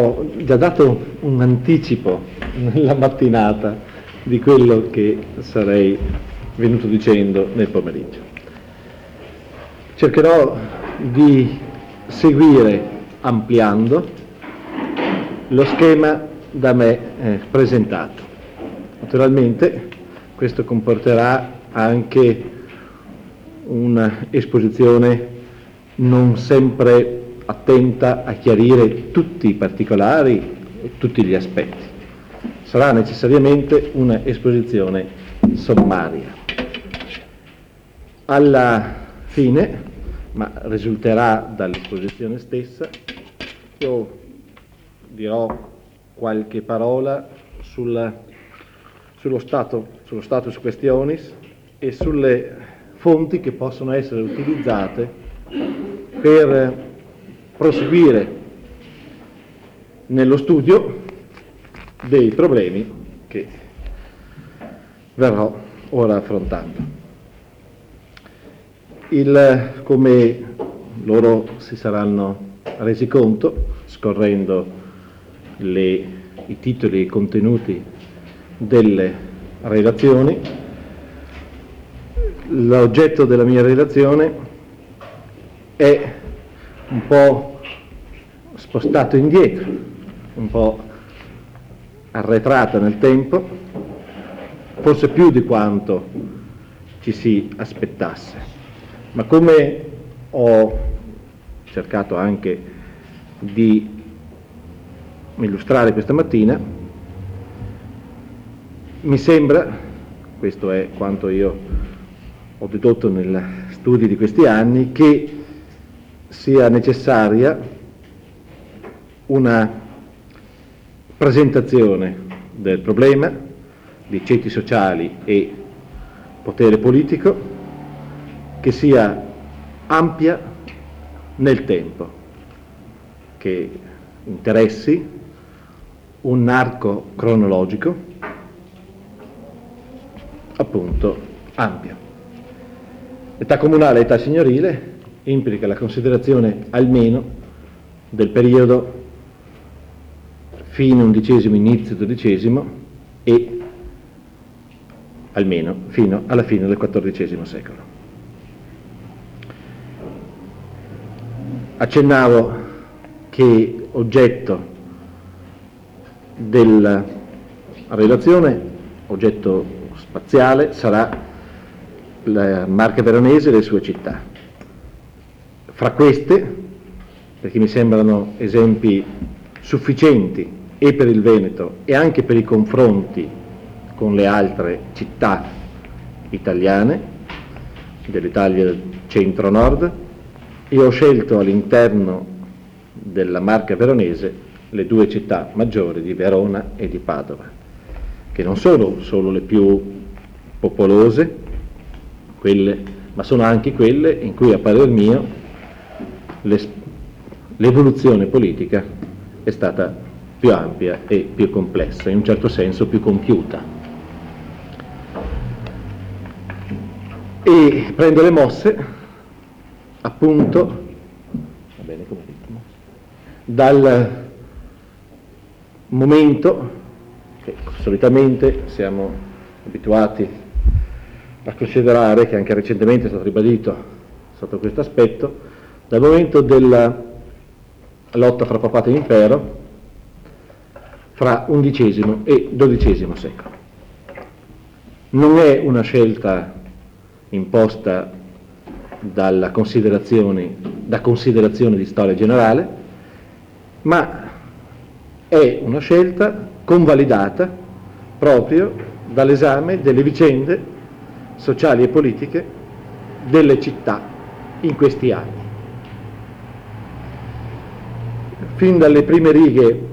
Ho già dato un anticipo nella mattinata di quello che sarei venuto dicendo nel pomeriggio. Cercherò di seguire ampliando lo schema da me presentato. Naturalmente questo comporterà anche un'esposizione non sempre attenta a chiarire tutti i particolari e tutti gli aspetti. Sarà necessariamente un'esposizione sommaria. Alla fine, ma risulterà dall'esposizione stessa, io dirò qualche parola sullo status questionis e sulle fonti che possono essere utilizzate per proseguire nello studio dei problemi che verrò ora affrontando. Come loro si saranno resi conto, scorrendo i titoli e i contenuti delle relazioni, l'oggetto della mia relazione è un po' spostato indietro, un po' arretrato nel tempo, forse più di quanto ci si aspettasse. Ma come ho cercato anche di illustrare questa mattina, mi sembra, questo è quanto io ho dedotto negli studi di questi anni, che sia necessaria una presentazione del problema di ceti sociali e potere politico che sia ampia nel tempo, che interessi un arco cronologico appunto ampio. Età comunale e età signorile implica la considerazione almeno del periodo fine XI, inizio XII e almeno fino alla fine del XIV secolo. Accennavo che oggetto della relazione, oggetto spaziale, sarà la Marca Veronese e le sue città. Fra queste, perché mi sembrano esempi sufficienti e per il Veneto e anche per i confronti con le altre città italiane, dell'Italia del centro-nord, io ho scelto all'interno della Marca Veronese le due città maggiori di Verona e di Padova, che non sono solo le più popolose, ma sono anche quelle in cui, a parer mio, l'evoluzione politica è stata più ampia e più complessa, in un certo senso più compiuta. E prendo le mosse, appunto, va bene come ritmo, dal momento che solitamente siamo abituati a considerare, che anche recentemente è stato ribadito sotto questo aspetto, dal momento della lotta fra papato e impero fra XI e XII secolo. Non è una scelta imposta da considerazioni di storia generale, ma è una scelta convalidata proprio dall'esame delle vicende sociali e politiche delle città in questi anni. Fin dalle prime righe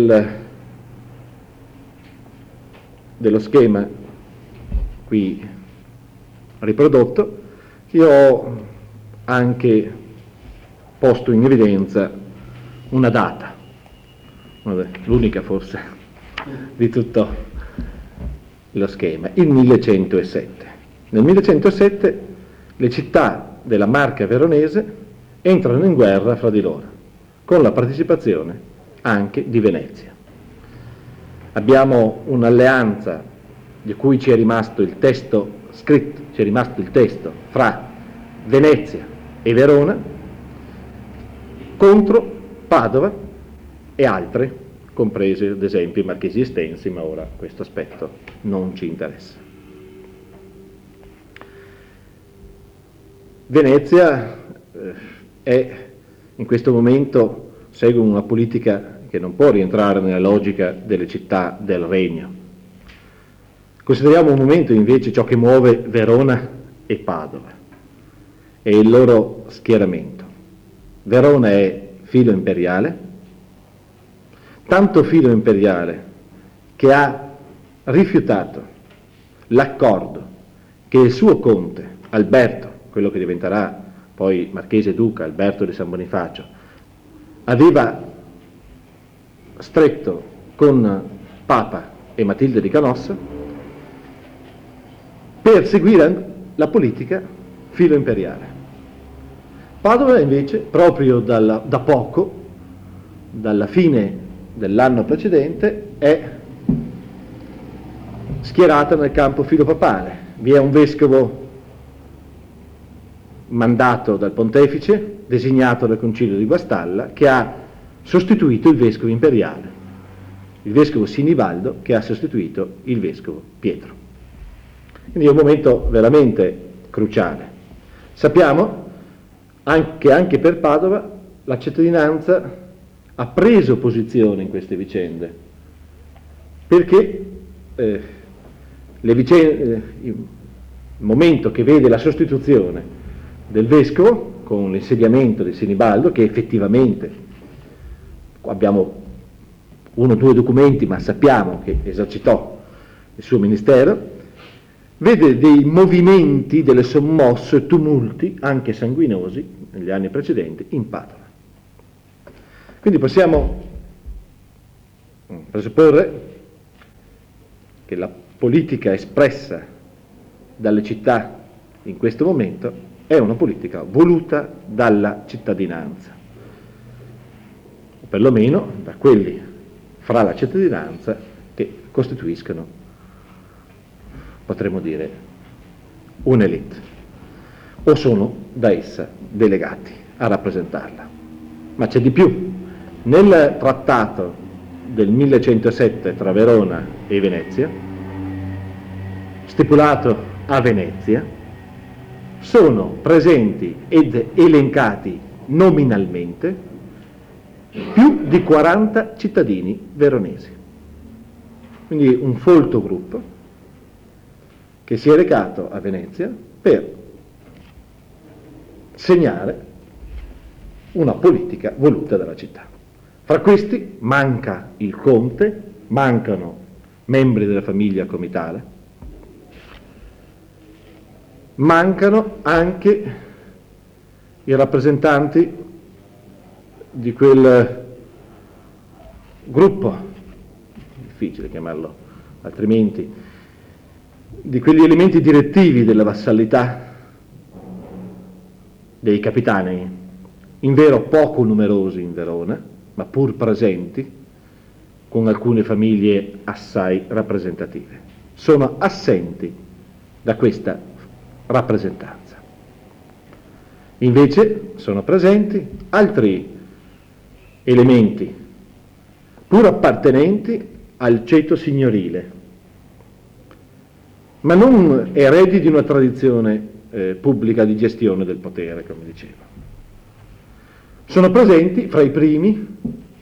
dello schema qui riprodotto, io ho anche posto in evidenza una data, l'unica forse di tutto lo schema, il 1107. Nel 1107 le città della Marca Veronese entrano in guerra fra di loro, con la partecipazione anche di Venezia. Abbiamo un'alleanza di cui ci è rimasto il testo scritto, ci è rimasto il testo fra Venezia e Verona contro Padova e altre, comprese ad esempio i Marchesi Estensi, ma ora questo aspetto non ci interessa. Venezia è in questo momento segue una politica che non può rientrare nella logica delle città del regno. Consideriamo un momento invece ciò che muove Verona e Padova e il loro schieramento. Verona è filo imperiale, tanto filo imperiale che ha rifiutato l'accordo che il suo conte Alberto, quello che diventerà poi marchese duca Alberto di San Bonifacio, aveva stretto con Papa e Matilde di Canossa per seguire la politica filo imperiale. Padova invece, proprio da poco, dalla fine dell'anno precedente, è schierata nel campo filopapale. Vi è un vescovo mandato dal pontefice, designato dal Concilio di Guastalla, che ha sostituito il vescovo imperiale, il vescovo Sinibaldo, che ha sostituito il vescovo Pietro. Quindi è un momento veramente cruciale. Sappiamo che anche per Padova la cittadinanza ha preso posizione in queste vicende, perché il momento che vede la sostituzione del vescovo con l'insediamento di Sinibaldo, che effettivamente abbiamo uno o due documenti, ma sappiamo che esercitò il suo ministero, vede dei movimenti, delle sommosse, tumulti, anche sanguinosi, negli anni precedenti, in Padova. Quindi possiamo presupporre che la politica espressa dalle città in questo momento è una politica voluta dalla cittadinanza, o perlomeno da quelli fra la cittadinanza che costituiscono, potremmo dire, un'elite, o sono da essa delegati a rappresentarla. Ma c'è di più. Nel trattato del 1107 tra Verona e Venezia, stipulato a Venezia, sono presenti ed elencati nominalmente più di 40 cittadini veronesi. Quindi un folto gruppo che si è recato a Venezia per segnare una politica voluta dalla città. Fra questi manca il conte, mancano membri della famiglia comitale, mancano anche i rappresentanti di quel gruppo, difficile chiamarlo altrimenti, di quegli elementi direttivi della vassalità dei capitani, invero poco numerosi in Verona, ma pur presenti, con alcune famiglie assai rappresentative. Sono assenti da questa rappresentanza. Invece sono presenti altri elementi, pur appartenenti al ceto signorile, ma non eredi di una tradizione pubblica di gestione del potere, come dicevo. Sono presenti fra i primi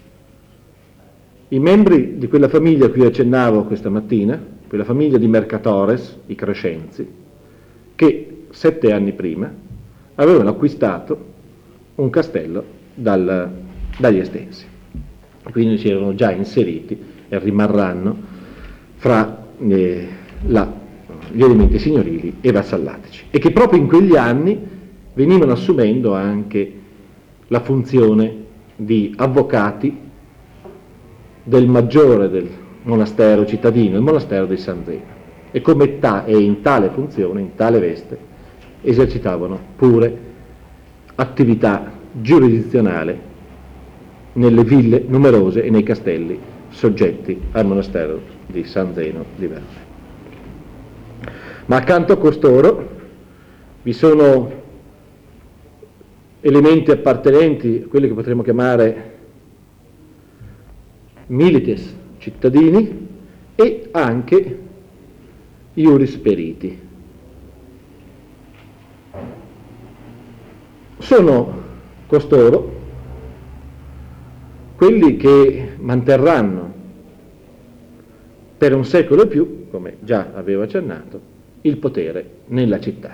i membri di quella famiglia a cui accennavo questa mattina, quella famiglia di Mercatores, i Crescenzi, che 7 anni prima avevano acquistato un castello dagli Estensi. Quindi si erano già inseriti e rimarranno fra gli elementi signorili e vassallatici, e che proprio in quegli anni venivano assumendo anche la funzione di avvocati del maggiore del monastero cittadino, il monastero di San Zeno, e come in tale funzione, in tale veste, esercitavano pure attività giurisdizionale nelle ville numerose e nei castelli soggetti al monastero di San Zeno di Verona. Ma accanto a costoro vi sono elementi appartenenti a quelli che potremmo chiamare milites, cittadini, e anche iuris periti. Sono costoro quelli che manterranno per un secolo e più, come già avevo accennato, il potere nella città.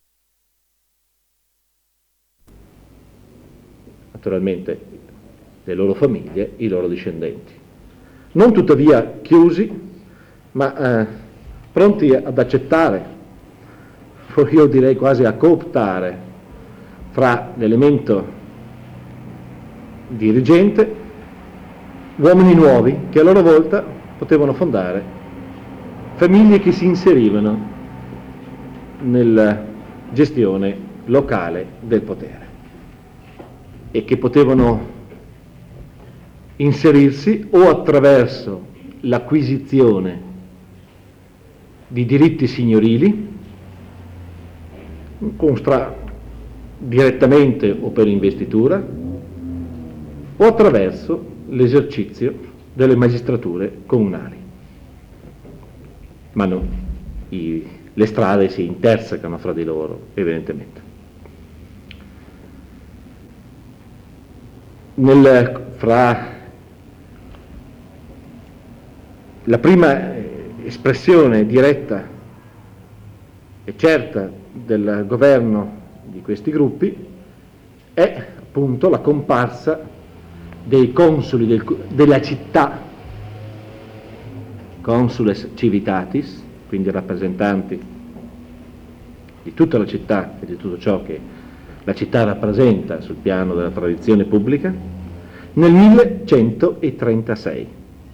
Naturalmente le loro famiglie, i loro discendenti. Non tuttavia chiusi, ma pronti ad accettare, io direi quasi a cooptare, fra l'elemento dirigente uomini nuovi che a loro volta potevano fondare famiglie che si inserivano nella gestione locale del potere e che potevano inserirsi o attraverso l'acquisizione di diritti signorili, direttamente o per investitura, o attraverso l'esercizio delle magistrature comunali. Ma no, le strade si intersecano fra di loro, evidentemente. Fra la prima espressione diretta e certa del governo di questi gruppi è appunto la comparsa dei consuli della città, consules civitatis, quindi rappresentanti di tutta la città e di tutto ciò che la città rappresenta sul piano della tradizione pubblica, nel 1136,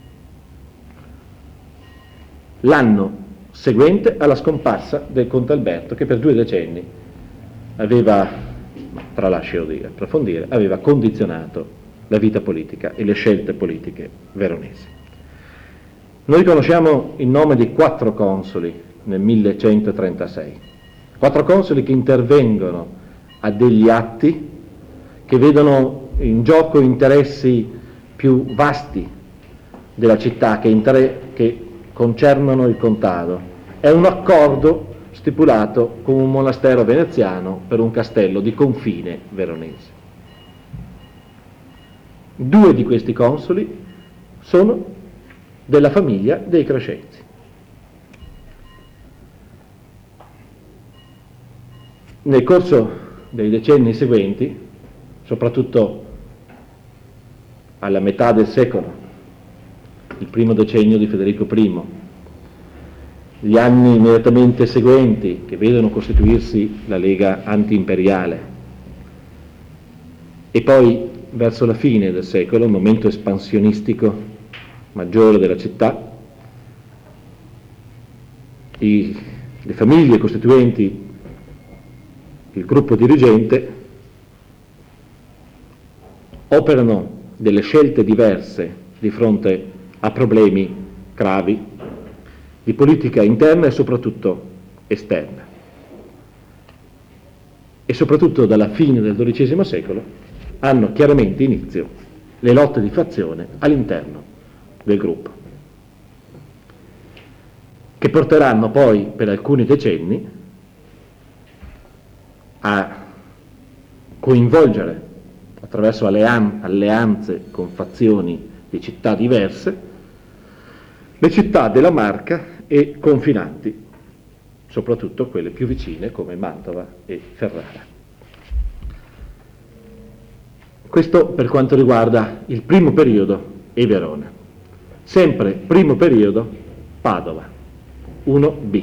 l'anno seguente alla scomparsa del conte Alberto, che per 2 decenni aveva, tralascio di approfondire, aveva condizionato la vita politica e le scelte politiche veronesi. Noi conosciamo il nome di 4 consoli nel 1136, 4 consoli che intervengono a degli atti che vedono in gioco interessi più vasti della città, che concernono il contado. È un accordo stipulato con un monastero veneziano per un castello di confine veronese. 2 di questi consoli sono della famiglia dei Crescenzi. Nel corso dei decenni seguenti, soprattutto alla metà del secolo, il primo decennio di Federico I, gli anni immediatamente seguenti che vedono costituirsi la Lega anti-imperiale e poi verso la fine del secolo, il momento espansionistico maggiore della città, le famiglie costituenti il gruppo dirigente operano delle scelte diverse di fronte a problemi gravi di politica interna e soprattutto esterna. E soprattutto dalla fine del XII secolo hanno chiaramente inizio le lotte di fazione all'interno del gruppo, che porteranno poi per alcuni decenni a coinvolgere attraverso alleanze con fazioni di città diverse le città della Marca e confinanti, soprattutto quelle più vicine come Mantova e Ferrara. Questo per quanto riguarda il primo periodo e Verona. Sempre primo periodo Padova, 1b.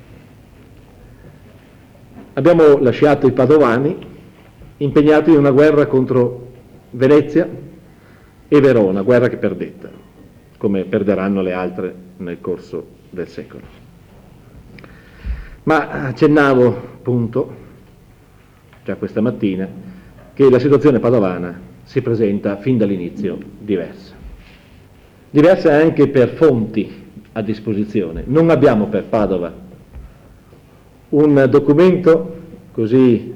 Abbiamo lasciato i padovani impegnati in una guerra contro Venezia e Verona, guerra che perdettero, come perderanno le altre nel corso del secolo. Ma accennavo appunto, già questa mattina, che la situazione padovana si presenta fin dall'inizio diversa. Diversa anche per fonti a disposizione. Non abbiamo per Padova un documento così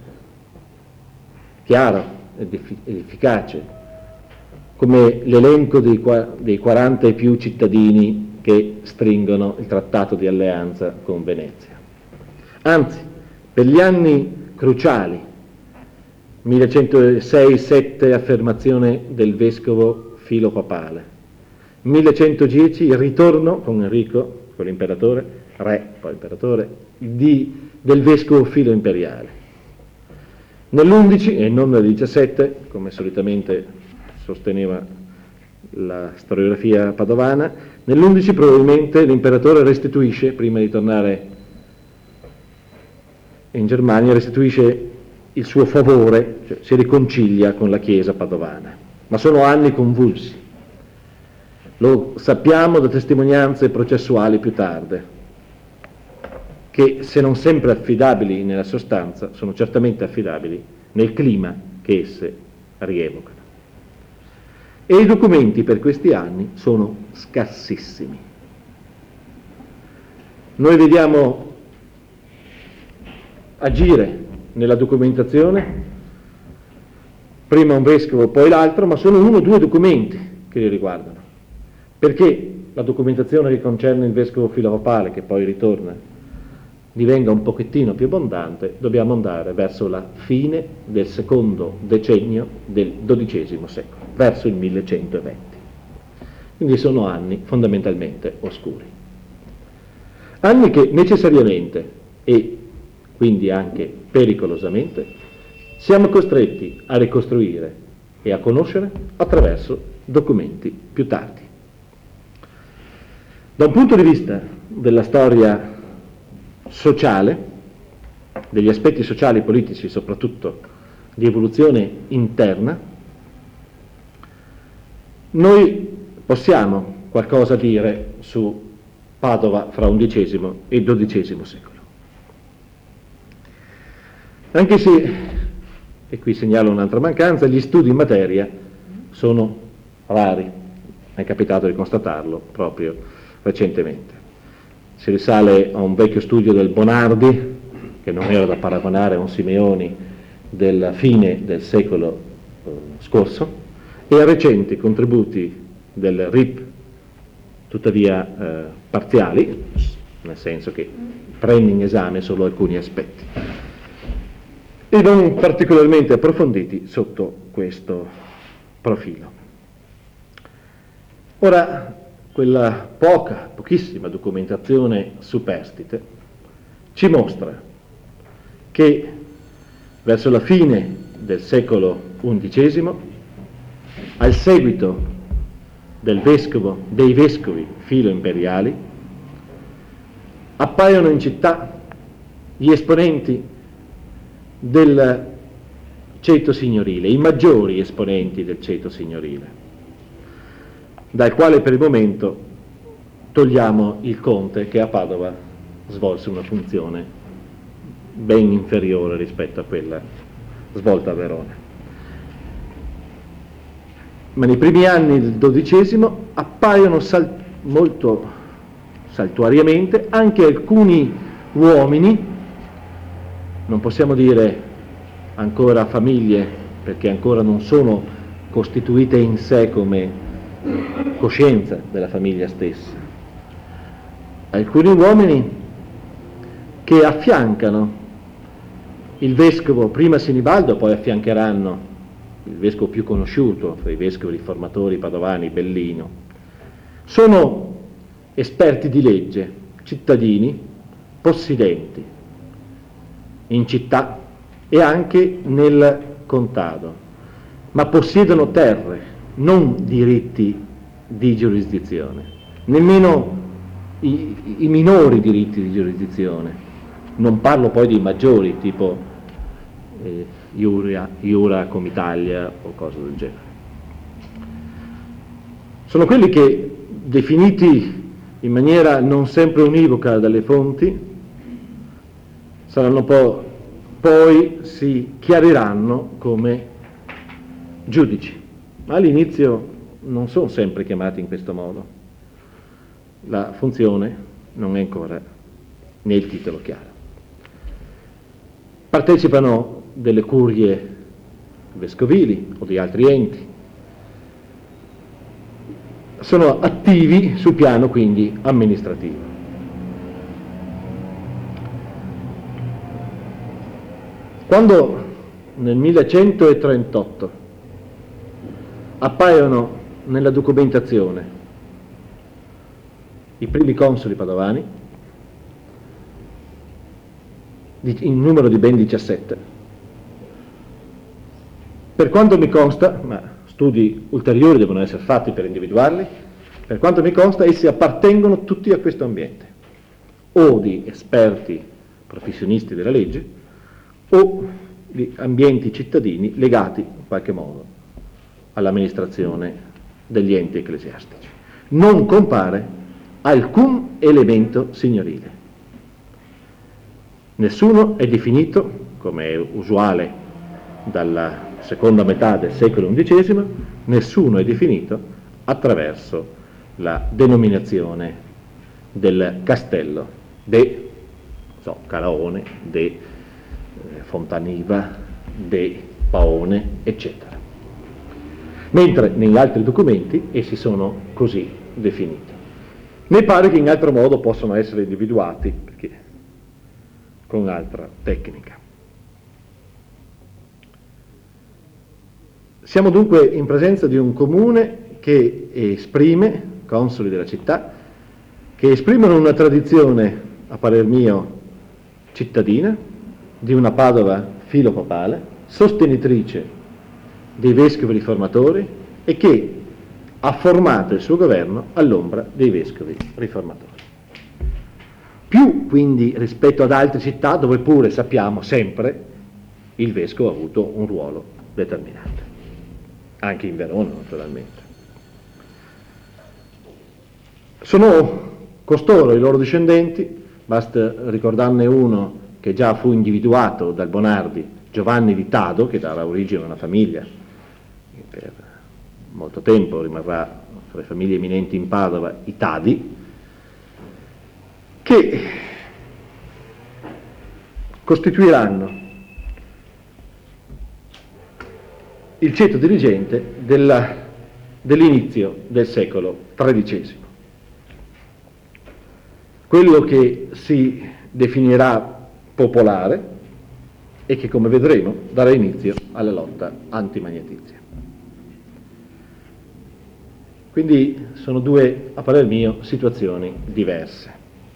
chiaro ed efficace come l'elenco dei 40 e più cittadini che stringono il trattato di alleanza con Venezia. Anzi, per gli anni cruciali, 1106-7 affermazione del vescovo filo papale, 1110 il ritorno con Enrico, con l'imperatore, re, poi imperatore, del vescovo filo imperiale. Nell'11 e non nel 17, come solitamente sosteneva la storiografia padovana, nell'11 probabilmente l'imperatore restituisce, prima di tornare in Germania, restituisce il suo favore, cioè si riconcilia con la Chiesa padovana. Ma sono anni convulsi. Lo sappiamo da testimonianze processuali più tarde, che se non sempre affidabili nella sostanza, sono certamente affidabili nel clima che esse rievocano. E i documenti per questi anni sono scarsissimi. Noi vediamo agire nella documentazione prima un vescovo poi l'altro, ma sono 1 o 2 documenti che li riguardano. Perché la documentazione che concerne il vescovo filopapale, che poi ritorna, divenga un pochettino più abbondante, dobbiamo andare verso la fine del secondo decennio del XII secolo, verso il 1120. Quindi sono anni fondamentalmente oscuri. Anni che necessariamente e quindi anche pericolosamente siamo costretti a ricostruire e a conoscere attraverso documenti più tardi. Da un punto di vista della storia sociale, degli aspetti sociali e politici, soprattutto di evoluzione interna, noi possiamo qualcosa dire su Padova fra XI e XII secolo. Anche se, e qui segnalo un'altra mancanza, gli studi in materia sono rari, è capitato di constatarlo proprio recentemente. Si risale a un vecchio studio del Bonardi, che non era da paragonare a un Simeoni della fine del secolo scorso, e a recenti contributi del RIP, tuttavia parziali, nel senso che prende in esame solo alcuni aspetti, e non particolarmente approfonditi sotto questo profilo. Ora, quella pochissima documentazione superstite ci mostra che verso la fine del secolo XI, al seguito dei vescovi filo imperiali, appaiono in città gli esponenti del ceto signorile, i maggiori esponenti del ceto signorile, dal quale per il momento togliamo il conte che a Padova svolse una funzione ben inferiore rispetto a quella svolta a Verona. Ma nei primi anni del XII appaiono molto saltuariamente anche alcuni uomini, non possiamo dire ancora famiglie perché ancora non sono costituite in sé come coscienza della famiglia stessa, alcuni uomini che affiancano il vescovo, prima Sinibaldo, poi affiancheranno il vescovo più conosciuto fra i vescovi riformatori padovani, Bellino. Sono esperti di legge, cittadini, possidenti in città e anche nel contado, ma possiedono terre, non diritti di giurisdizione, nemmeno i minori diritti di giurisdizione. Non parlo poi di maggiori, tipo Iura Comitalia o cose del genere. Sono quelli che, definiti in maniera non sempre univoca dalle fonti, saranno poi si chiariranno come giudici, ma all'inizio non sono sempre chiamati in questo modo. La funzione non è ancora nel titolo chiaro. Partecipano delle curie vescovili o di altri enti. Sono attivi sul piano quindi amministrativo. Quando nel 1138 appaiono nella documentazione i primi consoli padovani, in numero di ben 17, per quanto mi consta, ma studi ulteriori devono essere fatti per individuarli, per quanto mi consta essi appartengono tutti a questo ambiente, o di esperti professionisti della legge, o di ambienti cittadini legati in qualche modo all'amministrazione degli enti ecclesiastici. Non compare alcun elemento signorile. Nessuno è definito, come è usuale dalla seconda metà del secolo XI, nessuno è definito attraverso la denominazione del castello de Calaone, de Fontaniva, de Paone, eccetera. Mentre negli altri documenti essi sono così definiti. Mi pare che in altro modo possono essere individuati, perché con altra tecnica. Siamo dunque in presenza di un comune che esprime, consoli della città, che esprimono una tradizione, a parer mio, cittadina, di una Padova filopapale, sostenitrice dei vescovi riformatori e che ha formato il suo governo all'ombra dei vescovi riformatori. Più quindi rispetto ad altre città dove pure sappiamo sempre il vescovo ha avuto un ruolo determinante, anche in Verona naturalmente. Sono costoro i loro discendenti, basta ricordarne uno che già fu individuato dal Bonardi, Giovanni di Tado, che darà origine a una famiglia che per molto tempo rimarrà fra le famiglie eminenti in Padova, i Tadi, che costituiranno il ceto dirigente dell'inizio del secolo XIII. Quello che si definirà popolare e che, come vedremo, darà inizio alla lotta antimagnetizia. Quindi sono due, a parer mio, situazioni diverse.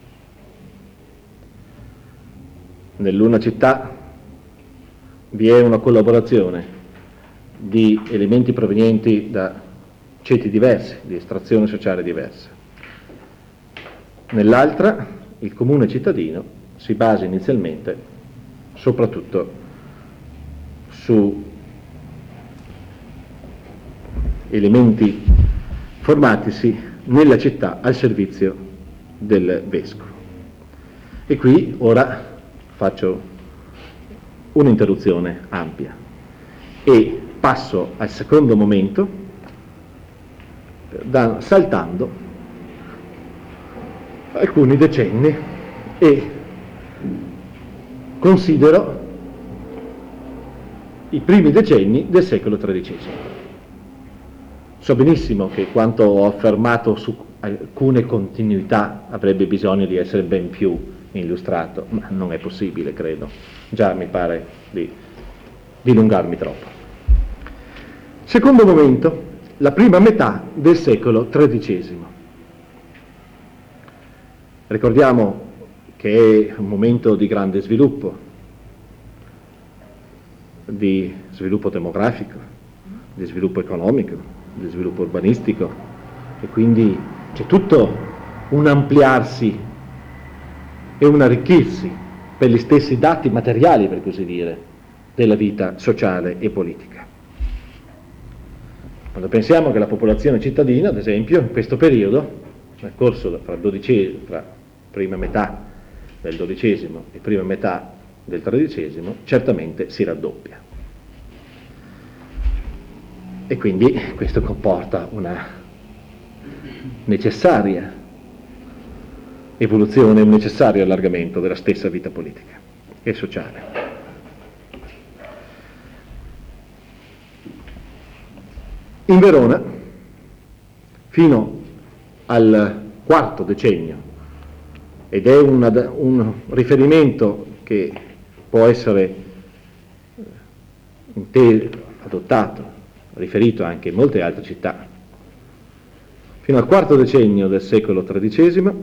Nell'una città vi è una collaborazione di elementi provenienti da ceti diversi, di estrazione sociale diversa. Nell'altra, il comune cittadino si basa inizialmente soprattutto su elementi formatisi nella città al servizio del vescovo. E qui ora faccio un'interruzione ampia e passo al secondo momento, saltando alcuni decenni e considero i primi decenni del secolo XIII. So benissimo che quanto ho affermato su alcune continuità avrebbe bisogno di essere ben più illustrato, ma non è possibile, credo. Già mi pare di dilungarmi troppo. Secondo momento, la prima metà del secolo XIII. Ricordiamo che è un momento di grande sviluppo demografico, di sviluppo economico, di sviluppo urbanistico, e quindi c'è tutto un ampliarsi e un arricchirsi per gli stessi dati materiali, per così dire, della vita sociale e politica. Quando pensiamo che la popolazione cittadina, ad esempio, in questo periodo, nel corso fra prima metà del XII e prima metà del XIII, certamente si raddoppia. E quindi questo comporta una necessaria evoluzione, un necessario allargamento della stessa vita politica e sociale. In Verona, fino al quarto decennio, ed è un riferimento che può essere adottato, riferito anche in molte altre città, fino al quarto decennio del secolo XIII,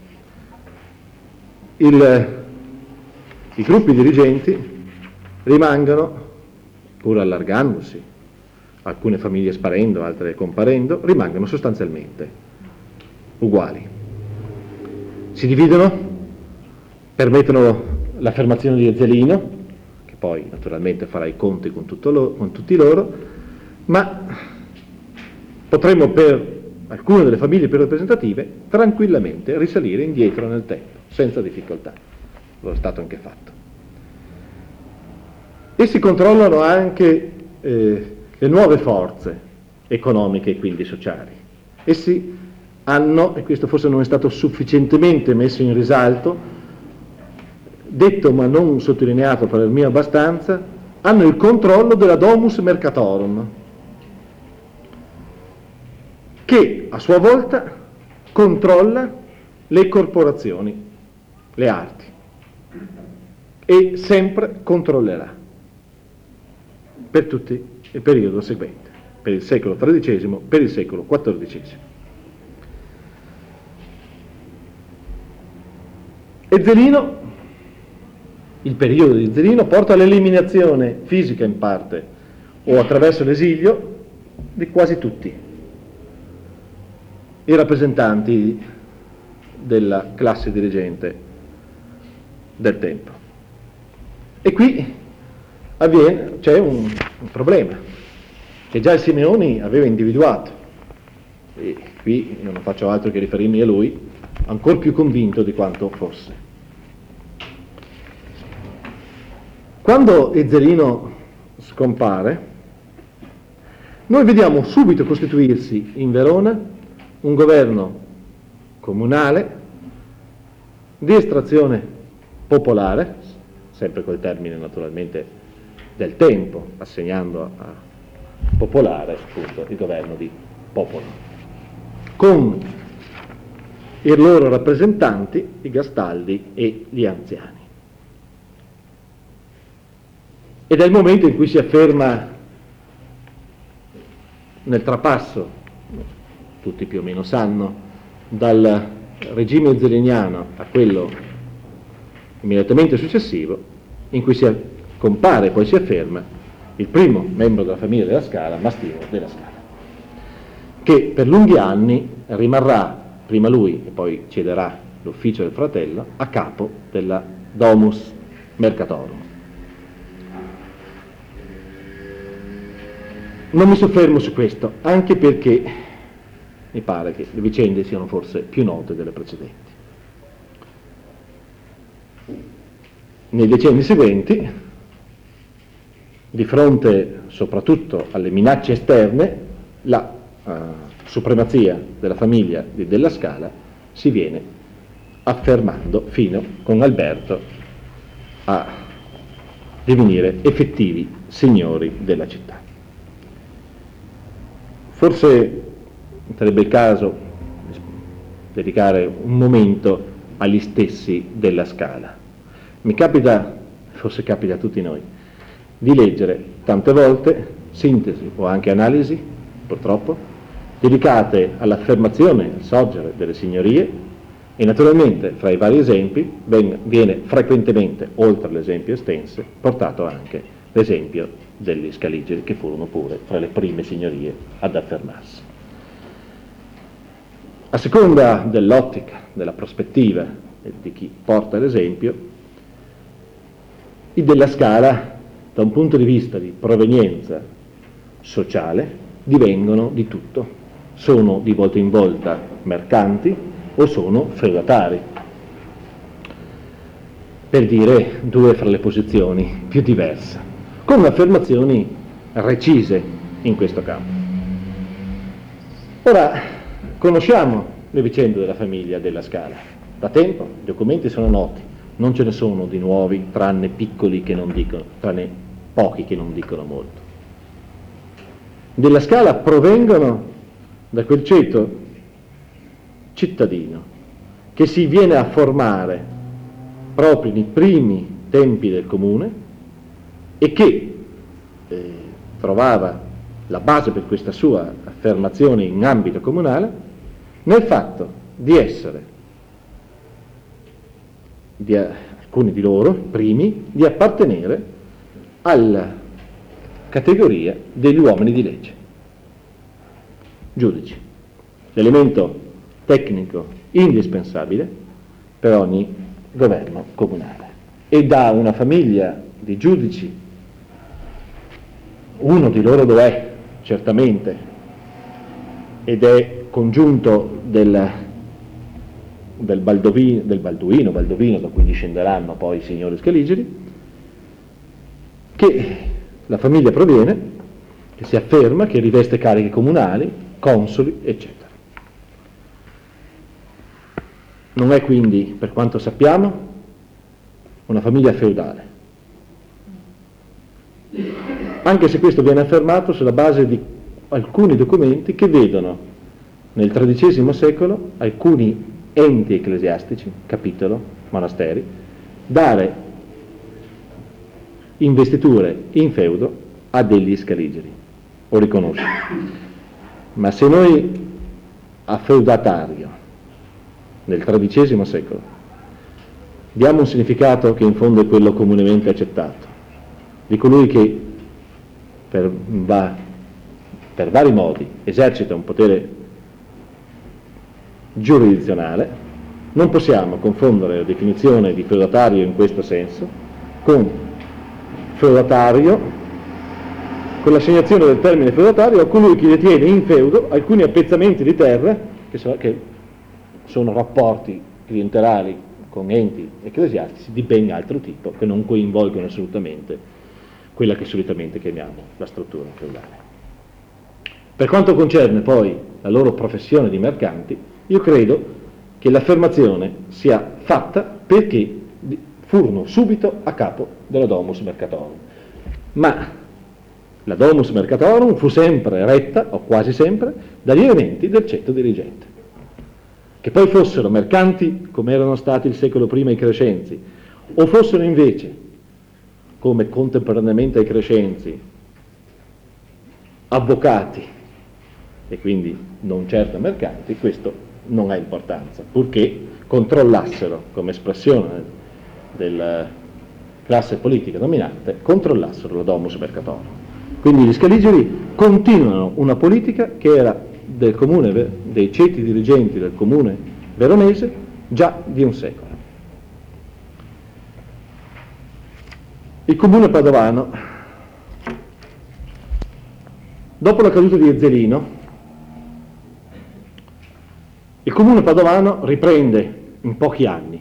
i gruppi dirigenti rimangono, pur allargandosi, alcune famiglie sparendo, altre comparendo, rimangono sostanzialmente uguali. Si dividono, permettono l'affermazione di Ezzelino, che poi naturalmente farà i conti con tutti loro, ma potremmo per alcune delle famiglie più rappresentative tranquillamente risalire indietro nel tempo, senza difficoltà. Lo è stato anche fatto. Essi controllano anche le nuove forze economiche e quindi sociali. Essi hanno, e questo forse non è stato sufficientemente messo in risalto, detto ma non sottolineato per me abbastanza, hanno il controllo della domus mercatorum, che a sua volta controlla le corporazioni, le arti, e sempre controllerà per tutto il periodo seguente, per il secolo XIII, per il secolo XIV. Ezzelino, il periodo di Ezzelino porta all'eliminazione fisica in parte o attraverso l'esilio di quasi tutti i rappresentanti della classe dirigente del tempo. E qui c'è un problema che già il Simeoni aveva individuato, e qui io non faccio altro che riferirmi a lui, ancor più convinto di quanto fosse. Quando Ezzelino scompare, noi vediamo subito costituirsi in Verona un governo comunale di estrazione popolare, sempre col termine naturalmente del tempo, assegnando a popolare appunto il governo di popolo, con i loro rappresentanti, i gastaldi e gli anziani. Ed è il momento in cui si afferma nel trapasso, tutti più o meno sanno, dal regime ezzeliniano a quello immediatamente successivo, in cui si compare e poi si afferma il primo membro della famiglia della Scala, Mastino della Scala, che per lunghi anni rimarrà, prima lui e poi cederà l'ufficio del fratello, a capo della Domus Mercatorum. Non mi soffermo su questo, anche perché mi pare che le vicende siano forse più note delle precedenti. Nei decenni seguenti, di fronte soprattutto alle minacce esterne, la supremazia della famiglia della Scala si viene affermando fino con Alberto a divenire effettivi signori della città. Forse sarebbe il caso di dedicare un momento agli stessi della Scala. Mi capita, forse capita a tutti noi, di leggere tante volte sintesi o anche analisi, purtroppo, dedicate all'affermazione, al sorgere delle signorie, e naturalmente fra i vari esempi viene frequentemente, oltre alle esempi estense, portato anche l'esempio degli Scaligeri, che furono pure fra le prime signorie ad affermarsi. A seconda dell'ottica, della prospettiva e di chi porta l'esempio, i della Scala, da un punto di vista di provenienza sociale, divengono di tutto. Sono di volta in volta mercanti o sono feudatari, per dire due fra le posizioni più diverse, con affermazioni recise in questo campo. Ora, conosciamo le vicende della famiglia della Scala. Da tempo i documenti sono noti, non ce ne sono di nuovi, tranne piccoli che non dicono, tranne pochi che non dicono molto. Della Scala provengono da quel ceto cittadino che si viene a formare proprio nei primi tempi del comune e che trovava la base per questa sua affermazione in ambito comunale nel fatto di essere, alcuni di loro, primi, di appartenere alla categoria degli uomini di legge, giudici, l'elemento tecnico indispensabile per ogni governo comunale. E da una famiglia di giudici, uno di loro lo è, certamente, ed è congiunto del Balduino, da cui discenderanno poi i signori Scaligeri, che la famiglia proviene, che si afferma, che riveste cariche comunali, consoli, eccetera. Non è quindi, per quanto sappiamo, una famiglia feudale, anche se questo viene affermato sulla base di alcuni documenti che vedono nel XIII secolo alcuni enti ecclesiastici, capitolo, monasteri, dare investiture in feudo a degli Scaligeri, o riconoscere. Ma se noi a feudatario nel XIII secolo diamo un significato che in fondo è quello comunemente accettato, di colui che per vari modi esercita un potere giurisdizionale, non possiamo confondere la definizione di feudatario in questo senso con feudatario, con l'assegnazione del termine feudatario a colui che detiene in feudo alcuni appezzamenti di terra che sono rapporti clientelari con enti ecclesiastici di ben altro tipo, che non coinvolgono assolutamente quella che solitamente chiamiamo la struttura feudale. Per quanto concerne poi la loro professione di mercanti, io credo che l'affermazione sia fatta perché furono subito a capo della Domus Mercatorum. Ma la Domus Mercatorum fu sempre retta, o quasi sempre, dagli elementi del ceto dirigente. Che poi fossero mercanti, come erano stati il secolo prima i Crescenzi, o fossero invece, come contemporaneamente ai Crescenzi, avvocati, e quindi non certo mercanti, questo non ha importanza, purché controllassero, come espressione della classe politica dominante, controllassero la Domus Mercatorum. Quindi gli Scaligeri continuano una politica che era del comune, dei ceti dirigenti del comune veronese già di un secolo. Il comune padovano, dopo la caduta di Ezzelino, il comune padovano riprende in pochi anni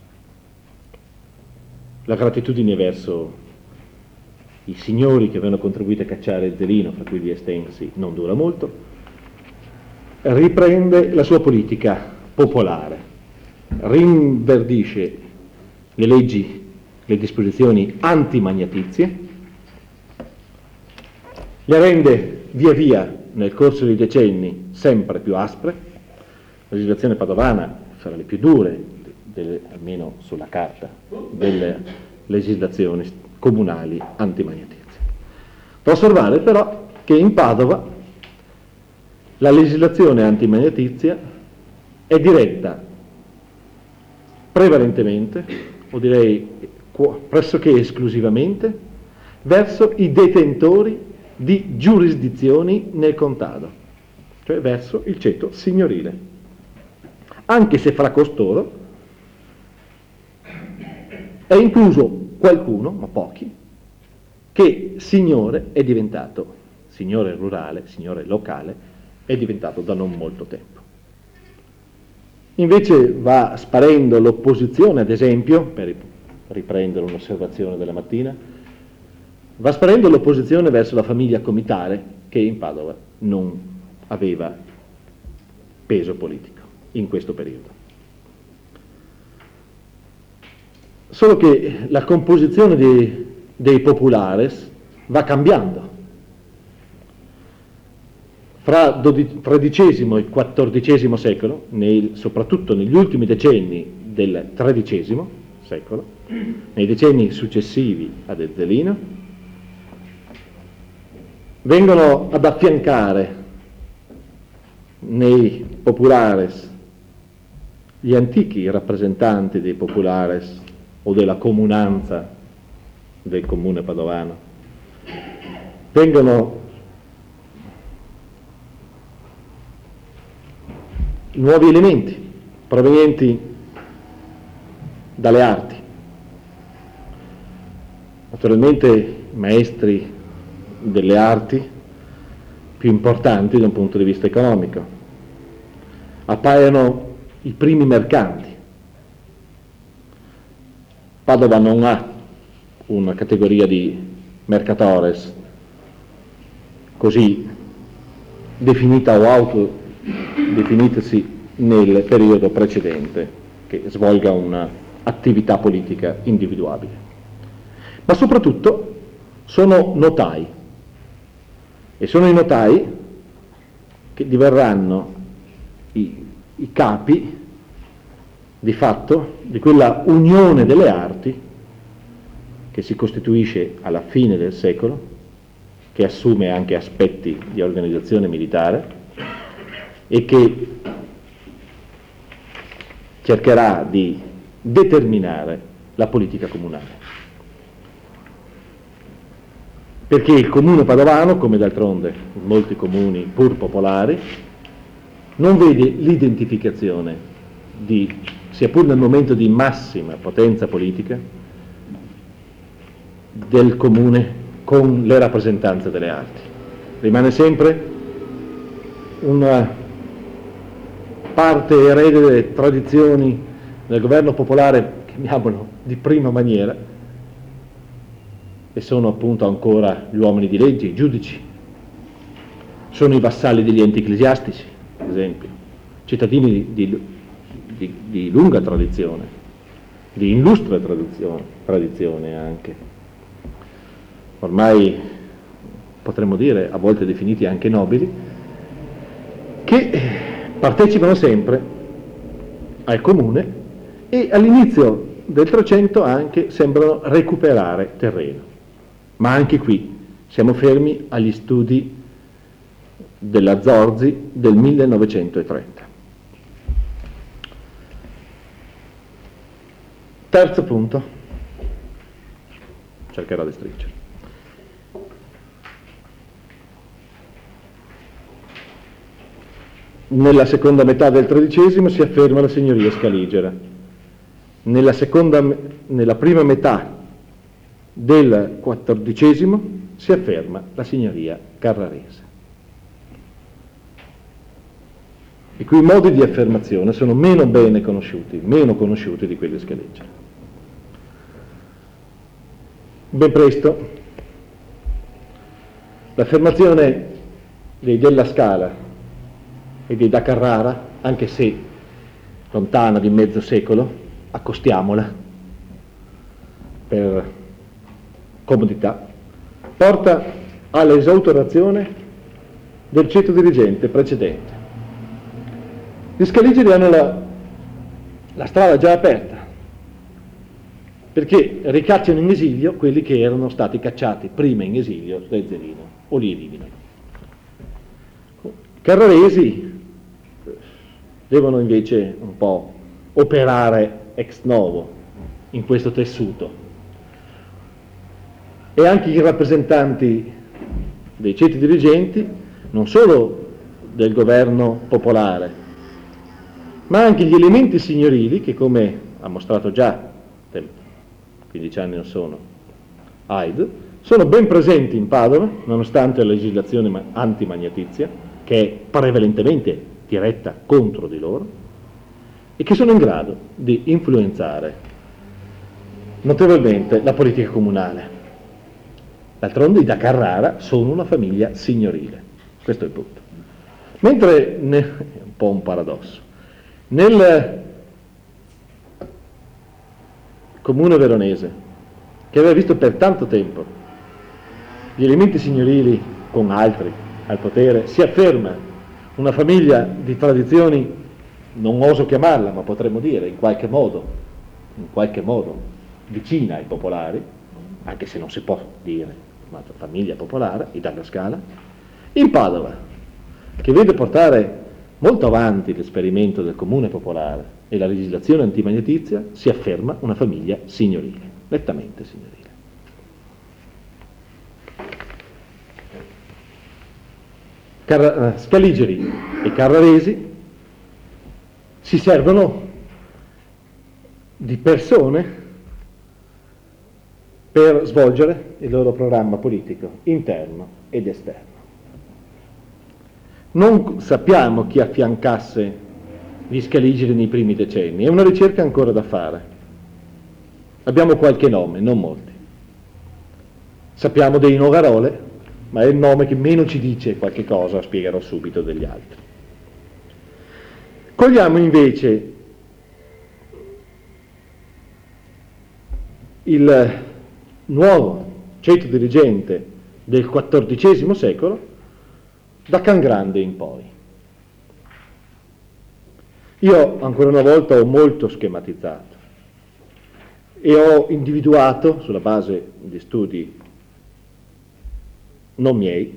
la gratitudine verso i signori che avevano contribuito a cacciare Ezzelino, fra cui gli Estensi, non dura molto, riprende la sua politica popolare, rinverdisce le leggi, le disposizioni antimagnatizie, le rende via via nel corso dei decenni sempre più aspre. La legislazione padovana sarà le più dure, almeno sulla carta, delle legislazioni comunali antimagnetizie. Da osservare però che in Padova la legislazione antimagnetizia è diretta prevalentemente, o direi pressoché esclusivamente, verso i detentori di giurisdizioni nel contado, cioè verso il ceto signorile, anche se fra costoro è incluso qualcuno, ma pochi, che signore è diventato, signore rurale, signore locale, è diventato da non molto tempo. Invece va sparendo l'opposizione, ad esempio, per riprendere un'osservazione della mattina, va sparendo l'opposizione verso la famiglia comitale, che in Padova non aveva peso politico in questo periodo. Solo che la composizione dei populares va cambiando. Fra XIII e XIV secolo, soprattutto negli ultimi decenni del XIII secolo, nei decenni successivi ad Ezzelino, vengono ad affiancare nei populares gli antichi rappresentanti dei populares o della comunanza del comune padovano. Vengono nuovi elementi provenienti dalle arti. Naturalmente i maestri delle arti più importanti da un punto di vista economico. Appaiono i primi mercanti. Padova non ha una categoria di mercatores così definita o autodefinitasi nel periodo precedente che svolga un'attività politica individuabile. Ma soprattutto sono notai, e sono i notai che diverranno i capi di fatto di quella unione delle arti che si costituisce alla fine del secolo, che assume anche aspetti di organizzazione militare e che cercherà di determinare la politica comunale. Perché il comune padovano, come d'altronde molti comuni pur popolari, non vede l'identificazione sia pur nel momento di massima potenza politica, del comune con le rappresentanze delle arti. Rimane sempre una parte erede delle tradizioni del governo popolare, chiamiamolo di prima maniera, e sono appunto ancora gli uomini di legge, i giudici, sono i vassalli degli enti ecclesiastici, ad esempio, cittadini di lunga tradizione, di illustre tradizione anche, ormai potremmo dire a volte definiti anche nobili, che partecipano sempre al comune e all'inizio del 300 anche sembrano recuperare terreno. Ma anche qui siamo fermi agli studi della Zorzi del 1930. Terzo punto, cercherò di stringere. Nella seconda metà del XIII si afferma la signoria scaligera. Nella prima metà del XIV si afferma la signoria carrarese. I cui modi di affermazione sono meno conosciuti di quelli scaligeri. Ben presto l'affermazione dei Della Scala e dei da Carrara, anche se lontana di mezzo secolo, accostiamola per comodità, porta all'esautorazione del ceto dirigente precedente. Gli scaligeri hanno la strada già aperta, perché ricacciano in esilio quelli che erano stati cacciati prima in esilio da Ezzelino, o li eliminano. Carraresi devono invece un po' operare ex novo in questo tessuto, e anche i rappresentanti dei ceti dirigenti, non solo del governo popolare, ma anche gli elementi signorili che, come ha mostrato già 15 anni non sono Haid, sono ben presenti in Padova, nonostante la legislazione antimagnatizia, che è prevalentemente diretta contro di loro, e che sono in grado di influenzare notevolmente la politica comunale. D'altronde i da Carrara sono una famiglia signorile, questo è il punto. Mentre un po' un paradosso. Nel comune veronese, che aveva visto per tanto tempo gli elementi signorili con altri al potere, si afferma una famiglia di tradizioni, non oso chiamarla, ma potremmo dire in qualche modo vicina ai popolari, anche se non si può dire una famiglia popolare, i Dalla Scala, in Padova, che vede portare molto avanti l'esperimento del comune popolare e la legislazione antimagnetizia, si afferma una famiglia signorile, nettamente signorile. Scaligeri e Carraresi si servono di persone per svolgere il loro programma politico interno ed esterno. Non sappiamo chi affiancasse gli Scaligeri nei primi decenni, è una ricerca ancora da fare. Abbiamo qualche nome, non molti. Sappiamo dei Nogarole, ma è il nome che meno ci dice qualche cosa, spiegherò subito degli altri. Cogliamo invece il nuovo ceto dirigente del XIV secolo da Cangrande in poi. Io ancora una volta ho molto schematizzato e ho individuato, sulla base di studi non miei,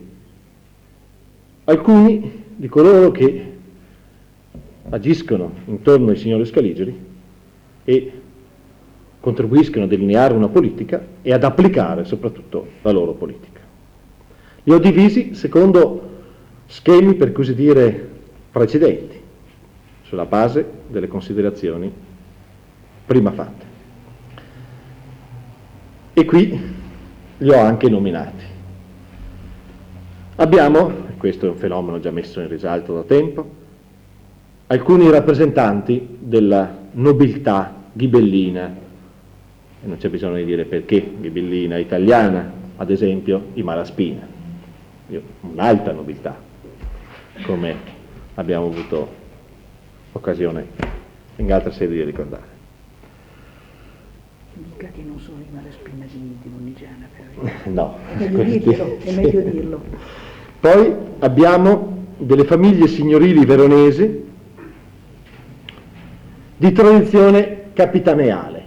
alcuni di coloro che agiscono intorno ai signori Scaligeri e contribuiscono a delineare una politica e ad applicare soprattutto la loro politica. Li ho divisi secondo schemi, per così dire, precedenti, sulla base delle considerazioni prima fatte. E qui li ho anche nominati. Abbiamo, e questo è un fenomeno già messo in risalto da tempo, alcuni rappresentanti della nobiltà ghibellina, e non c'è bisogno di dire perché ghibellina italiana, ad esempio i Malaspina, un'alta nobiltà, come abbiamo avuto occasione in altre sedi di ricordare. Mica che non sono i Malaspina di Monigiana, però. No. È meglio dirlo. Poi abbiamo delle famiglie signorili veronesi di tradizione capitaneale.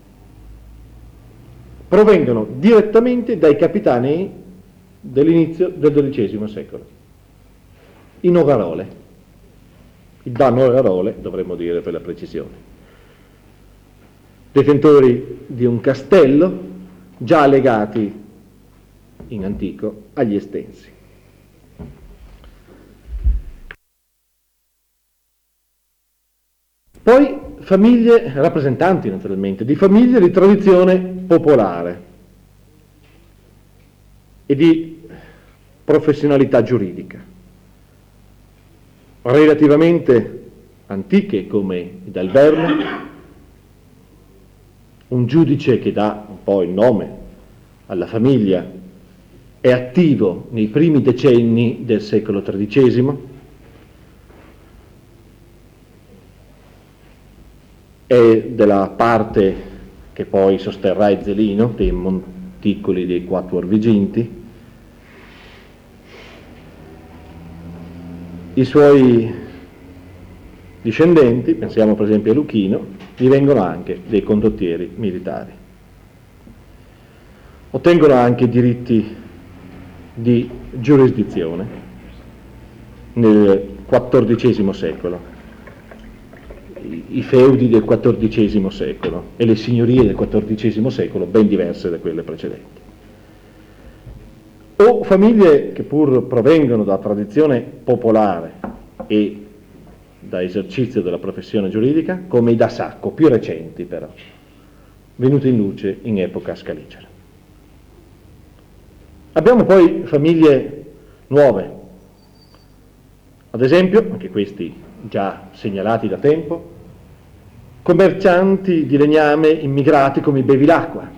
Provengono direttamente dai capitanei dell'inizio del XII secolo. I Nogarole, i da Nogarole dovremmo dire per la precisione, detentori di un castello già legati in antico agli Estensi. Poi famiglie, rappresentanti naturalmente, di famiglie di tradizione popolare e di professionalità giuridica, relativamente antiche come i Dalverno, un giudice che dà un po' il nome alla famiglia, è attivo nei primi decenni del secolo XIII, è della parte che poi sosterrà Ezzelino, dei monticoli dei Quattro Orviginti. I suoi discendenti, pensiamo per esempio a Luchino, divengono anche dei condottieri militari. Ottengono anche diritti di giurisdizione nel XIV secolo, i feudi del XIV secolo e le signorie del XIV secolo ben diverse da quelle precedenti. O famiglie che pur provengono da tradizione popolare e da esercizio della professione giuridica, come i da Sacco, più recenti però, venuti in luce in epoca scaligera. Abbiamo poi famiglie nuove, ad esempio, anche questi già segnalati da tempo, commercianti di legname immigrati come i Bevilacqua.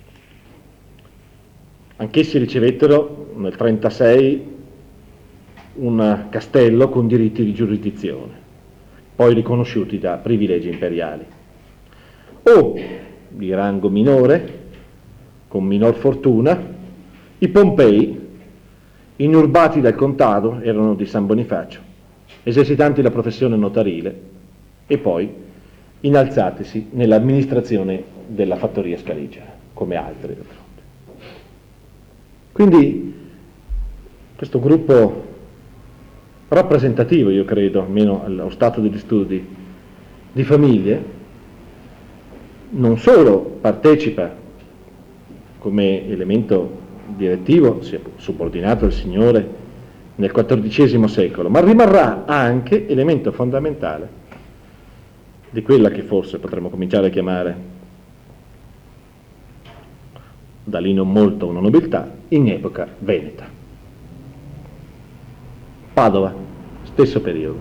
Anch'essi ricevettero nel 1936 un castello con diritti di giurisdizione, poi riconosciuti da privilegi imperiali, o di rango minore, con minor fortuna, i Pompei, inurbati dal contado, erano di San Bonifacio, esercitanti la professione notarile e poi innalzatisi nell'amministrazione della fattoria scaligera, come altri d'altronde. Quindi questo gruppo rappresentativo, io credo, almeno allo stato degli studi, di famiglie, non solo partecipa come elemento direttivo, sia subordinato al Signore nel XIV secolo, ma rimarrà anche elemento fondamentale di quella che forse potremmo cominciare a chiamare, da lì non molto una nobiltà, in epoca veneta. Padova, stesso periodo.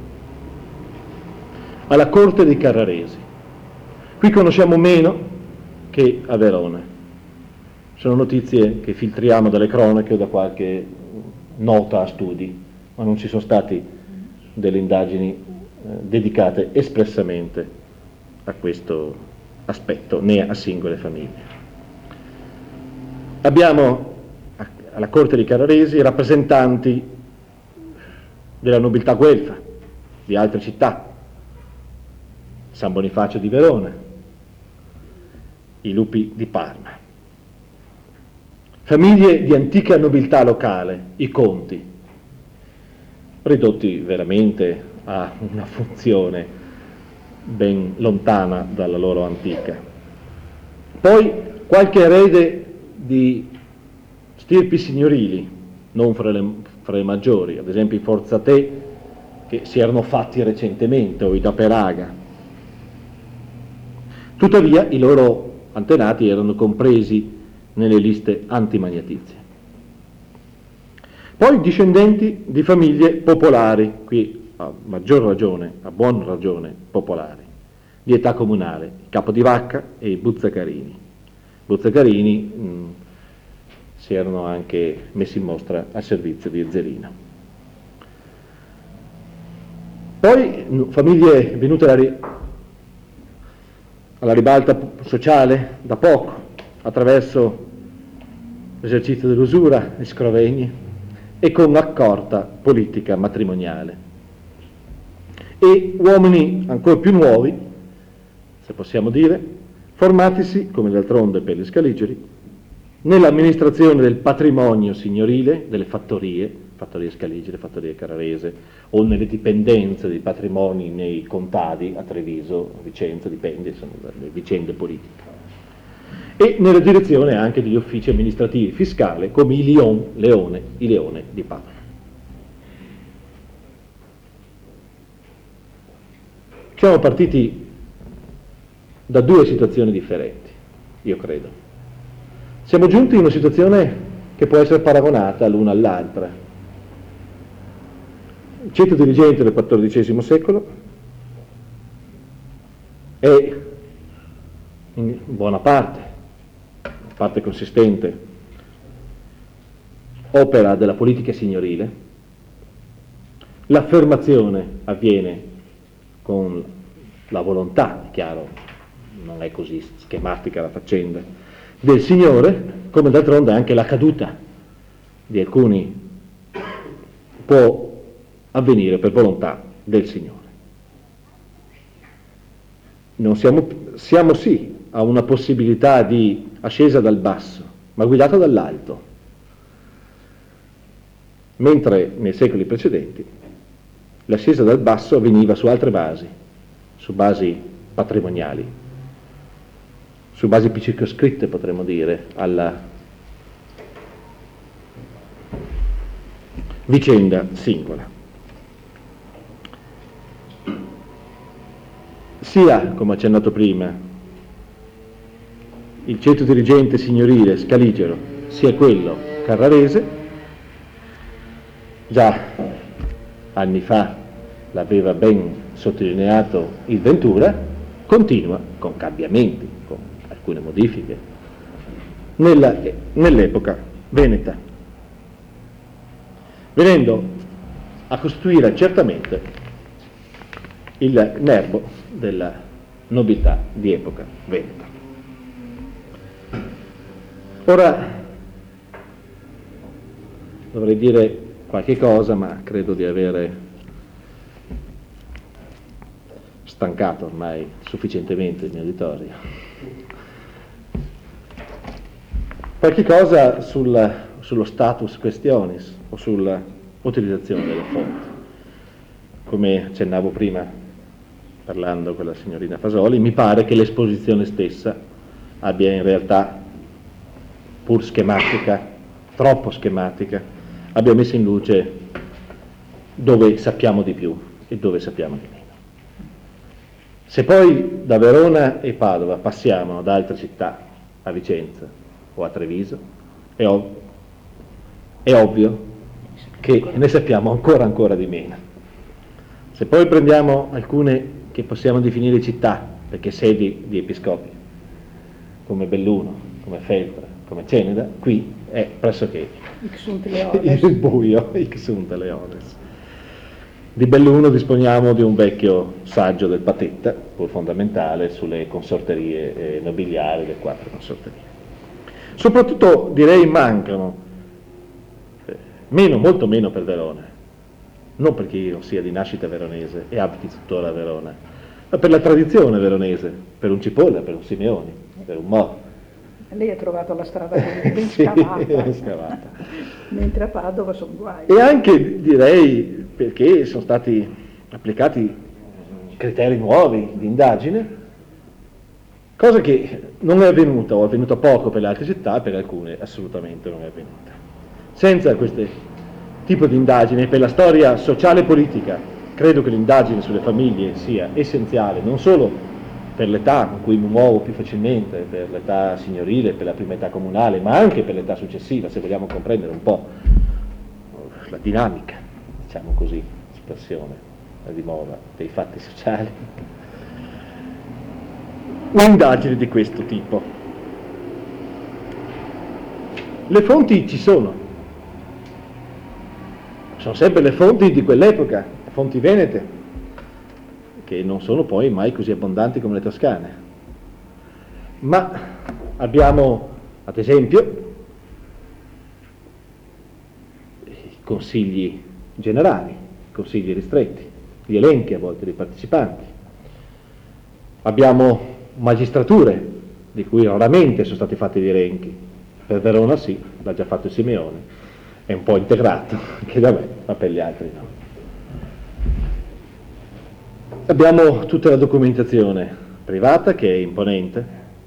Alla corte dei Carraresi. Qui conosciamo meno che a Verona. Sono notizie che filtriamo dalle cronache o da qualche nota a studi, ma non ci sono stati delle indagini dedicate espressamente a questo aspetto, né a singole famiglie. Abbiamo alla corte dei Carraresi rappresentanti della nobiltà guelfa, di altre città, San Bonifacio di Verona, i lupi di Parma. Famiglie di antica nobiltà locale, i conti, ridotti veramente a una funzione ben lontana dalla loro antica. Poi qualche erede di stirpi signorili, non fra le maggiori, ad esempio i Forzatè, che si erano fatti recentemente, o i da Peraga. Tuttavia i loro antenati erano compresi nelle liste antimagnetizie. Poi discendenti di famiglie popolari, qui a maggior ragione, a buona ragione popolari, di età comunale, Capodivacca e i Buzzacarini. Buzzacarini si erano anche messi in mostra al servizio di Ezzelino. Poi famiglie venute alla ribalta sociale da poco, attraverso l'esercizio dell'usura, gli scrovegni, e con accorta politica matrimoniale. E uomini ancora più nuovi, se possiamo dire, formatisi, come d'altronde per gli scaligeri, nell'amministrazione del patrimonio signorile, delle fattorie scaligere, fattorie carrarese, o nelle dipendenze dei patrimoni nei contadi, a Treviso, a Vicenza, dipende, sono le vicende politiche. E nella direzione anche degli uffici amministrativi fiscali, come i Leone di Padova. Siamo partiti da due situazioni differenti, io credo. Siamo giunti in una situazione che può essere paragonata l'una all'altra. Il ceto dirigente del XIV secolo è in buona parte consistente, opera della politica signorile. L'affermazione avviene con la volontà, chiaro, non è così schematica la faccenda, del Signore, come d'altronde anche la caduta di alcuni può avvenire per volontà del Signore. Non siamo sì a una possibilità di ascesa dal basso, ma guidata dall'alto, mentre nei secoli precedenti l'ascesa dal basso avveniva su altre basi, su basi patrimoniali, su basi più circoscritte, potremmo dire, alla vicenda singola. Sia, come accennato prima, il ceto dirigente signorile scaligero, sia quello carrarese, già anni fa l'aveva ben sottolineato il Ventura, continua con cambiamenti, con alcune modifiche, nell'epoca veneta. Venendo a costituire certamente il nervo della nobiltà di epoca veneta. Ora dovrei dire qualche cosa, ma credo di avere stancato ormai sufficientemente il mio uditorio. Qualche cosa sullo status questionis o sull'utilizzazione delle fonti. Come accennavo prima parlando con la signorina Fasoli, mi pare che l'esposizione stessa abbia in realtà, pur schematica, troppo schematica, abbia messo in luce dove sappiamo di più e dove sappiamo di meno. Se poi da Verona e Padova passiamo ad altre città, a Vicenza o a Treviso, è ovvio che ne sappiamo ancora di meno. Se poi prendiamo alcune che possiamo definire città, perché sedi di episcopi, come Belluno, come Feltre, come Ceneda, qui è pressoché il buio, ixunt leones. Di Belluno disponiamo di un vecchio saggio del Patetta, pur fondamentale, sulle consorterie nobiliari, le 4 consorterie. Soprattutto direi mancano, molto meno per Verona, non perché io sia di nascita veronese e abiti tuttora a Verona, ma per la tradizione veronese, per un Cipolla, per un Simeoni, per un Mo. Lei ha trovato la strada ben scavata, mentre a Padova sono guai. E anche direi perché sono stati applicati criteri nuovi di indagine, cosa che non è avvenuta o è avvenuta poco per le altre città, per alcune assolutamente non è avvenuta. Senza questo tipo di indagine per la storia sociale e politica, credo che l'indagine sulle famiglie sia essenziale, non solo per l'età in cui mi muovo più facilmente, per l'età signorile, per la prima età comunale, ma anche per l'età successiva, se vogliamo comprendere un po' la dinamica, diciamo così, espressione di moda dei fatti sociali. Un'indagine di questo tipo. Le fonti ci sono sempre le fonti di quell'epoca, fonti venete, che non sono poi mai così abbondanti come le toscane. Ma abbiamo, ad esempio, i consigli generali, i consigli ristretti, gli elenchi a volte dei partecipanti. Abbiamo magistrature, di cui raramente sono stati fatti gli elenchi. Per Verona sì, l'ha già fatto il Simeoni, è un po' integrato anche da me, ma per gli altri no. Abbiamo tutta la documentazione privata che è imponente.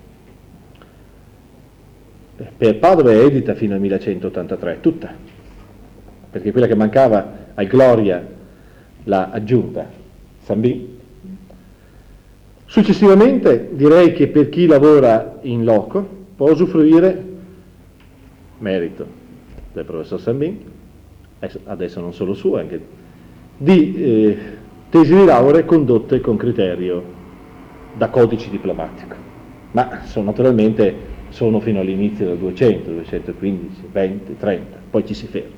Per Padova è edita fino al 1183, tutta, perché quella che mancava al Gloria l'ha aggiunta Sambin. Successivamente direi che per chi lavora in loco può usufruire, merito del professor Sambin, adesso non solo suo, anche di tesi di laurea condotte con criterio da codice diplomatico, ma naturalmente sono fino all'inizio del 200, 215, 20, 30, poi ci si ferma.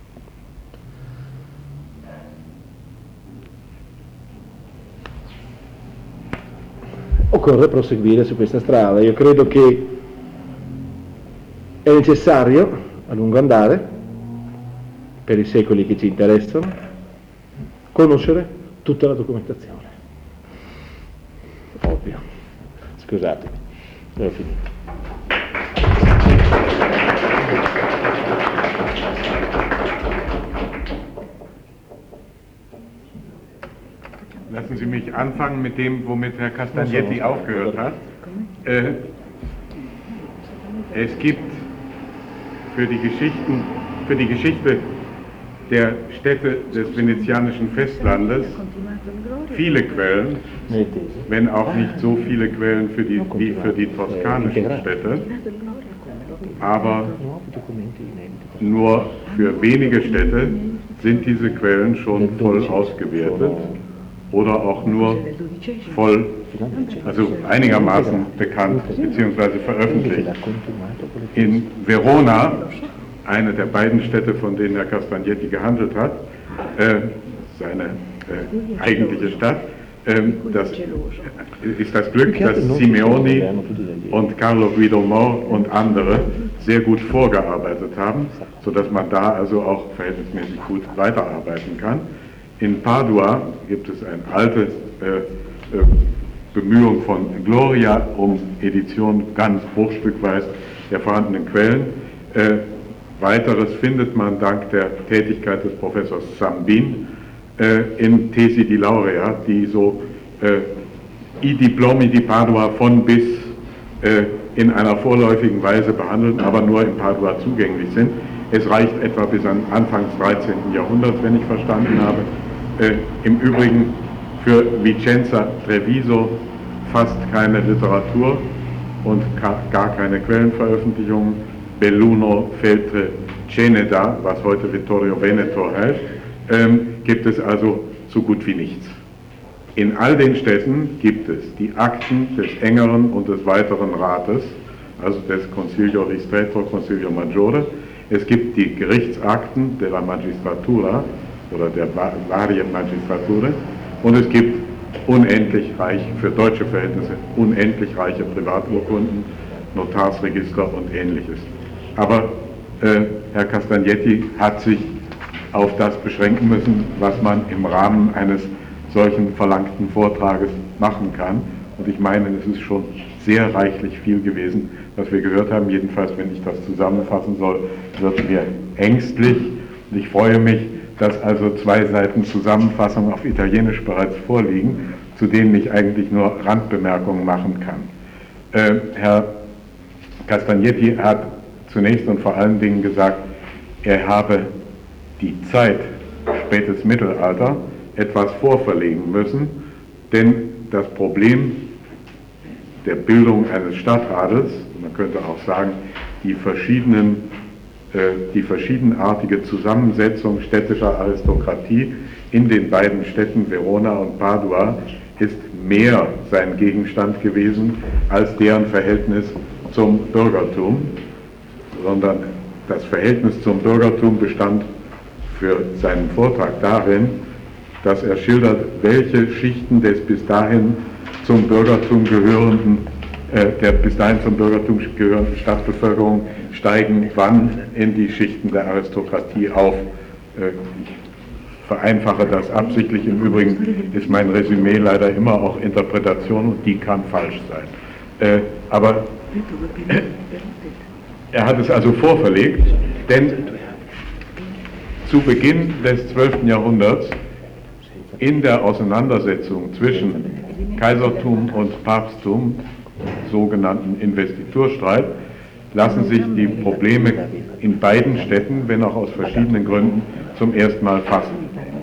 Occorre proseguire su questa strada. Io credo che è necessario a lungo andare, per i secoli che ci interessano, conoscere tutta la documentazione. Ovvio. Scusatemi, ho finito. Lassen Sie mich anfangen mit dem, womit Herr Castagnetti aufgehört hat. Es gibt für die Geschichte der Städte des venezianischen Festlandes viele Quellen, wenn auch nicht so viele Quellen wie für die toskanischen Städte, aber nur für wenige Städte sind diese Quellen schon voll ausgewertet oder auch nur voll, also einigermaßen bekannt bzw. veröffentlicht. In Verona, eine der beiden Städte, von denen Herr Castagnetti gehandelt hat, seine eigentliche Stadt. Das ist das Glück, dass Simeoni und Carlo Guidomont und andere sehr gut vorgearbeitet haben, sodass man da also auch verhältnismäßig gut weiterarbeiten kann. In Padua gibt es eine alte Bemühung von Gloria um Edition ganz bruchstückweise der vorhandenen Quellen. Weiteres findet man dank der Tätigkeit des Professors Sambin in Tesi di Laurea, die so i Diplomi di Padua von bis in einer vorläufigen Weise behandeln, aber nur in Padua zugänglich sind. Es reicht etwa bis an Anfang des 13. Jahrhunderts, wenn ich verstanden habe. Im Übrigen für Vicenza Treviso fast keine Literatur und gar keine Quellenveröffentlichungen. Belluno, Feltre, Ceneda, was heute Vittorio Veneto heißt, gibt es also so gut wie nichts. In all den Städten gibt es die Akten des engeren und des weiteren Rates, also des Consiglio Ristretto, Consiglio Maggiore. Es gibt die Gerichtsakten della Magistratura oder der Varie Magistrature und es gibt unendlich reich, für deutsche Verhältnisse, unendlich reiche Privaturkunden, Notarsregister und Ähnliches. Aber Herr Castagnetti hat sich auf das beschränken müssen, was man im Rahmen eines solchen verlangten Vortrages machen kann. Und ich meine, es ist schon sehr reichlich viel gewesen, was wir gehört haben. Jedenfalls, wenn ich das zusammenfassen soll, wird mir ängstlich. Und ich freue mich, dass also 2 Seiten Zusammenfassung auf Italienisch bereits vorliegen, zu denen ich eigentlich nur Randbemerkungen machen kann. Herr Castagnetti hat zunächst und vor allen Dingen gesagt, er habe die Zeit, spätes Mittelalter, etwas vorverlegen müssen, denn das Problem der Bildung eines Stadtadels, man könnte auch sagen, die verschiedenartige Zusammensetzung städtischer Aristokratie in den beiden Städten Verona und Padua ist mehr sein Gegenstand gewesen als deren Verhältnis zum Bürgertum, sondern das Verhältnis zum Bürgertum bestand für seinen Vortrag darin, dass er schildert, welche Schichten des bis dahin zum Bürgertum gehörenden, der bis dahin zum Bürgertum gehörenden Stadtbevölkerung steigen wann in die Schichten der Aristokratie auf. Ich vereinfache das absichtlich, im Übrigen ist mein Resümee leider immer auch Interpretation und die kann falsch sein. Aber er hat es also vorverlegt, denn zu Beginn des 12. Jahrhunderts in der Auseinandersetzung zwischen Kaisertum und Papsttum, sogenannten Investiturstreit, lassen sich die Probleme in beiden Städten, wenn auch aus verschiedenen Gründen, zum ersten Mal fassen.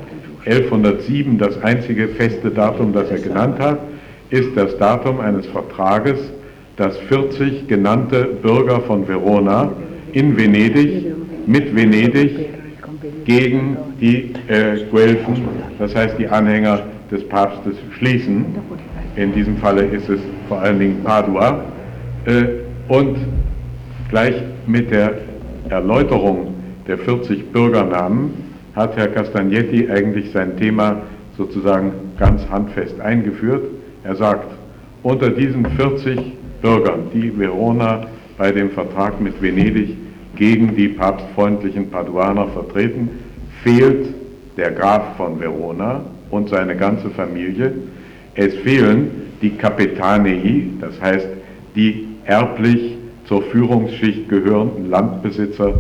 1107, das einzige feste Datum, das er genannt hat, ist das Datum eines Vertrages, dass 40 genannte Bürger von Verona in Venedig, mit Venedig, gegen die Guelfen, das heißt die Anhänger des Papstes, schließen. In diesem Falle ist es vor allen Dingen Padua. Und gleich mit der Erläuterung der 40 Bürgernamen hat Herr Castagnetti eigentlich sein Thema sozusagen ganz handfest eingeführt. Er sagt, unter diesen 40 Bürgern, die Verona bei dem Vertrag mit Venedig gegen die papstfreundlichen Paduaner vertreten, fehlt der Graf von Verona und seine ganze Familie. Es fehlen die Capetanei, das heißt die erblich zur Führungsschicht gehörenden Landbesitzer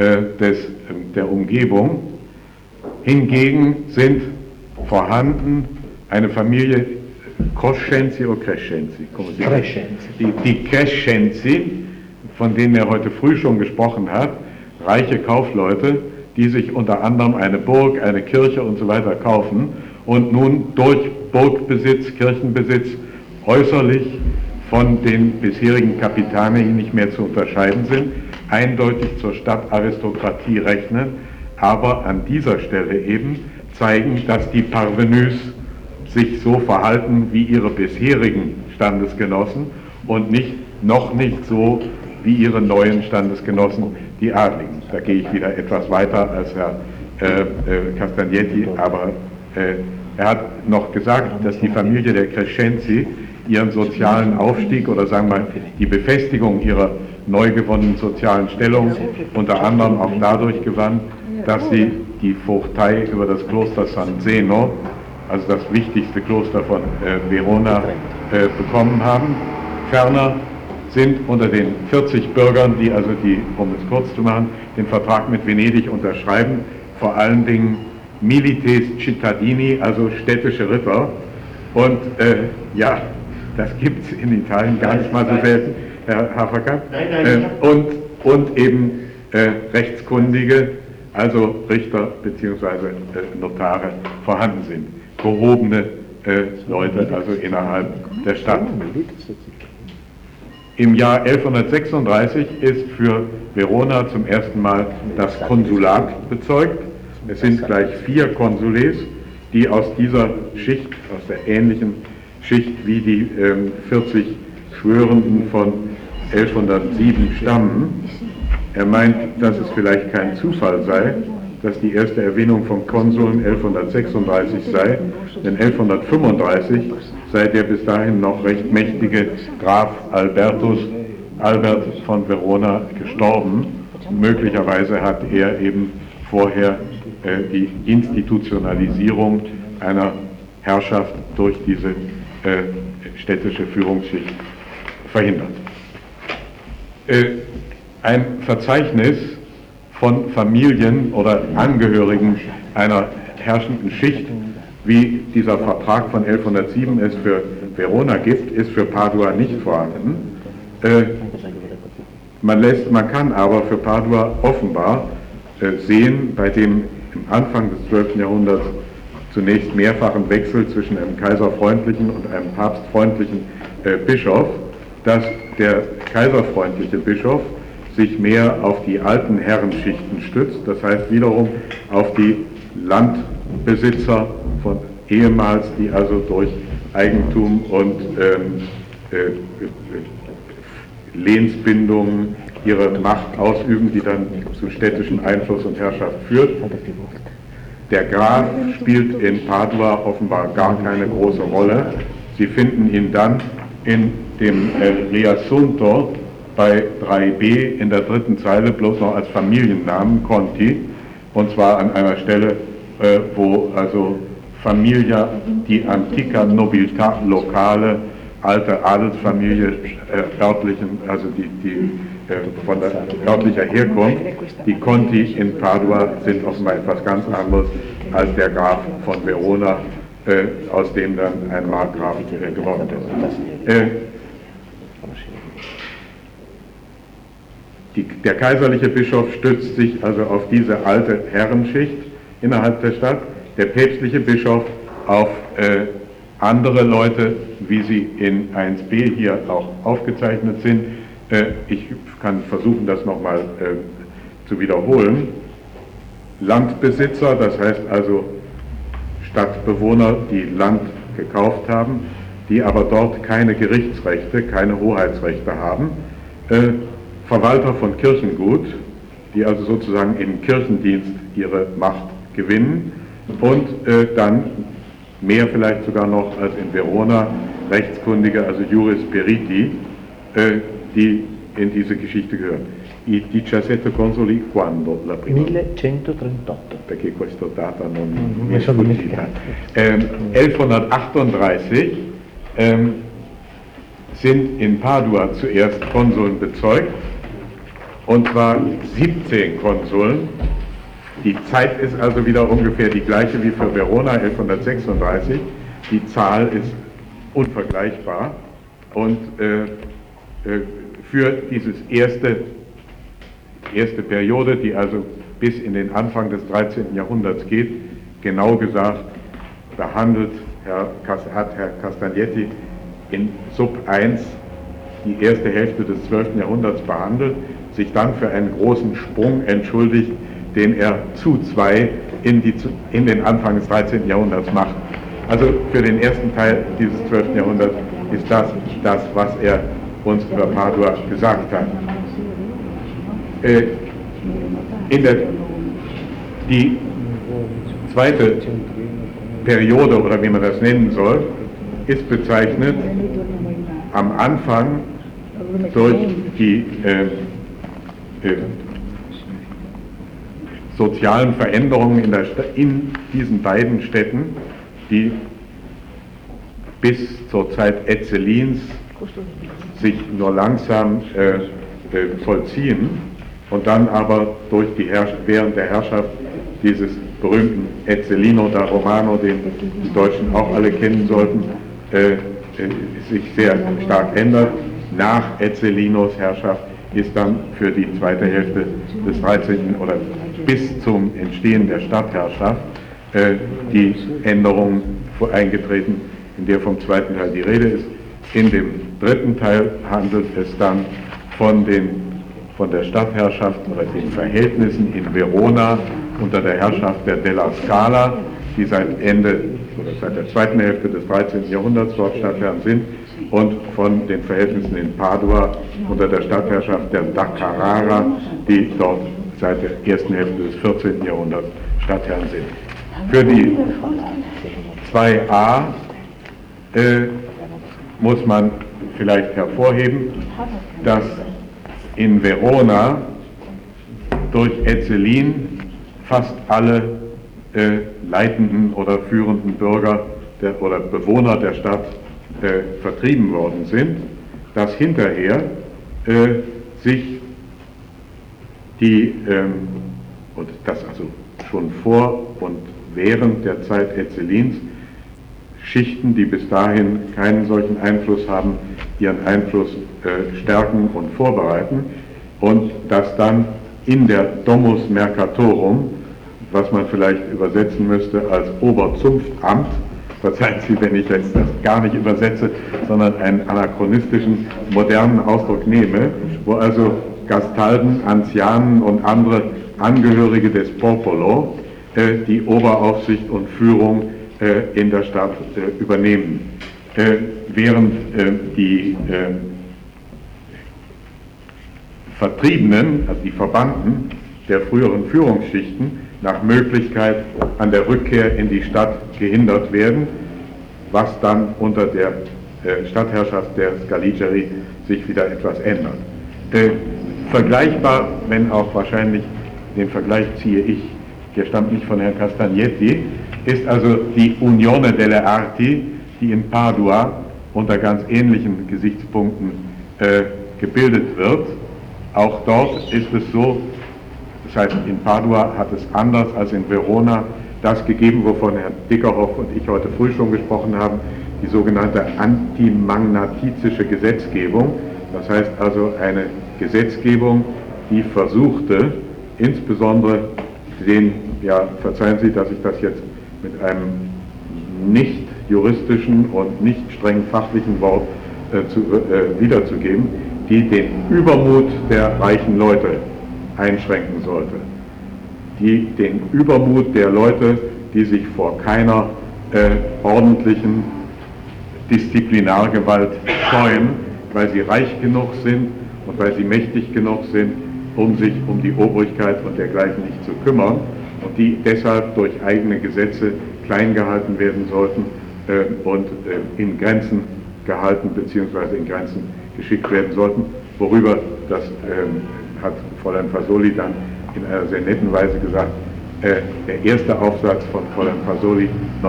der Umgebung. Hingegen sind vorhanden eine Familie Crescenzi oder Crescenzi? Die Crescenzi, von denen er heute früh schon gesprochen hat, reiche Kaufleute, die sich unter anderem eine Burg, eine Kirche und so weiter kaufen und nun durch Burgbesitz, Kirchenbesitz äußerlich von den bisherigen Capitanei nicht mehr zu unterscheiden sind, eindeutig zur Stadtaristokratie rechnen, aber an dieser Stelle eben zeigen, dass die Parvenus sich so verhalten wie ihre bisherigen Standesgenossen und noch nicht so wie ihre neuen Standesgenossen, die Adligen. Da gehe ich wieder etwas weiter als Herr Castagnetti, aber er hat noch gesagt, dass die Familie der Crescenzi ihren sozialen Aufstieg oder sagen wir mal die Befestigung ihrer neu gewonnenen sozialen Stellung unter anderem auch dadurch gewann, dass sie die Vogtei über das Kloster San Zeno, also das wichtigste Kloster von Verona, bekommen haben. Ferner sind unter den 40 Bürgern, die also um es kurz zu machen, den Vertrag mit Venedig unterschreiben, vor allen Dingen Milites Cittadini, also städtische Ritter. Und ja, das gibt es in Italien gar nicht mal so selten, Herr Haferkamp. Und eben Rechtskundige, also Richter bzw. Notare vorhanden sind. Gehobene Leute, also innerhalb der Stadt. Im Jahr 1136 ist für Verona zum ersten Mal das Konsulat bezeugt. Es sind gleich 4 Konsules, die aus dieser Schicht, aus der ähnlichen Schicht wie die 40 Schwörenden von 1107 stammen. Er meint, dass es vielleicht kein Zufall sei, dass die erste Erwähnung von Konsuln 1136 sei, denn 1135 sei der bis dahin noch recht mächtige Graf Albert von Verona gestorben. Möglicherweise hat er eben vorher die Institutionalisierung einer Herrschaft durch diese städtische Führungsschicht verhindert. Ein Verzeichnis von Familien oder Angehörigen einer herrschenden Schicht, wie dieser Vertrag von 1107 es für Verona gibt, ist für Padua nicht vorhanden. Man kann aber für Padua offenbar sehen, bei dem im Anfang des 12. Jahrhunderts zunächst mehrfachen Wechsel zwischen einem kaiserfreundlichen und einem papstfreundlichen Bischof, dass der kaiserfreundliche Bischof sich mehr auf die alten Herrenschichten stützt, das heißt wiederum auf die Landbesitzer von ehemals, die also durch Eigentum und Lehnsbindungen ihre Macht ausüben, die dann zu städtischem Einfluss und Herrschaft führt. Der Graf spielt in Padua offenbar gar keine große Rolle. Sie finden ihn dann in dem Riassunto bei 3b in der 3. Zeile bloß noch als Familiennamen Conti, und zwar an einer Stelle, wo also Familia di antica nobiltà locale, alte Adelsfamilie örtlichen, also die von der örtlicher Herkunft, die Conti in Padua sind offenbar etwas ganz anderes als der Graf von Verona, aus dem dann ein Markgraf geworden ist. Der kaiserliche Bischof stützt sich also auf diese alte Herrenschicht innerhalb der Stadt, der päpstliche Bischof auf andere Leute, wie sie in 1b hier auch aufgezeichnet sind. Ich kann versuchen, das nochmal zu wiederholen. Landbesitzer, das heißt also Stadtbewohner, die Land gekauft haben, die aber dort keine Gerichtsrechte, keine Hoheitsrechte haben. Verwalter von Kirchengut, die also sozusagen im Kirchendienst ihre Macht gewinnen, und dann mehr vielleicht sogar noch als in Verona Rechtskundige, also Juris Periti, die in diese Geschichte gehören. I 17 consoli quando la prima? 1138. Perché questa data non mi è sfuggita. 1138 sind in Padua zuerst Konsuln bezeugt, und zwar 17 Konsuln. Die Zeit ist also wieder ungefähr die gleiche wie für Verona 1136. Die Zahl ist unvergleichbar, und für dieses erste Periode, die also bis in den Anfang des 13. Jahrhunderts geht, genau gesagt behandelt hat Herr Castagnetti in Sub 1 die erste Hälfte des 12. Jahrhunderts behandelt, sich dann für einen großen Sprung entschuldigt, den er zu 2 in den Anfang des 13. Jahrhunderts macht. Also für den ersten Teil dieses 12. Jahrhunderts ist das, was er uns über Padua gesagt hat. Die zweite Periode, oder wie man das nennen soll, ist bezeichnet am Anfang durch die sozialen Veränderungen in diesen beiden Städten, die bis zur Zeit Ezzelins sich nur langsam vollziehen und dann aber während der Herrschaft dieses berühmten Ezzelino da Romano, den die Deutschen auch alle kennen sollten, sich sehr stark ändert. Nach Ezzelinos Herrschaft ist dann für die zweite Hälfte des 13. oder bis zum Entstehen der Stadtherrschaft die Änderung eingetreten, in der vom zweiten Teil die Rede ist. In dem dritten Teil handelt es dann von der Stadtherrschaft oder den Verhältnissen in Verona unter der Herrschaft der Della Scala, die seit der zweiten Hälfte des 13. Jahrhunderts dort Stadtherren sind, und von den Verhältnissen in Padua unter der Stadtherrschaft der Da Carrara, die dort seit der ersten Hälfte des 14. Jahrhunderts Stadtherren sind. Für die 2a muss man vielleicht hervorheben, dass in Verona durch Ezzelin fast alle leitenden oder führenden Bürger oder Bewohner der Stadt vertrieben worden sind, dass hinterher sich und das also schon vor und während der Zeit Ezzelins Schichten, die bis dahin keinen solchen Einfluss haben, ihren Einfluss stärken und vorbereiten, und dass dann in der Domus Mercatorum, was man vielleicht übersetzen müsste als Oberzunftamt, verzeihen Sie, wenn ich jetzt das gar nicht übersetze, sondern einen anachronistischen, modernen Ausdruck nehme, wo also Gastalden, Anzianen und andere Angehörige des Popolo die Oberaufsicht und Führung in der Stadt übernehmen. Während die Vertriebenen, also die Verbannten der früheren Führungsschichten, nach Möglichkeit an der Rückkehr in die Stadt gehindert werden, was dann unter der Stadtherrschaft der Scaligeri sich wieder etwas ändert. Vergleichbar, wenn auch wahrscheinlich, den Vergleich ziehe ich, der stammt nicht von Herrn Castagnetti, ist also die Unione delle Arti, die in Padua unter ganz ähnlichen Gesichtspunkten gebildet wird. Auch dort ist es so, das heißt, in Padua hat es anders als in Verona das gegeben, wovon Herr Dickerhoff und ich heute früh schon gesprochen haben, die sogenannte antimagnatizische Gesetzgebung. Das heißt also eine Gesetzgebung, die versuchte, insbesondere verzeihen Sie, dass ich das jetzt mit einem nicht juristischen und nicht streng fachlichen Wort wiederzugeben, die den Übermut der reichen Leute einschränken sollte. Die den Übermut der Leute, die sich vor keiner ordentlichen Disziplinargewalt scheuen, weil sie reich genug sind und weil sie mächtig genug sind, um sich um die Obrigkeit und dergleichen nicht zu kümmern, und die deshalb durch eigene Gesetze klein gehalten werden sollten und in Grenzen gehalten bzw. in Grenzen geschickt werden sollten, worüber, das hat Fräulein Fasoli dann in einer sehr netten Weise gesagt, der erste Aufsatz von Fräulein Fasoli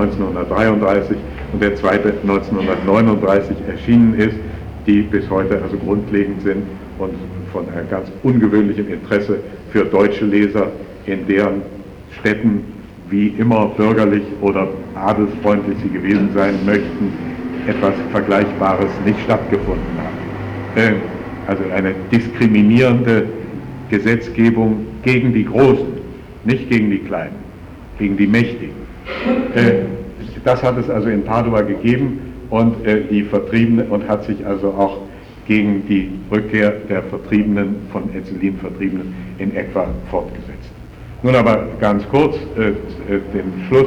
1933 und der zweite 1939 erschienen ist, die bis heute also grundlegend sind und von einem ganz ungewöhnlichen Interesse für deutsche Leser, in deren Städten, wie immer bürgerlich oder adelsfreundlich sie gewesen sein möchten, etwas Vergleichbares nicht stattgefunden hat. Also eine diskriminierende Gesetzgebung gegen die Großen, nicht gegen die Kleinen, gegen die Mächtigen. Das hat es also in Padua gegeben, und die Vertriebenen, und hat sich also auch gegen die Rückkehr der Vertriebenen, von Ezzelin Vertriebenen, in etwa fortgesetzt. Nun aber ganz kurz den Schluss.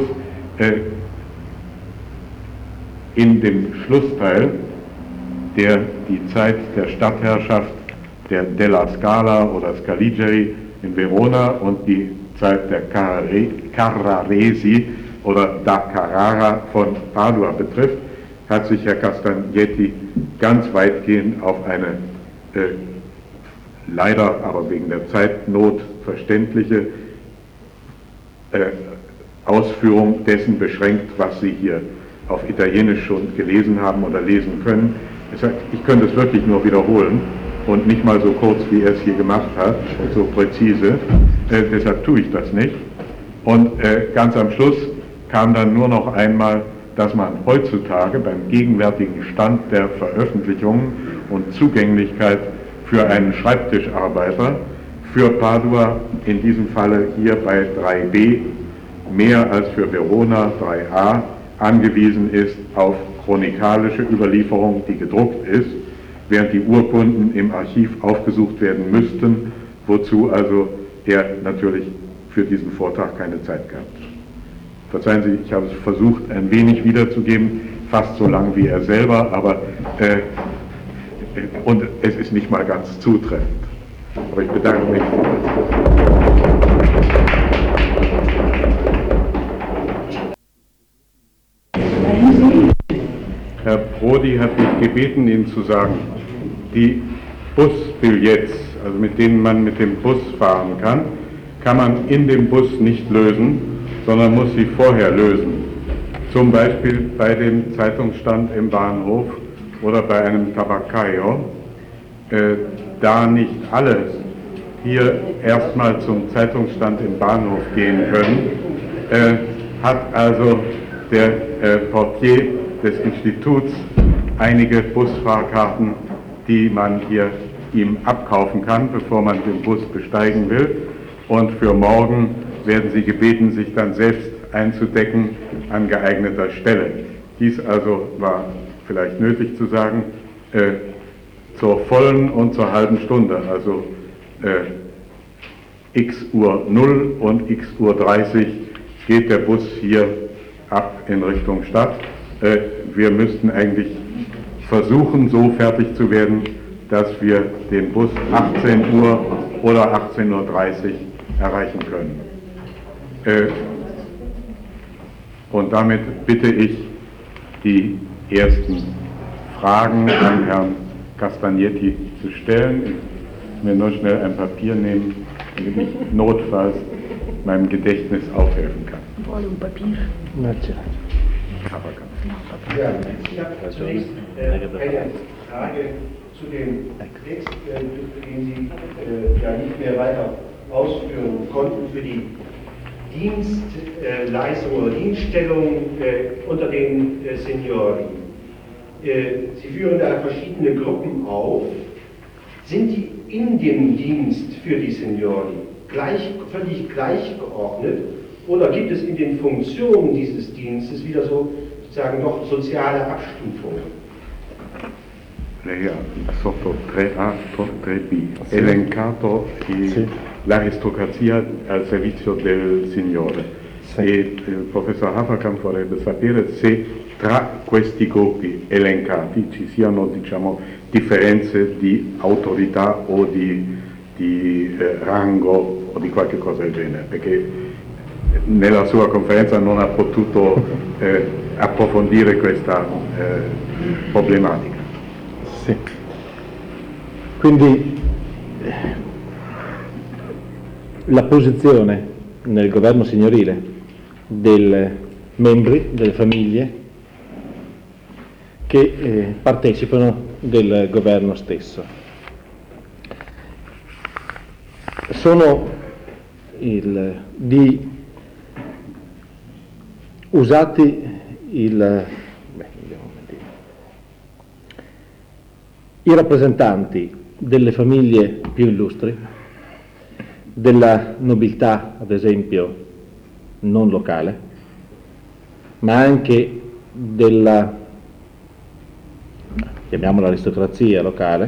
In dem Schlussteil, der die Zeit der Stadtherrschaft der Della Scala oder Scaligeri in Verona und die Zeit der Carraresi oder da Carrara von Padua betrifft, hat sich Herr Castagnetti ganz weitgehend auf eine leider aber wegen der Zeitnot verständliche Ausführung dessen beschränkt, was Sie hier auf Italienisch schon gelesen haben oder lesen können. Ich könnte es wirklich nur wiederholen und nicht mal so kurz, wie er es hier gemacht hat, so präzise. Deshalb tue ich das nicht. Und ganz am Schluss kam dann nur noch einmal, dass man heutzutage beim gegenwärtigen Stand der Veröffentlichungen und Zugänglichkeit für einen Schreibtischarbeiter für Padua, in diesem Falle hier bei 3b, mehr als für Verona 3a, angewiesen ist auf chronikalische Überlieferung, die gedruckt ist, während die Urkunden im Archiv aufgesucht werden müssten, wozu also er natürlich für diesen Vortrag keine Zeit gehabt. Verzeihen Sie, ich habe es versucht, ein wenig wiederzugeben, fast so lang wie er selber, aber und es ist nicht mal ganz zutreffend. Aber ich bedanke mich. Herr Prodi hat mich gebeten, Ihnen zu sagen, die Busbillets, also mit denen man mit dem Bus fahren kann man in dem Bus nicht lösen, sondern muss sie vorher lösen. Zum Beispiel bei dem Zeitungsstand im Bahnhof oder bei einem Tabaccaio. Da nicht alle hier erstmal zum Zeitungsstand im Bahnhof gehen können, hat also der Portier des Instituts einige Busfahrkarten, die man hier ihm abkaufen kann, bevor man den Bus besteigen will. Und für morgen werden Sie gebeten, sich dann selbst einzudecken an geeigneter Stelle. Dies also war vielleicht nötig zu sagen, zur vollen und zur halben Stunde, also x Uhr 0 und x Uhr 30 geht der Bus hier ab in Richtung Stadt. Wir müssten eigentlich versuchen, so fertig zu werden, dass wir den Bus 18 Uhr oder 18:30 Uhr erreichen können. Und damit bitte ich, die ersten Fragen an Herrn Castagnetti zu stellen. Ich mir nur schnell ein Papier nehmen, damit ich notfalls meinem Gedächtnis aufhelfen kann. Ja, ich habe zunächst eine Frage zu dem Text, den Sie ja nicht mehr weiter ausführen konnten für die Dienstleistung oder Dienststellung unter den Senioren. Sie führen da verschiedene Gruppen auf. Sind die in dem Dienst für die Senioren völlig gleichgeordnet oder gibt es in den Funktionen dieses Dienstes wieder so sozusagen doch soziale Abstufungen? Lei ha sotto 3A, 3B elencato l'aristocrazia al servizio del Signore. E il professor Haferkamp vorrebbe sapere se tra questi gruppi elencati ci siano, diciamo, differenze di autorità o di rango o di qualche cosa del genere, perché nella sua conferenza non ha potuto approfondire questa problematica. Sì. Quindi la posizione nel governo signorile dei membri delle famiglie che partecipano del governo stesso. Sono usati i rappresentanti delle famiglie più illustri, della nobiltà, ad esempio, non locale, ma anche della, chiamiamola aristocrazia locale,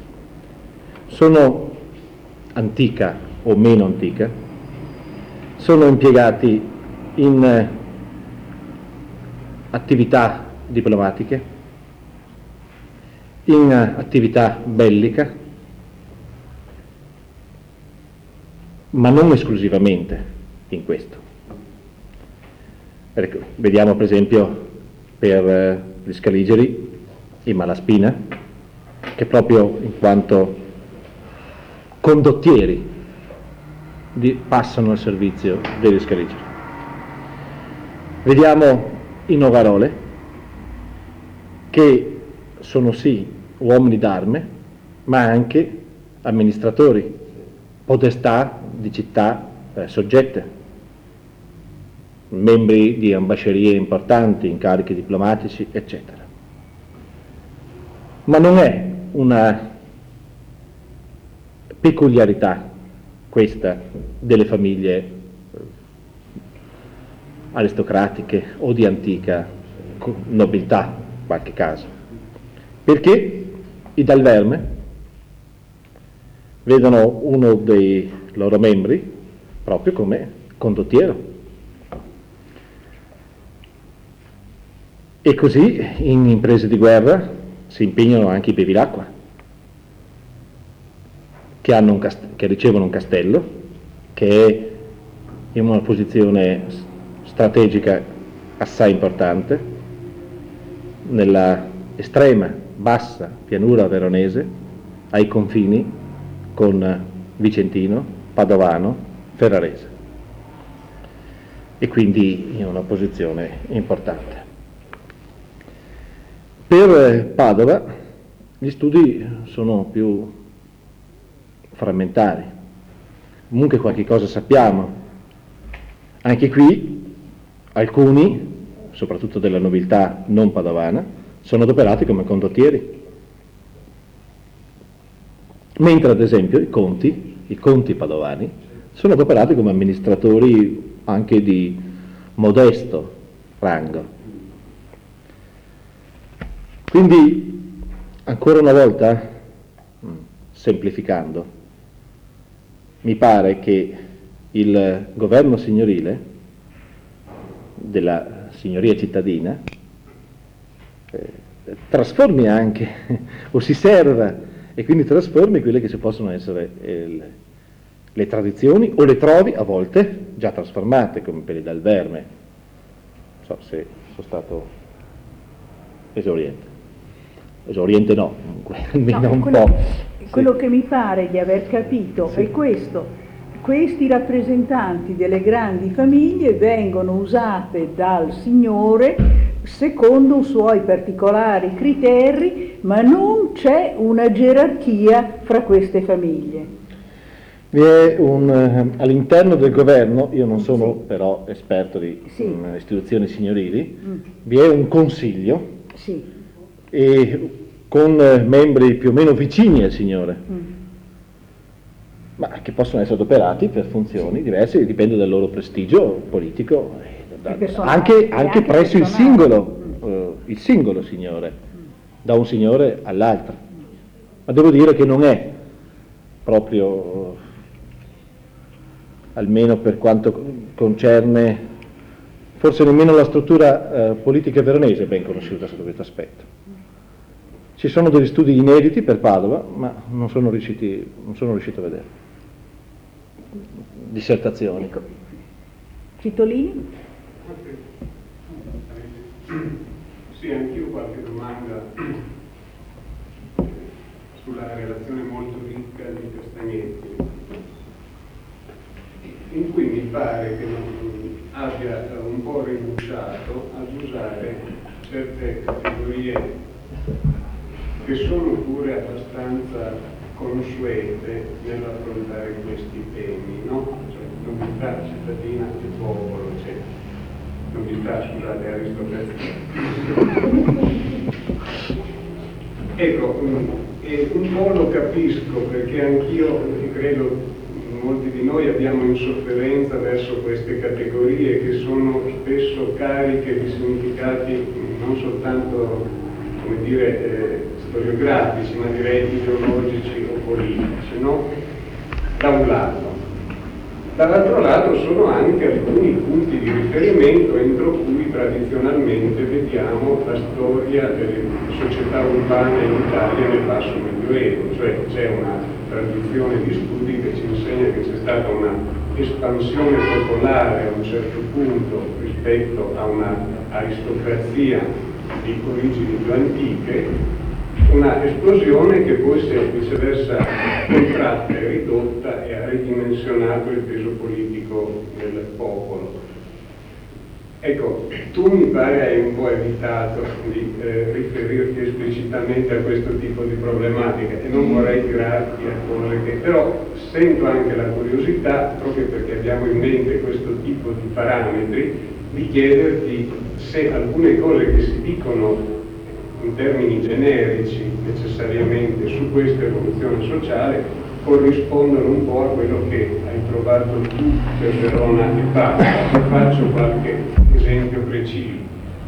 sono antica o meno antica, sono impiegati in attività diplomatiche, in attività bellica, ma non esclusivamente. in questo. Vediamo per esempio per gli Scaligeri i Malaspina, che proprio in quanto condottieri passano al servizio degli Scaligeri. Vediamo i Novarole, che sono sì uomini d'arme, ma anche amministratori, potestà di città soggette, membri di ambascerie importanti, incarichi diplomatici, eccetera. Ma non è una peculiarità questa delle famiglie aristocratiche o di antica nobiltà, in qualche caso, perché i Dal Verme vedono uno dei loro membri proprio come condottiero. E così in imprese di guerra si impegnano anche i Bevilacqua, che ricevono un castello, che è in una posizione strategica assai importante, nella estrema bassa pianura veronese, ai confini con Vicentino, Padovano, Ferrarese, e quindi in una posizione importante. Per Padova gli studi sono più frammentari, comunque qualche cosa sappiamo. Anche qui alcuni, soprattutto della nobiltà non padovana, sono adoperati come condottieri, mentre ad esempio i conti padovani sono adoperati come amministratori anche di modesto rango. Quindi, ancora una volta, semplificando, mi pare che il governo signorile della signoria cittadina trasformi anche, o si serva, e quindi trasformi quelle che si possono essere le tradizioni, o le trovi a volte già trasformate, come per i Dal Verme. Non so se sono stato esauriente no, comunque, almeno un po'. Quello che mi pare di aver capito è questo: questi rappresentanti delle grandi famiglie vengono usate dal Signore secondo i suoi particolari criteri, ma non c'è una gerarchia fra queste famiglie. Vi è all'interno del governo, io non sono però esperto di istituzioni signorili, vi è un consiglio e con membri più o meno vicini al Signore, ma che possono essere adoperati per funzioni diverse, dipende dal loro prestigio politico, anche presso il singolo Signore, da un Signore all'altro. Ma devo dire che non è proprio, almeno per quanto concerne, forse nemmeno la struttura politica veronese ben conosciuta sotto questo aspetto. Ci sono degli studi inediti per Padova, ma non sono riuscito a vedere. Dissertazioni. Cittolini? Sì, anch'io qualche domanda sulla relazione molto ricca di Castagnetti, in cui mi pare che abbia un po' rinunciato ad usare certe categorie che sono pure abbastanza consuete nell'affrontare questi temi, no? Cioè, nobiltà cittadina e popolo, eccetera. Nobiltà, scusate, aristocrazia. Ecco, un po' lo capisco, perché anch'io credo molti di noi abbiamo insofferenza verso queste categorie che sono spesso cariche di significati non soltanto, come dire, storiografici, ma direi ideologici o politici, no? Da un lato. Dall'altro lato sono anche alcuni punti di riferimento entro cui tradizionalmente vediamo la storia delle società urbane in Italia nel basso medioevo, cioè c'è una tradizione di studi che ci insegna che c'è stata una espansione popolare a un certo punto rispetto a una aristocrazia di origini più antiche, una esplosione che poi si è viceversa contratta e ridotta e ha ridimensionato il peso politico del popolo. Ecco, tu mi pare hai un po' evitato di riferirti esplicitamente a questo tipo di problematica e non vorrei tirarti a cose che... però sento anche la curiosità, proprio perché abbiamo in mente questo tipo di parametri, di chiederti se alcune cose che si dicono in termini generici necessariamente su questa evoluzione sociale corrispondono un po' a quello che hai trovato tu per Verona e Padova. Ti faccio qualche esempio preciso.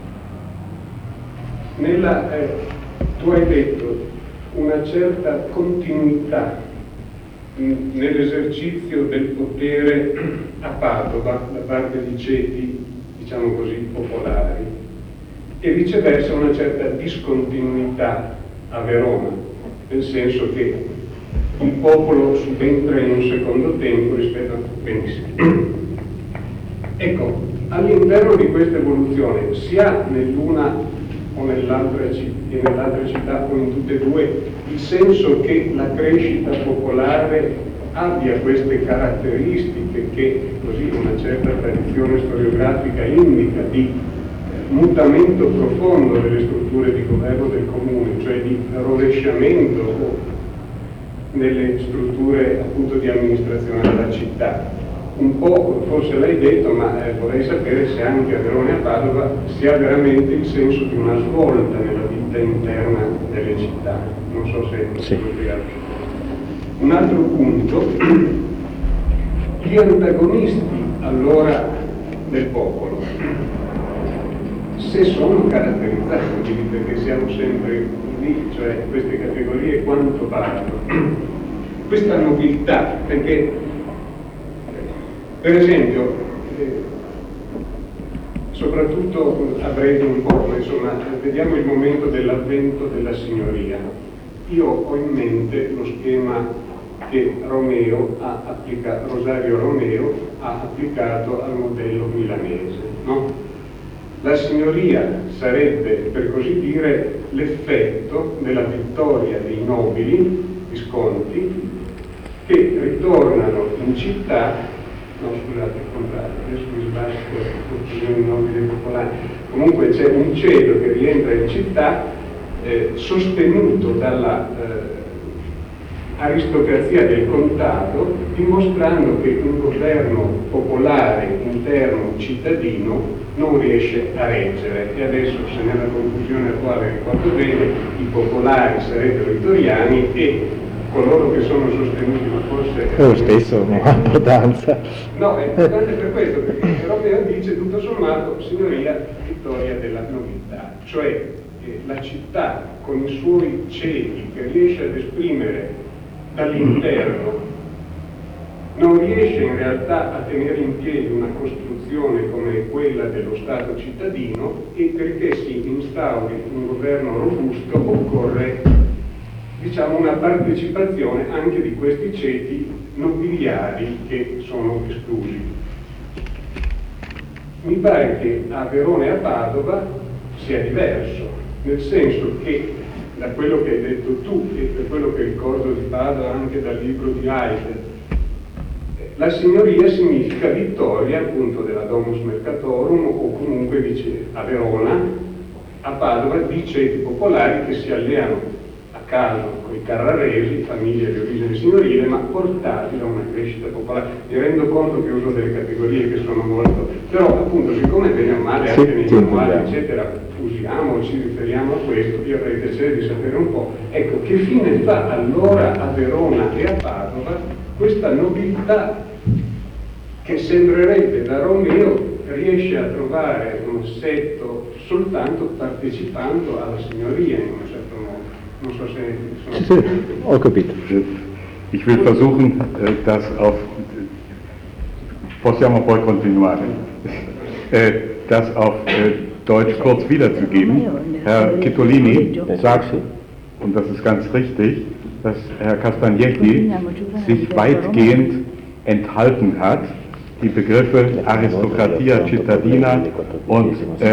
Tu hai detto una certa continuità nell'esercizio del potere a Padova da parte di ceti, diciamo così, popolari, e viceversa una certa discontinuità a Verona, nel senso che il popolo subentra in un secondo tempo rispetto a... Benissimo. Ecco, all'interno di questa evoluzione, sia nell'una o nell'altra città o in tutte e due, il senso che la crescita popolare abbia queste caratteristiche che così una certa tradizione storiografica indica di mutamento profondo delle strutture di governo del comune, cioè di rovesciamento nelle strutture appunto di amministrazione della città. Un po', forse l'hai detto, ma vorrei sapere se anche a Verona e a Padova si ha veramente il senso di una svolta nella vita interna delle città. Non so se sì. Un altro punto, gli antagonisti allora del popolo, se sono caratterizzati, perché siamo sempre lì, cioè queste categorie quanto valgono. Questa nobiltà, perché per esempio, soprattutto a breve un po', insomma, vediamo il momento dell'avvento della signoria. Io ho in mente lo schema che Rosario Romeo ha applicato al modello milanese, no? La signoria sarebbe, per così dire, l'effetto della vittoria dei nobili visconti che ritornano in città, no scusate, il contrario, adesso mi sbaglio, i nobili popolari, comunque c'è un ceto che rientra in città sostenuto dalla aristocrazia del contato, dimostrando che un governo popolare interno cittadino non riesce a reggere. E adesso, se nella confusione attuale ricordo bene, i popolari sarebbero i toriani e coloro che sono sostenuti, ma forse è lo stesso, non ha importanza. No, è importante per questo, perché Romeo dice tutto sommato signoria vittoria della nobiltà, cioè la città con i suoi ceti che riesce ad esprimere dall'interno non riesce in realtà a tenere in piedi una costruzione come quella dello Stato cittadino, e perché si instauri un governo robusto occorre, diciamo, una partecipazione anche di questi ceti nobiliari che sono esclusi. Mi pare che a Verona e a Padova sia diverso, nel senso che da quello che hai detto tu e per quello che ricordo di Padova anche dal libro di Heidegger, la signoria significa vittoria appunto della Domus Mercatorum, o comunque dice a Verona, a Padova, di ceti popolari che si alleano a caso con i carraresi, famiglie di origine signorile, ma portati da una crescita popolare. Mi rendo conto che uso delle categorie che sono molto, però appunto siccome bene o male anche nei manuali eccetera usiamo, ci riferiamo a questo, io avrei piacere di sapere un po', ecco, che fine fa allora a Verona e a Padova questa nobiltà che sembrerebbe da Romeo riesce a trovare un assetto soltanto partecipando alla signoria in un certo modo. Non so se sono... Ho capito. Ich will versuchen, das auf Possiamo poi continuare. Das auf Deutsch kurz wiederzugeben. Herr Chittolini sagt, und das ist ganz richtig, dass Herr Castagnetti sich weitgehend enthalten hat, die Begriffe Aristocratia cittadina und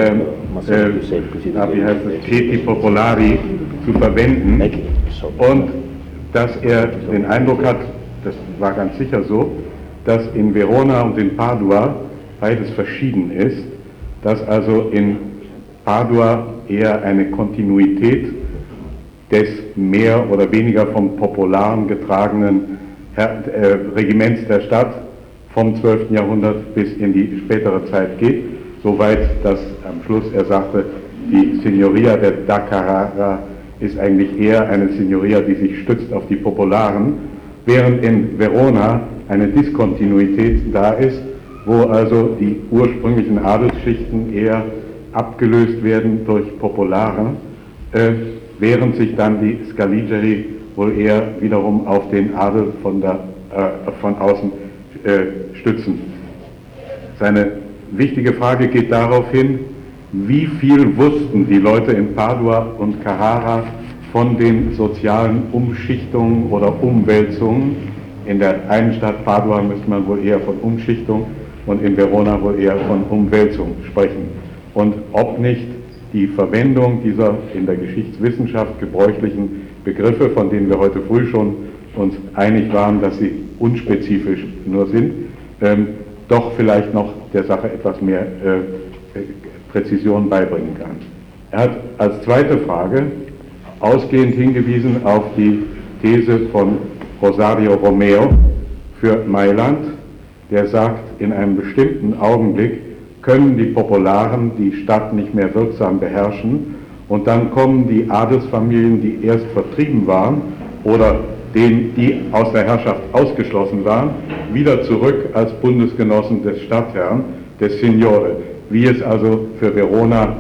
wie heißt es, Ceti popolari zu verwenden, und dass er den Eindruck hat, das war ganz sicher so, dass in Verona und in Padua beides verschieden ist, dass also in Padua eher eine Kontinuität des mehr oder weniger vom Popularen getragenen Regiments der Stadt vom 12. Jahrhundert bis in die spätere Zeit geht, soweit, dass am Schluss er sagte, die Signoria der da Carrara ist eigentlich eher eine Signoria, die sich stützt auf die Popularen, während in Verona eine Diskontinuität da ist, wo also die ursprünglichen Adelsschichten eher abgelöst werden durch Populare, während sich dann die Scaligeri wohl eher wiederum auf den Adel von außen stützen. Seine wichtige Frage geht darauf hin, wie viel wussten die Leute in Padua und Carrara von den sozialen Umschichtungen oder Umwälzungen. In der einen Stadt Padua müsste man wohl eher von Umschichtung und in Verona wohl eher von Umwälzung sprechen. Und ob nicht die Verwendung dieser in der Geschichtswissenschaft gebräuchlichen Begriffe, von denen wir heute früh schon uns einig waren, dass sie unspezifisch nur sind, doch vielleicht noch der Sache etwas mehr Präzision beibringen kann. Er hat als zweite Frage ausgehend hingewiesen auf die These von Rosario Romeo für Mailand, der sagt, in einem bestimmten Augenblick können die Popularen die Stadt nicht mehr wirksam beherrschen und dann kommen die Adelsfamilien, die erst vertrieben waren oder die aus der Herrschaft ausgeschlossen waren, wieder zurück als Bundesgenossen des Stadtherrn, des Signore, wie es also für Verona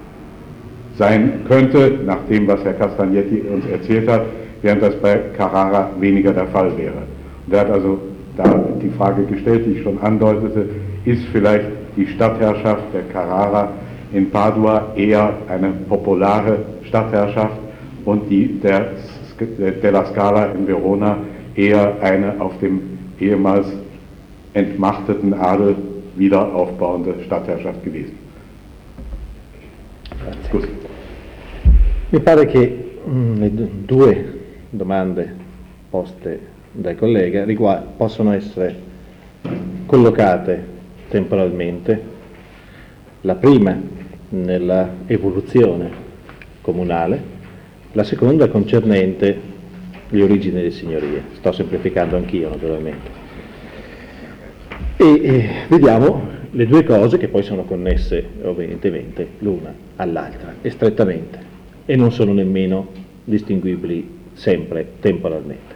sein könnte, nach dem, was Herr Castagnetti uns erzählt hat, während das bei Carrara weniger der Fall wäre. Und er hat also da die Frage gestellt, die ich schon andeutete, ist vielleicht die Stadtherrschaft der Carrara in Padua eher eine populare Stadtherrschaft und die della Scala in Verona eher eine auf dem ehemals entmachteten Adel wieder aufbauende Stadtherrschaft gewesen. Scusi. Mi pare che le due domande poste dai collega possono essere collocate temporalmente, la prima nella evoluzione comunale, la seconda concernente le origini delle signorie. Sto semplificando anch'io naturalmente. E vediamo le due cose che poi sono connesse evidentemente l'una all'altra e strettamente e non sono nemmeno distinguibili sempre temporalmente.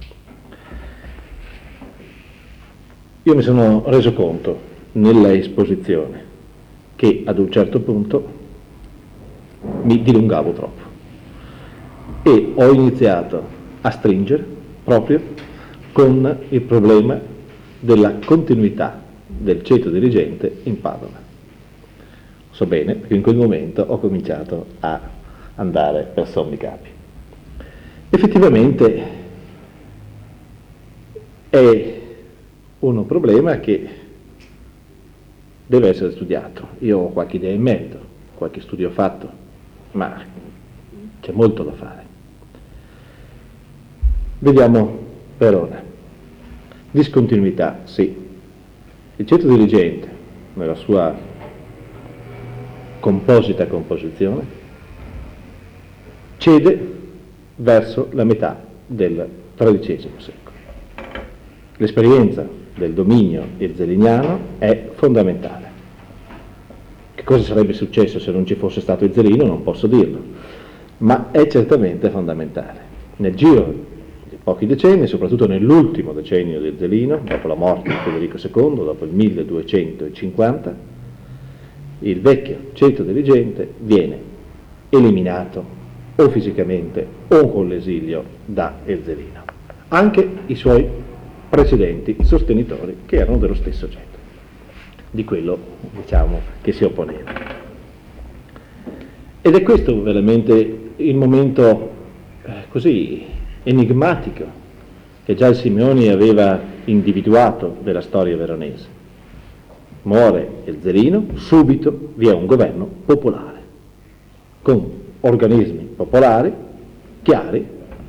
Io mi sono reso conto nella esposizione che ad un certo punto mi dilungavo troppo e ho iniziato a stringere proprio con il problema della continuità del ceto dirigente in Padova. So bene, perché in quel momento ho cominciato a andare per sommi capi. Effettivamente è un problema che deve essere studiato. Io ho qualche idea in merito, qualche studio fatto, ma c'è molto da fare. Vediamo per ora. Discontinuità, sì. Il ceto dirigente, nella sua composita composizione, cede verso la metà del XIII secolo. L'esperienza del dominio ezzeliniano è fondamentale. Che cosa sarebbe successo se non ci fosse stato Ezzelino non posso dirlo, ma è certamente fondamentale. Nel giro di pochi decenni, soprattutto nell'ultimo decennio di Ezzelino, dopo la morte di Federico II, dopo il 1250, il vecchio ceto dirigente viene eliminato o fisicamente o con l'esilio da Ezzelino. Anche i suoi precedenti sostenitori che erano dello stesso ceto. di quello, diciamo, che si opponeva. Ed è questo veramente il momento così enigmatico che già il Simeoni aveva individuato della storia veronese. Muore Ezzelino, subito vi è un governo popolare, con organismi popolari, chiari,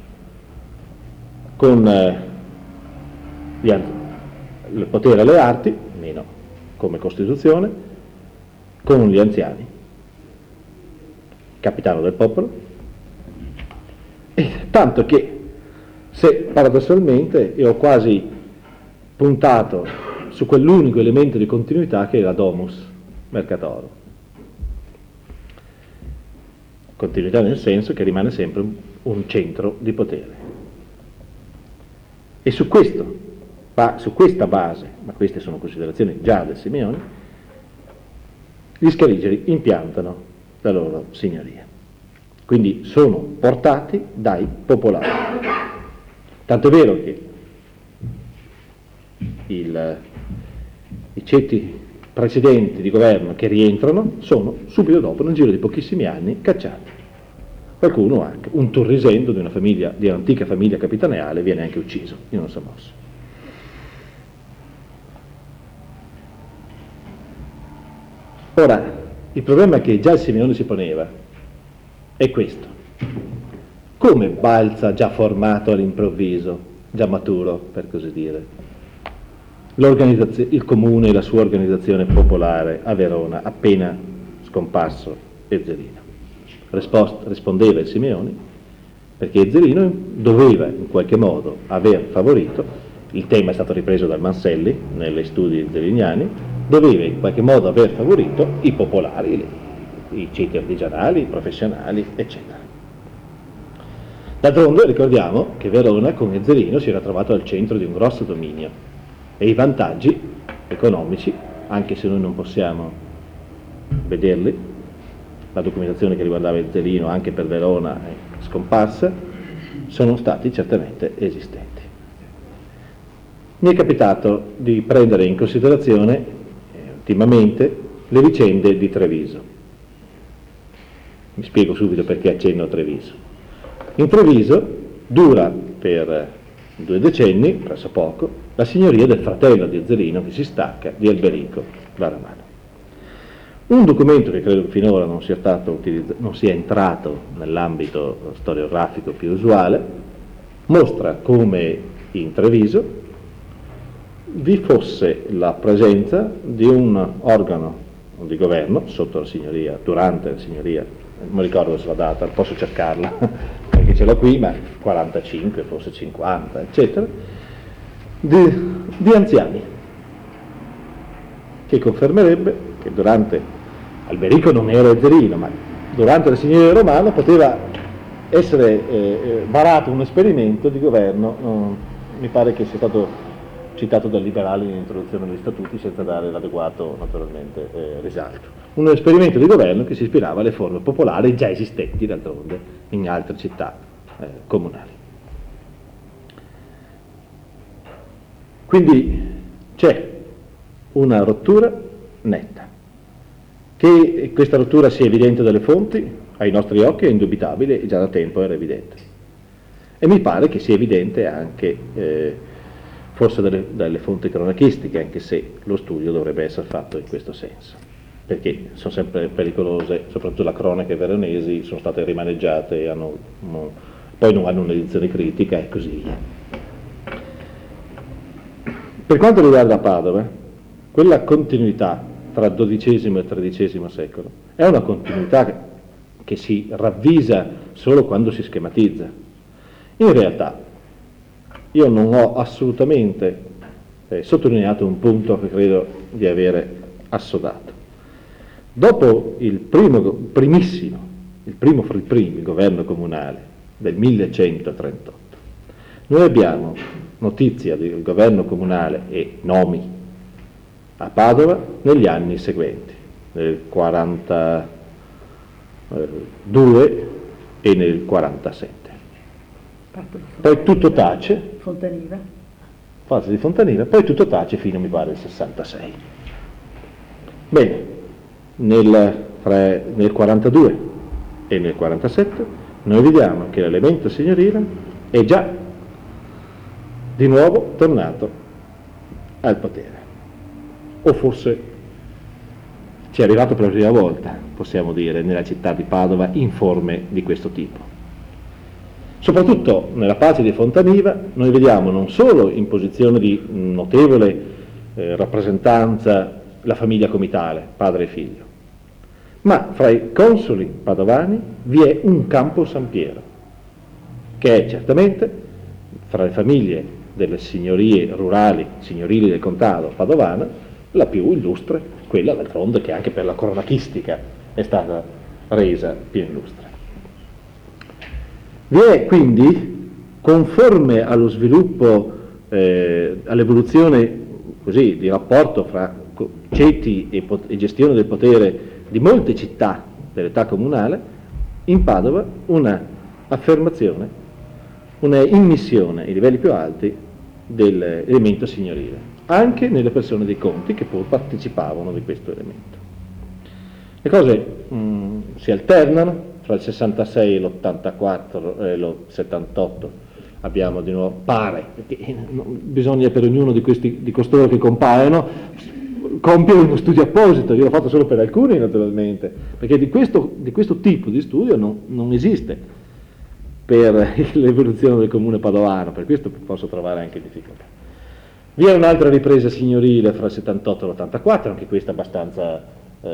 con il potere alle arti, meno come Costituzione, con gli anziani, capitano del popolo, e tanto che, se paradossalmente, io ho quasi puntato su quell'unico elemento di continuità che è la Domus Mercatorum. Continuità nel senso che rimane sempre un centro di potere. E su questa base, ma queste sono considerazioni già del Simeoni, gli Scaligeri impiantano la loro signoria. Quindi sono portati dai popolari. Tanto è vero che i ceti precedenti di governo che rientrano sono subito dopo, nel giro di pochissimi anni, cacciati. Qualcuno anche, un Turrisendo di un'antica famiglia capitaneale, viene anche ucciso in un sommosso. Ora, il problema che già il Simeoni si poneva è questo. Come balza già formato all'improvviso, già maturo per così dire, il comune e la sua organizzazione popolare a Verona appena scomparso Ezzelino? Rispondeva il Simeoni perché Ezzelino doveva in qualche modo aver favorito, il tema è stato ripreso dal Manselli negli studi zelignani, doveva in qualche modo aver favorito i popolari, i ceti artigianali, i professionali, eccetera. D'altronde ricordiamo che Verona con Ezzelino si era trovato al centro di un grosso dominio e i vantaggi economici, anche se noi non possiamo vederli, la documentazione che riguardava Ezzelino anche per Verona è scomparsa, sono stati certamente esistenti. Mi è capitato di prendere in considerazione ultimamente le vicende di Treviso. Mi spiego subito perché accenno a Treviso. In Treviso dura per 2 decenni, presso poco, la signoria del fratello di Ezzelino che si stacca, di Alberico Varamano. Un documento che credo che finora non sia entrato nell'ambito storiografico più usuale, mostra come in Treviso vi fosse la presenza di un organo di governo sotto la signoria, durante la signoria, non mi ricordo se la data, posso cercarla perché ce l'ho qui, ma 45, forse 50, eccetera, di anziani, che confermerebbe che durante Alberico non era Ezzelino, ma durante la signoria romana poteva essere varato un esperimento di governo, mi pare che sia stato citato dal Liberali nell'introduzione degli statuti senza dare l'adeguato naturalmente risalto. Un esperimento di governo che si ispirava alle forme popolari già esistenti d'altronde in altre città comunali. Quindi c'è una rottura netta. Che questa rottura sia evidente dalle fonti, ai nostri occhi è indubitabile e già da tempo era evidente. E mi pare che sia evidente anche forse dalle fonti cronachistiche, anche se lo studio dovrebbe essere fatto in questo senso, perché sono sempre pericolose, soprattutto le cronache veronesi sono state rimaneggiate e poi non hanno un'edizione critica e così via. Per quanto riguarda Padova, quella continuità tra XII e XIII secolo è una continuità che si ravvisa solo quando si schematizza. In realtà io non ho assolutamente sottolineato un punto che credo di avere assodato. Dopo il primo governo comunale del 1138, noi abbiamo notizia del governo comunale e nomi a Padova negli anni seguenti, nel 42 e nel 47. Poi tutto tace, Fontaniva. fase di Fontaniva, poi tutto tace fino, mi pare, al 66. Bene, nel 42 e nel 47 noi vediamo che l'elemento signorile è già di nuovo tornato al potere, o forse ci è arrivato per la prima volta, possiamo dire, nella città di Padova in forme di questo tipo. Soprattutto nella pace di Fontaniva noi vediamo non solo in posizione di notevole rappresentanza la famiglia comitale, padre e figlio, ma fra i consoli padovani vi è un Campo San Piero, che è certamente fra le famiglie delle signorie rurali, signorili del contado padovana, la più illustre, quella d'altronde che anche per la cronacistica è stata resa più illustre. Vi è quindi, conforme allo sviluppo, all'evoluzione così di rapporto fra ceti e gestione del potere di molte città dell'età comunale, in Padova una affermazione, una immissione ai livelli più alti dell'elemento signorile, anche nelle persone dei conti che pur partecipavano di questo elemento. Le cose si alternano, fra il 66 e l'84 e lo 78 abbiamo di nuovo, pare, perché bisogna per ognuno di costoro che compaiono compiere uno studio apposito. Io l'ho fatto solo per alcuni naturalmente, perché di questo tipo di studio non esiste per l'evoluzione del comune padovano, per questo posso trovare anche difficoltà. Vi è un'altra ripresa signorile fra il 78 e l'84, anche questa abbastanza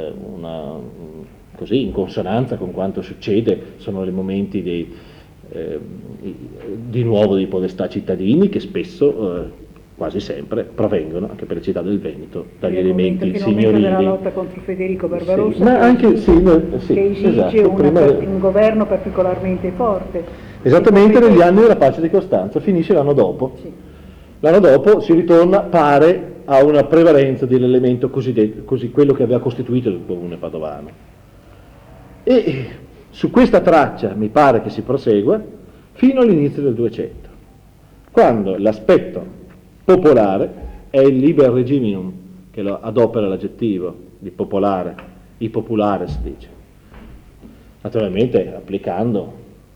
così in consonanza con quanto succede, sono i momenti di nuovo di podestà cittadini che spesso quasi sempre provengono, anche per le città del Veneto, dagli elementi signorili. Della lotta contro Federico Barbarossa, sì, ma anche, che esige esatto, un governo particolarmente forte. Esattamente negli anni della pace di Costanza, finisce l'anno dopo. Sì. L'anno dopo si ritorna, pare, a una prevalenza dell'elemento cosiddetto, quello che aveva costituito il comune padovano. E su questa traccia mi pare che si prosegua fino all'inizio del 200, quando l'aspetto popolare è il liber regiminum, che adopera l'aggettivo di popolare, i popolare si dice, naturalmente applicando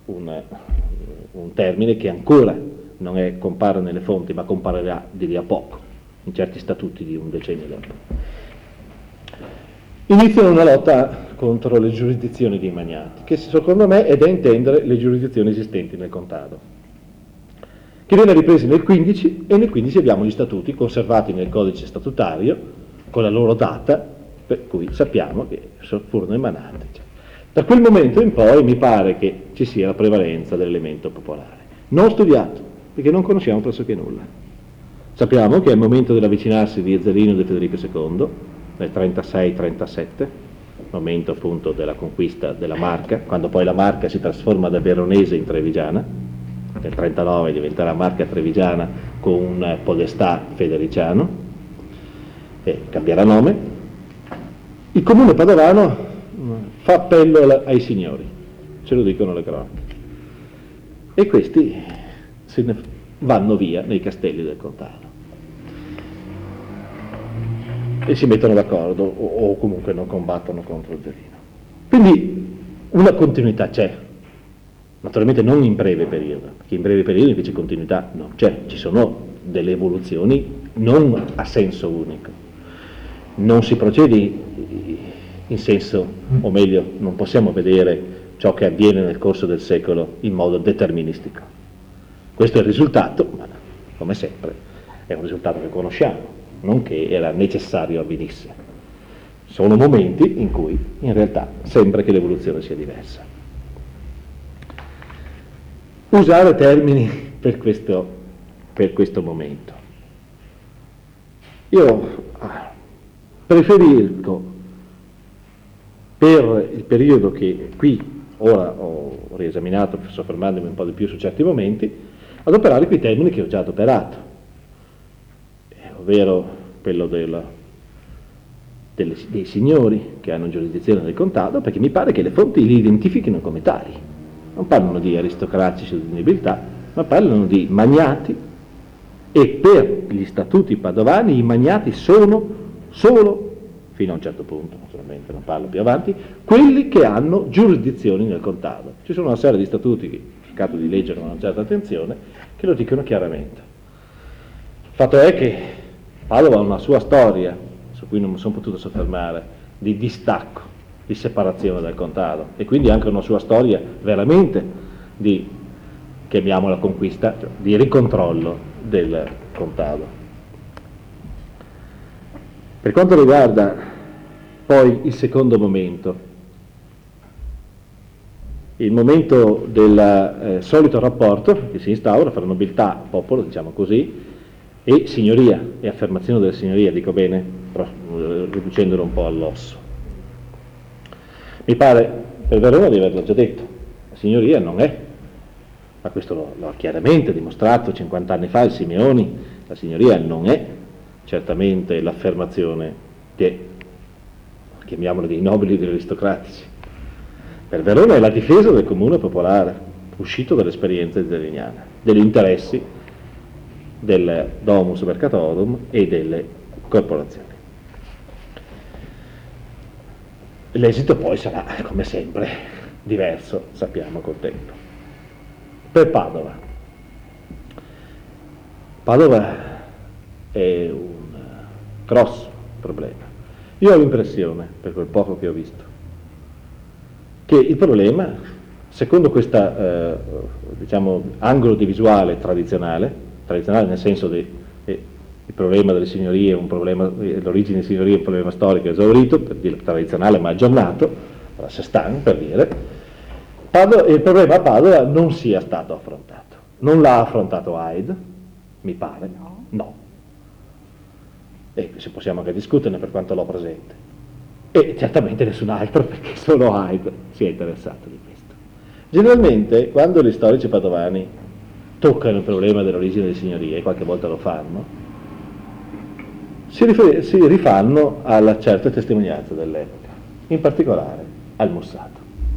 un termine che ancora non compare nelle fonti, ma comparirà di lì a poco in certi statuti di un decennio dopo. Iniziano una lotta contro le giurisdizioni dei magnati, che secondo me è da intendere le giurisdizioni esistenti nel contado, che viene ripresa nel 15, e nel 15 abbiamo gli statuti conservati nel codice statutario con la loro data, per cui sappiamo che furono emanati. Da quel momento in poi mi pare che ci sia la prevalenza dell'elemento popolare, non studiato, perché non conosciamo pressoché nulla. Sappiamo che al momento dell'avvicinarsi di Ezzelino di Federico II, nel 36-37, momento appunto della conquista della Marca, quando poi la Marca si trasforma da veronese in trevigiana, nel 39 diventerà Marca trevigiana con un podestà federiciano, e cambierà nome, il comune padovano fa appello ai signori, ce lo dicono le cronache, e questi se ne vanno via nei castelli del contado e si mettono d'accordo o comunque non combattono contro Ezzelino. Quindi una continuità c'è, naturalmente non in breve periodo, perché in breve periodo invece continuità non c'è, ci sono delle evoluzioni non a senso unico, non si procede in senso, o meglio, non possiamo vedere ciò che avviene nel corso del secolo in modo deterministico. Questo è il risultato, ma come sempre è un risultato che conosciamo, non che era necessario avvenisse. Sono momenti in cui in realtà sembra che l'evoluzione sia diversa. Usare termini per questo momento. Io preferisco, per il periodo che qui ora ho riesaminato, soffermandomi un po' di più su certi momenti, adoperare quei termini che ho già adoperato, ovvero quello dei signori che hanno giurisdizione del contado, perché mi pare che le fonti li identifichino come tali. Non parlano di aristocratici o di nobiltà, ma parlano di magnati, e per gli statuti padovani i magnati sono solo fino a un certo punto, naturalmente non parlo più avanti, quelli che hanno giurisdizioni nel contado. Ci sono una serie di statuti che ho cercato di leggere con una certa attenzione che lo dicono chiaramente. Il fatto è che Padova ha una sua storia, su cui non mi sono potuto soffermare, di distacco, di separazione dal contado, e quindi anche una sua storia veramente di, chiamiamola conquista, cioè di ricontrollo del contado. Per quanto riguarda poi il secondo momento, il momento del solito rapporto che si instaura fra nobiltà, popolo, diciamo così, e signoria, e affermazione della signoria, dico bene, riducendolo un po' all'osso. Mi pare, per Verona, di averlo già detto, la signoria non è, ma questo lo ha chiaramente dimostrato 50 anni fa il Simeoni, la signoria non è certamente l'affermazione che, chiamiamolo, dei nobili e degli aristocratici. Per Verona è la difesa del comune popolare, uscito dall'esperienza italiana, degli interessi del domus mercatorum e delle corporazioni. L'esito poi sarà, come sempre, diverso, sappiamo col tempo. Per Padova. Padova è un grosso problema. Io ho l'impressione, per quel poco che ho visto, che il problema, secondo questa diciamo angolo di visuale tradizionale nel senso che il problema delle signorie è un problema, l'origine delle signorie è un problema storico esaurito, per dire tradizionale ma aggiornato, la Sestan per dire, il problema a Padova non sia stato affrontato. Non l'ha affrontato Haid, mi pare, no. E se possiamo anche discuterne per quanto l'ho presente. E certamente nessun altro, perché solo Haid si è interessato di questo. Generalmente, quando gli storici padovani toccano il problema dell'origine delle signorie, e qualche volta lo fanno, si rifanno alla certa testimonianza dell'epoca, in particolare al Mussato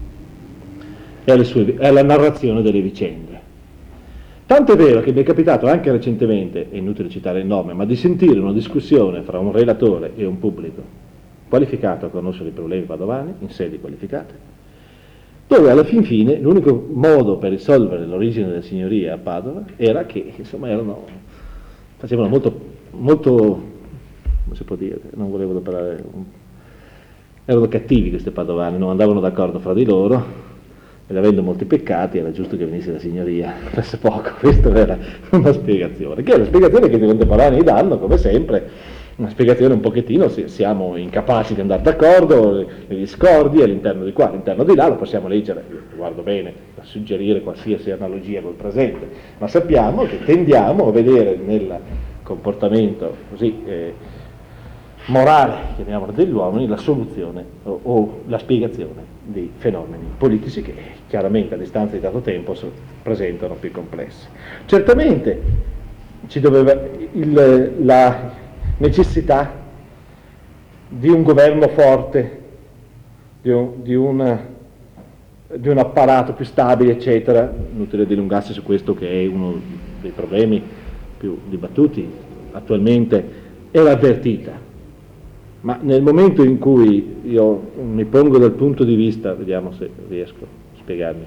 e alla narrazione delle vicende. Tanto è vero che mi è capitato anche recentemente, è inutile citare il nome, ma di sentire una discussione fra un relatore e un pubblico qualificato a conoscere i problemi padovani, in sedi qualificate, dove alla fin fine l'unico modo per risolvere l'origine delle signorie a Padova era che, insomma, facevano molto, come si può dire, non volevo adoperare, erano cattivi questi padovani, non andavano d'accordo fra di loro, ed avendo molti peccati era giusto che venisse la signoria, fosse poco. Questa era una spiegazione, che è la spiegazione che i contemporanei danno, come sempre, una spiegazione un pochettino, siamo incapaci di andare d'accordo, le discordi all'interno di qua, all'interno di là, lo possiamo leggere, io guardo bene, da suggerire qualsiasi analogia col presente, ma sappiamo che tendiamo a vedere nel comportamento così morale, chiamiamolo, degli uomini, la soluzione o la spiegazione dei fenomeni politici che chiaramente a distanza di tanto tempo presentano più complessi. Certamente ci doveva la necessità di un governo forte, di un apparato più stabile, eccetera, inutile dilungarsi su questo che è uno dei problemi più dibattuti attualmente, era avvertita. Ma nel momento in cui io mi pongo dal punto di vista, vediamo se riesco a spiegarmi,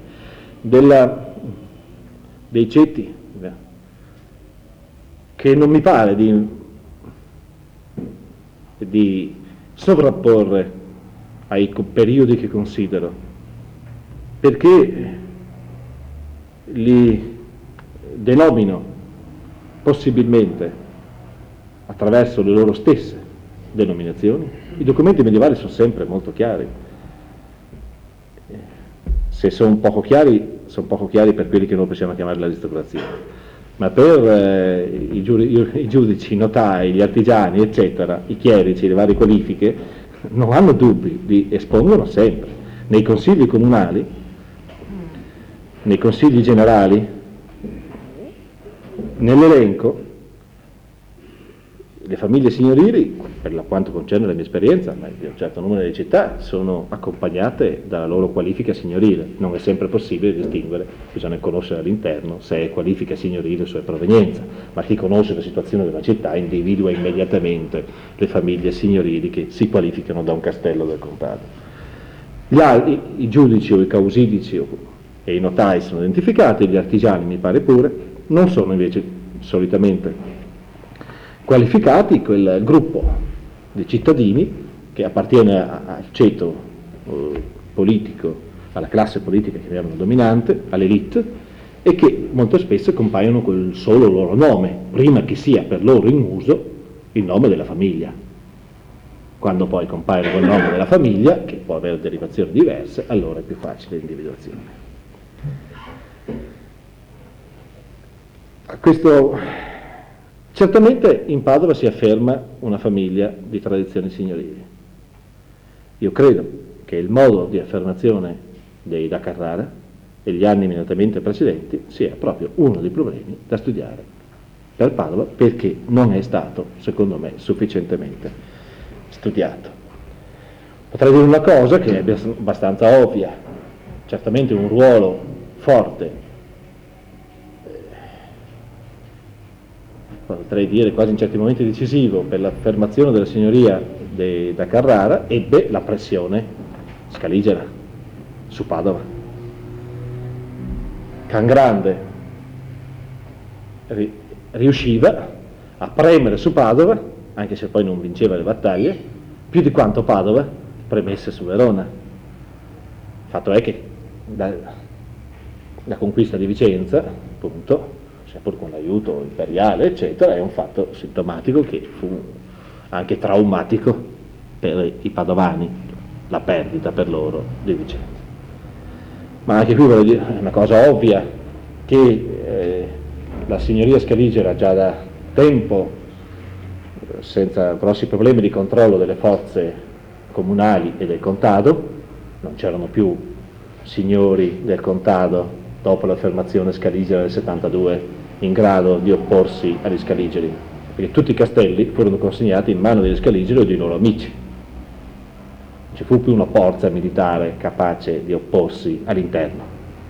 dei ceti, che non mi pare di sovrapporre ai periodi che considero, perché li denomino possibilmente attraverso le loro stesse denominazioni. I documenti medievali sono sempre molto chiari. Se sono poco chiari per quelli che noi possiamo chiamare l'aristocrazia, ma per i giudici, i notai, gli artigiani, eccetera, i chierici, le varie qualifiche, non hanno dubbi, li espongono sempre. Nei consigli comunali, nei consigli generali, nell'elenco, Le famiglie signorili, per quanto concerne la mia esperienza, ma di un certo numero di città, sono accompagnate dalla loro qualifica signorile. Non è sempre possibile distinguere, bisogna conoscere all'interno se è qualifica signorile o se è provenienza, ma chi conosce la situazione della città individua immediatamente le famiglie signorili che si qualificano da un castello del contado. I giudici o i causidici e i notai sono identificati, gli artigiani mi pare pure, non sono invece solitamente qualificati quel gruppo di cittadini che appartiene al ceto politico, alla classe politica che chiamiamo dominante, all'elite, e che molto spesso compaiono col solo loro nome, prima che sia per loro in uso il nome della famiglia. Quando poi compare col nome della famiglia, che può avere derivazioni diverse, allora è più facile l'individuazione. Certamente in Padova si afferma una famiglia di tradizioni signorili. Io credo che il modo di affermazione dei da Carrara e gli anni immediatamente precedenti sia proprio uno dei problemi da studiare per Padova, perché non è stato, secondo me, sufficientemente studiato. Potrei dire una cosa che è abbastanza ovvia, certamente un ruolo forte, potrei dire quasi in certi momenti decisivo per l'affermazione della signoria da Carrara, ebbe la pressione scaligera su Padova. Cangrande riusciva a premere su Padova, anche se poi non vinceva le battaglie, più di quanto Padova premesse su Verona. Il fatto è che la conquista di Vicenza, appunto, seppur con l'aiuto imperiale, eccetera, è un fatto sintomatico che fu anche traumatico per i padovani, la perdita per loro di Vicenza. Ma anche qui voglio dire, è una cosa ovvia che la signoria scaligera già da tempo, senza grossi problemi di controllo delle forze comunali e del contado, non c'erano più signori del contado dopo l'affermazione scaligera del 72 in grado di opporsi agli scaligeri, perché tutti i castelli furono consegnati in mano degli scaligeri o dei loro amici. Non ci fu più una forza militare capace di opporsi all'interno.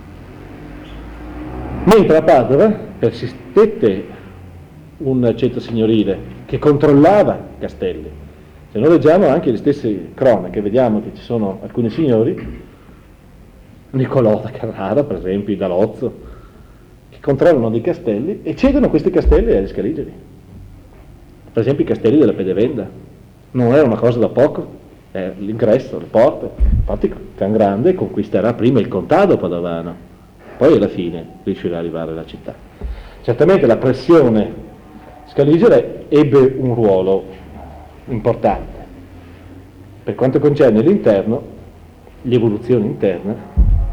Mentre a Padova persistette un ceto signorile che controllava i castelli. Se noi leggiamo anche le stesse cronache, vediamo che ci sono alcuni signori, Niccolò da Carrara, per esempio, Dalozzo, che controllano dei castelli e cedono questi castelli agli scaligeri. Per esempio i castelli della Pedevenda. Non è una cosa da poco, è l'ingresso, le porte. Infatti Cangrande conquisterà prima il contado padovano, poi alla fine riuscirà ad arrivare alla città. Certamente la pressione scaligera ebbe un ruolo importante. Per quanto concerne l'interno, l'evoluzione interna,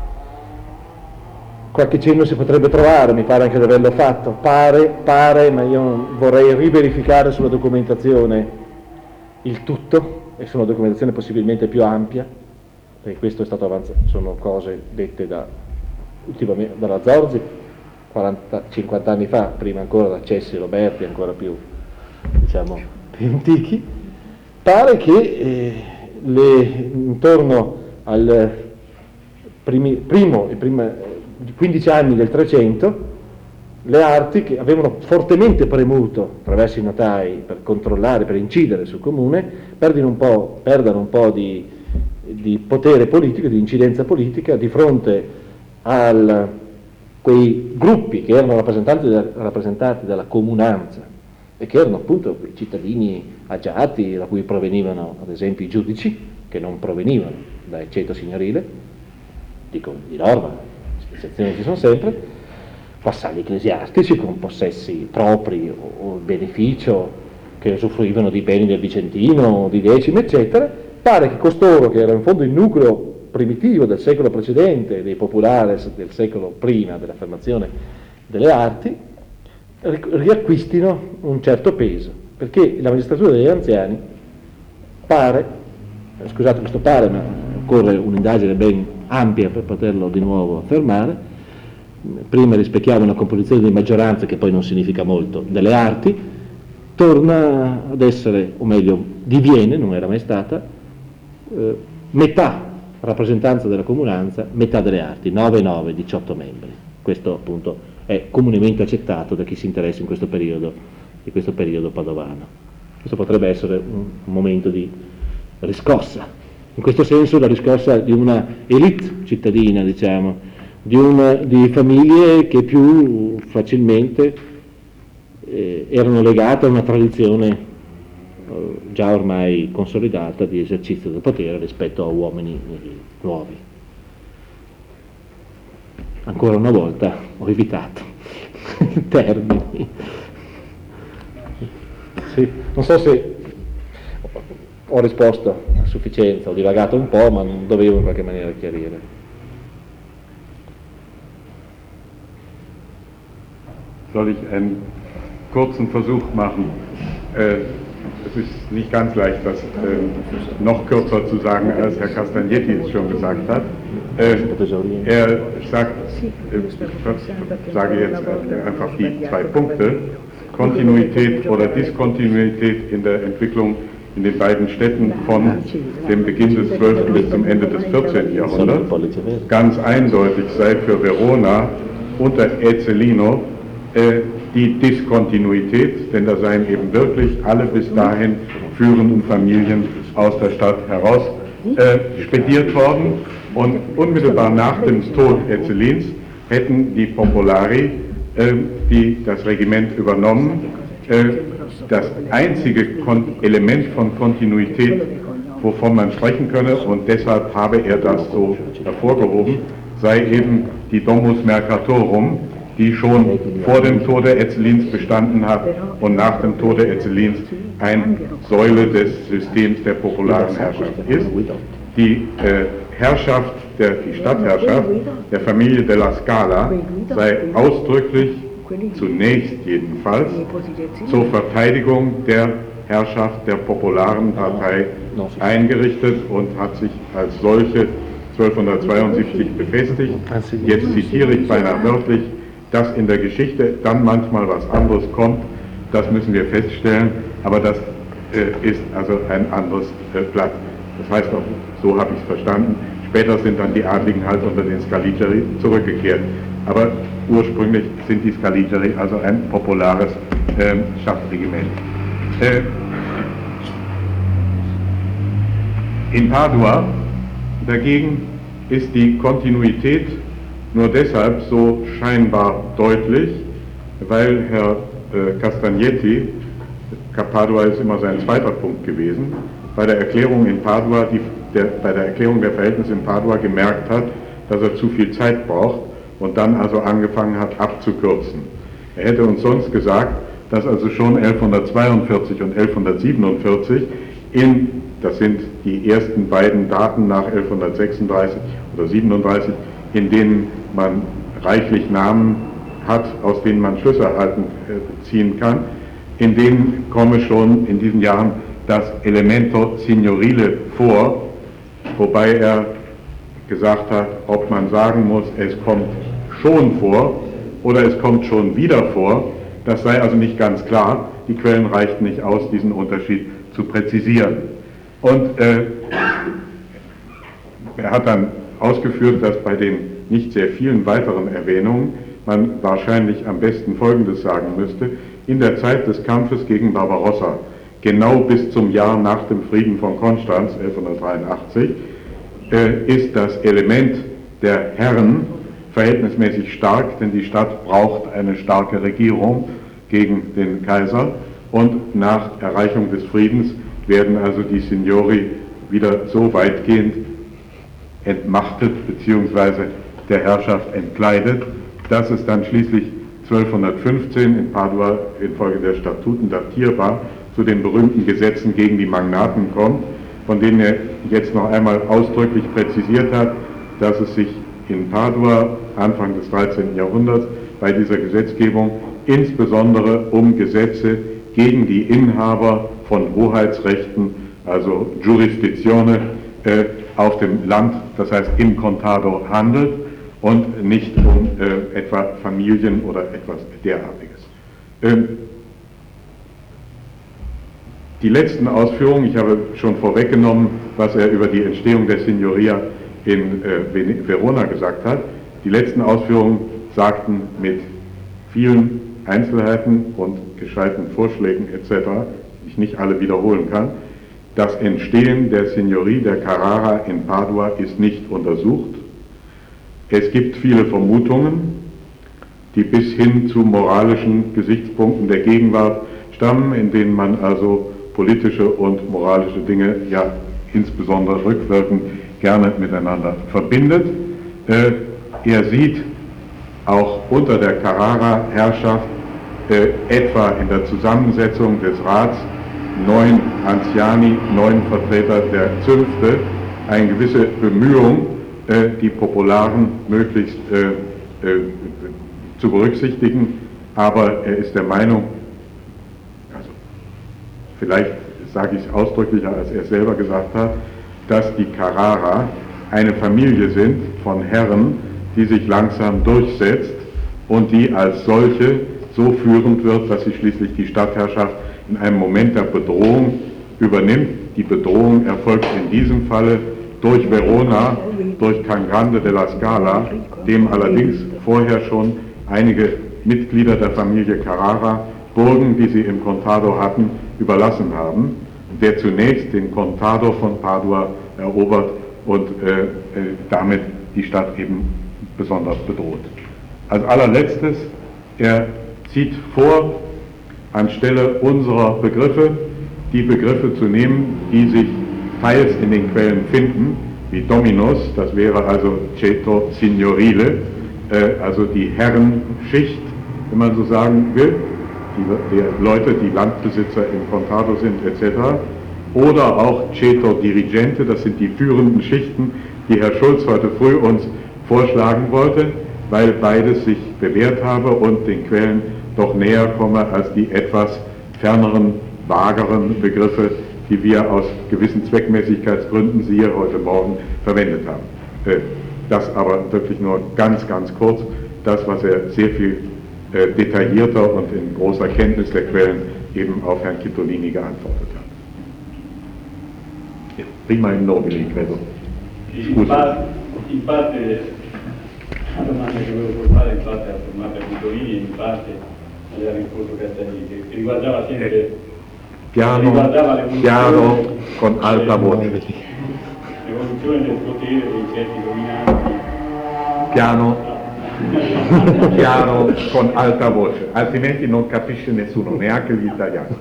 qualche cenno si potrebbe trovare, mi pare anche di averlo fatto, pare, ma io vorrei riverificare sulla documentazione il tutto e su una documentazione possibilmente più ampia, perché questo è stato avanzato, sono cose dette ultimamente dalla Zorzi 40-50 anni fa, prima ancora da Cessi e Roberti, ancora più, diciamo, più antichi. Pare che intorno al primi 15 anni del 300 le arti, che avevano fortemente premuto attraverso i notai per controllare, per incidere sul comune, perdano un po' di potere politico, di incidenza politica di fronte a quei gruppi che erano rappresentati dalla comunanza e che erano appunto quei cittadini agiati da cui provenivano ad esempio i giudici, che non provenivano dal ceto signorile, dico di norma, eccezioni ci sono sempre, vassalli ecclesiastici con possessi propri o beneficio, che usufruivano di beni del Vicentino, di decimi, eccetera. Pare che costoro, che era in fondo il nucleo primitivo del secolo precedente, dei populares del secolo prima dell'affermazione delle arti, riacquistino un certo peso, perché la magistratura degli anziani pare, scusate questo pare, ma occorre un'indagine ben ampia per poterlo di nuovo affermare, prima rispecchiava una composizione di maggioranza che poi non significa molto, delle arti, torna ad essere, o meglio, diviene, non era mai stata, metà rappresentanza della comunanza, metà delle arti, 9, 18 membri. Questo appunto è comunemente accettato da chi si interessa in questo periodo, di questo periodo padovano. Questo potrebbe essere un momento di riscossa, in questo senso la riscossa di una elite cittadina, diciamo, di famiglie che più facilmente erano legate a una tradizione già ormai consolidata di esercizio del potere rispetto a uomini nuovi. Ancora una volta ho evitato i termini. Sì, non so se ho risposto a sufficienza, ho divagato un po', ma non dovevo in qualche maniera chiarire. Soll ich einen kurzen Versuch machen? Es ist nicht ganz leicht, das noch kürzer zu sagen, als Herr Castagnetti es schon gesagt hat. Er sagt, ich sage jetzt einfach die 2 Punkte, Kontinuität oder Diskontinuität in der Entwicklung in den beiden Städten von dem Beginn des 12. bis zum Ende des 14. Jahrhunderts. Ganz eindeutig sei für Verona unter Ezzelino die Diskontinuität, denn da seien eben wirklich alle bis dahin führenden Familien aus der Stadt heraus spediert worden, und unmittelbar nach dem Tod Ezzelins hätten die Popolari die das Regiment übernommen. Das einzige Element von Kontinuität, wovon man sprechen könne, und deshalb habe er das so hervorgehoben, sei eben die Domus Mercatorum, die schon vor dem Tode Ezzelins bestanden hat und nach dem Tode Ezzelins eine Säule des Systems der popularen Herrschaft ist. Die Herrschaft, die Stadtherrschaft der Familie della Scala sei ausdrücklich, zunächst jedenfalls, zur Verteidigung der Herrschaft der popularen Partei eingerichtet und hat sich als solche 1272 befestigt. Jetzt zitiere ich beinahe wörtlich, dass in der Geschichte dann manchmal was anderes kommt, das müssen wir feststellen, aber das ist also ein anderes Blatt. Das heißt auch, so habe ich es verstanden, später sind dann die Adligen halt unter den Scaligeri zurückgekehrt. Aber ursprünglich sind die Scaligeri also ein populares Stadtregiment. In Padua dagegen ist die Kontinuität nur deshalb so scheinbar deutlich, weil Herr Castagnetti, Padua ist immer sein zweiter Punkt gewesen, bei der Erklärung in Padua, bei der Erklärung der Verhältnisse in Padua gemerkt hat, dass er zu viel Zeit braucht und dann also angefangen hat abzukürzen. Er hätte uns sonst gesagt, dass also schon 1142 und 1147 das sind die ersten beiden Daten nach 1136 oder 37, in denen man reichlich Namen hat, aus denen man Schlüsse ziehen kann, in denen komme schon in diesen Jahren das Elemento Signorile vor, wobei er gesagt hat, ob man sagen muss, es kommt schon vor oder es kommt schon wieder vor, das sei also nicht ganz klar, die Quellen reichten nicht aus, diesen Unterschied zu präzisieren. Und er hat dann ausgeführt, dass bei den nicht sehr vielen weiteren Erwähnungen man wahrscheinlich am besten Folgendes sagen müsste: In der Zeit des Kampfes gegen Barbarossa, genau bis zum Jahr nach dem Frieden von Konstanz 1183, ist das Element der Herren verhältnismäßig stark, denn die Stadt braucht eine starke Regierung gegen den Kaiser, und nach Erreichung des Friedens werden also die Signori wieder so weitgehend entmachtet bzw. der Herrschaft entkleidet, dass es dann schließlich 1215 in Padua infolge der Statuten datierbar zu den berühmten Gesetzen gegen die Magnaten kommt, von denen er jetzt noch einmal ausdrücklich präzisiert hat, dass es sich in Padua Anfang des 13. Jahrhunderts bei dieser Gesetzgebung insbesondere um Gesetze gegen die Inhaber von Hoheitsrechten, also Jurisdictione, auf dem Land, das heißt im Contado, handelt und nicht um etwa Familien oder etwas derartiges. Die letzten Ausführungen, ich habe schon vorweggenommen, was er über die Entstehung der Signoria in Verona gesagt hat. Die letzten Ausführungen sagten mit vielen Einzelheiten und gescheiten Vorschlägen etc., die ich nicht alle wiederholen kann, das Entstehen der Signorie der Carrara in Padua ist nicht untersucht. Es gibt viele Vermutungen, die bis hin zu moralischen Gesichtspunkten der Gegenwart stammen, in denen man also politische und moralische Dinge ja insbesondere rückwirkend gerne miteinander verbindet. Er sieht auch unter der Carrara-Herrschaft etwa in der Zusammensetzung des Rats 9 Anziani, 9 Vertreter der Zünfte, eine gewisse Bemühung, die Popularen möglichst zu berücksichtigen, aber er ist der Meinung, also vielleicht sage ich es ausdrücklicher, als er es selber gesagt hat, dass die Carrara eine Familie sind von Herren, die sich langsam durchsetzt und die als solche so führend wird, dass sie schließlich die Stadtherrschaft in einem Moment der Bedrohung übernimmt. Die Bedrohung erfolgt in diesem Falle durch Verona, durch Can Grande della Scala, dem allerdings vorher schon einige Mitglieder der Familie Carrara Burgen, die sie im Contado hatten, überlassen haben, der zunächst den Contado von Padua erobert und damit die Stadt eben besonders bedroht. Als allerletztes, er zieht vor, anstelle unserer Begriffe, die Begriffe zu nehmen, die sich teils in den Quellen finden, wie Dominus, das wäre also Ceto Signorile, also die Herrenschicht, wenn man so sagen will, die Leute, die Landbesitzer im Contado sind, etc. Oder auch Ceto Dirigente, das sind die führenden Schichten, die Herr Schulz heute früh uns vorschlagen wollte, weil beides sich bewährt habe und den Quellen doch näher komme als die etwas ferneren, vageren Begriffe, die wir aus gewissen Zweckmäßigkeitsgründen, siehe heute Morgen, verwendet haben. Das aber wirklich nur ganz, ganz kurz, das, was er sehr viel detaillierter und in großer Kenntnis der Quellen eben auf Herrn Cittolini geantwortet hat. Prima in nobili, credo. In parte, la domanda che volevo fare infatti ha formato Cittolini e in parte aveva risposto Castellini, che riguardava sempre Piano con alta voce. L'evoluzione del potere dei certi dominanti. Piano con alta voce, altrimenti non capisce nessuno, neanche gli italiani.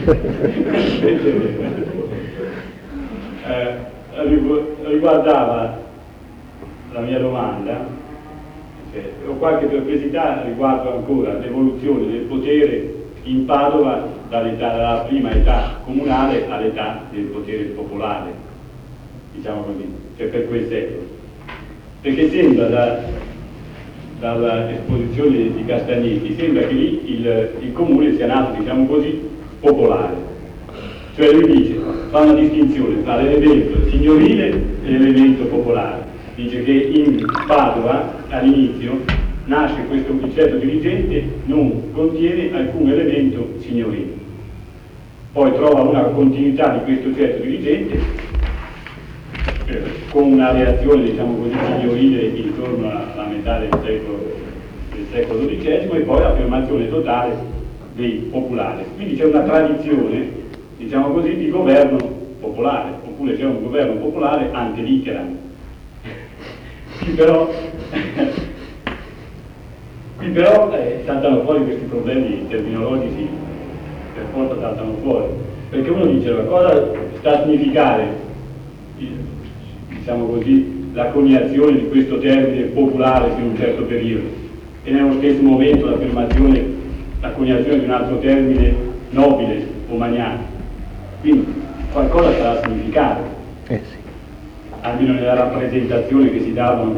Riguardava la mia domanda, ho qualche perplessità riguardo ancora l'evoluzione del potere in Padova dalla prima età comunale all'età del potere popolare, diciamo così, cioè per quel secolo. Perché sembra dalla esposizione di Castagnetti, sembra che lì il comune sia nato, diciamo così, popolare. Cioè lui dice, fa una distinzione tra l'elemento signorile e l'elemento popolare. Dice che in Padova all'inizio nasce questo concetto dirigente, non contiene alcun elemento signorile. Poi trova una continuità di questo certo dirigente con una reazione, diciamo così, signorile intorno alla metà del secolo XII e poi l'affermazione totale dei popolari. Quindi c'è una tradizione, diciamo così, di governo popolare, oppure c'è un governo popolare ante litteram. Qui però saltano fuori questi problemi terminologici, per forza saltano fuori, perché uno dice cosa sta a significare, diciamo così, la coniazione di questo termine popolare in un certo periodo e nello stesso momento la coniazione di un altro termine nobile o magnano. Quindi qualcosa sta a significare, almeno nella rappresentazione che si davano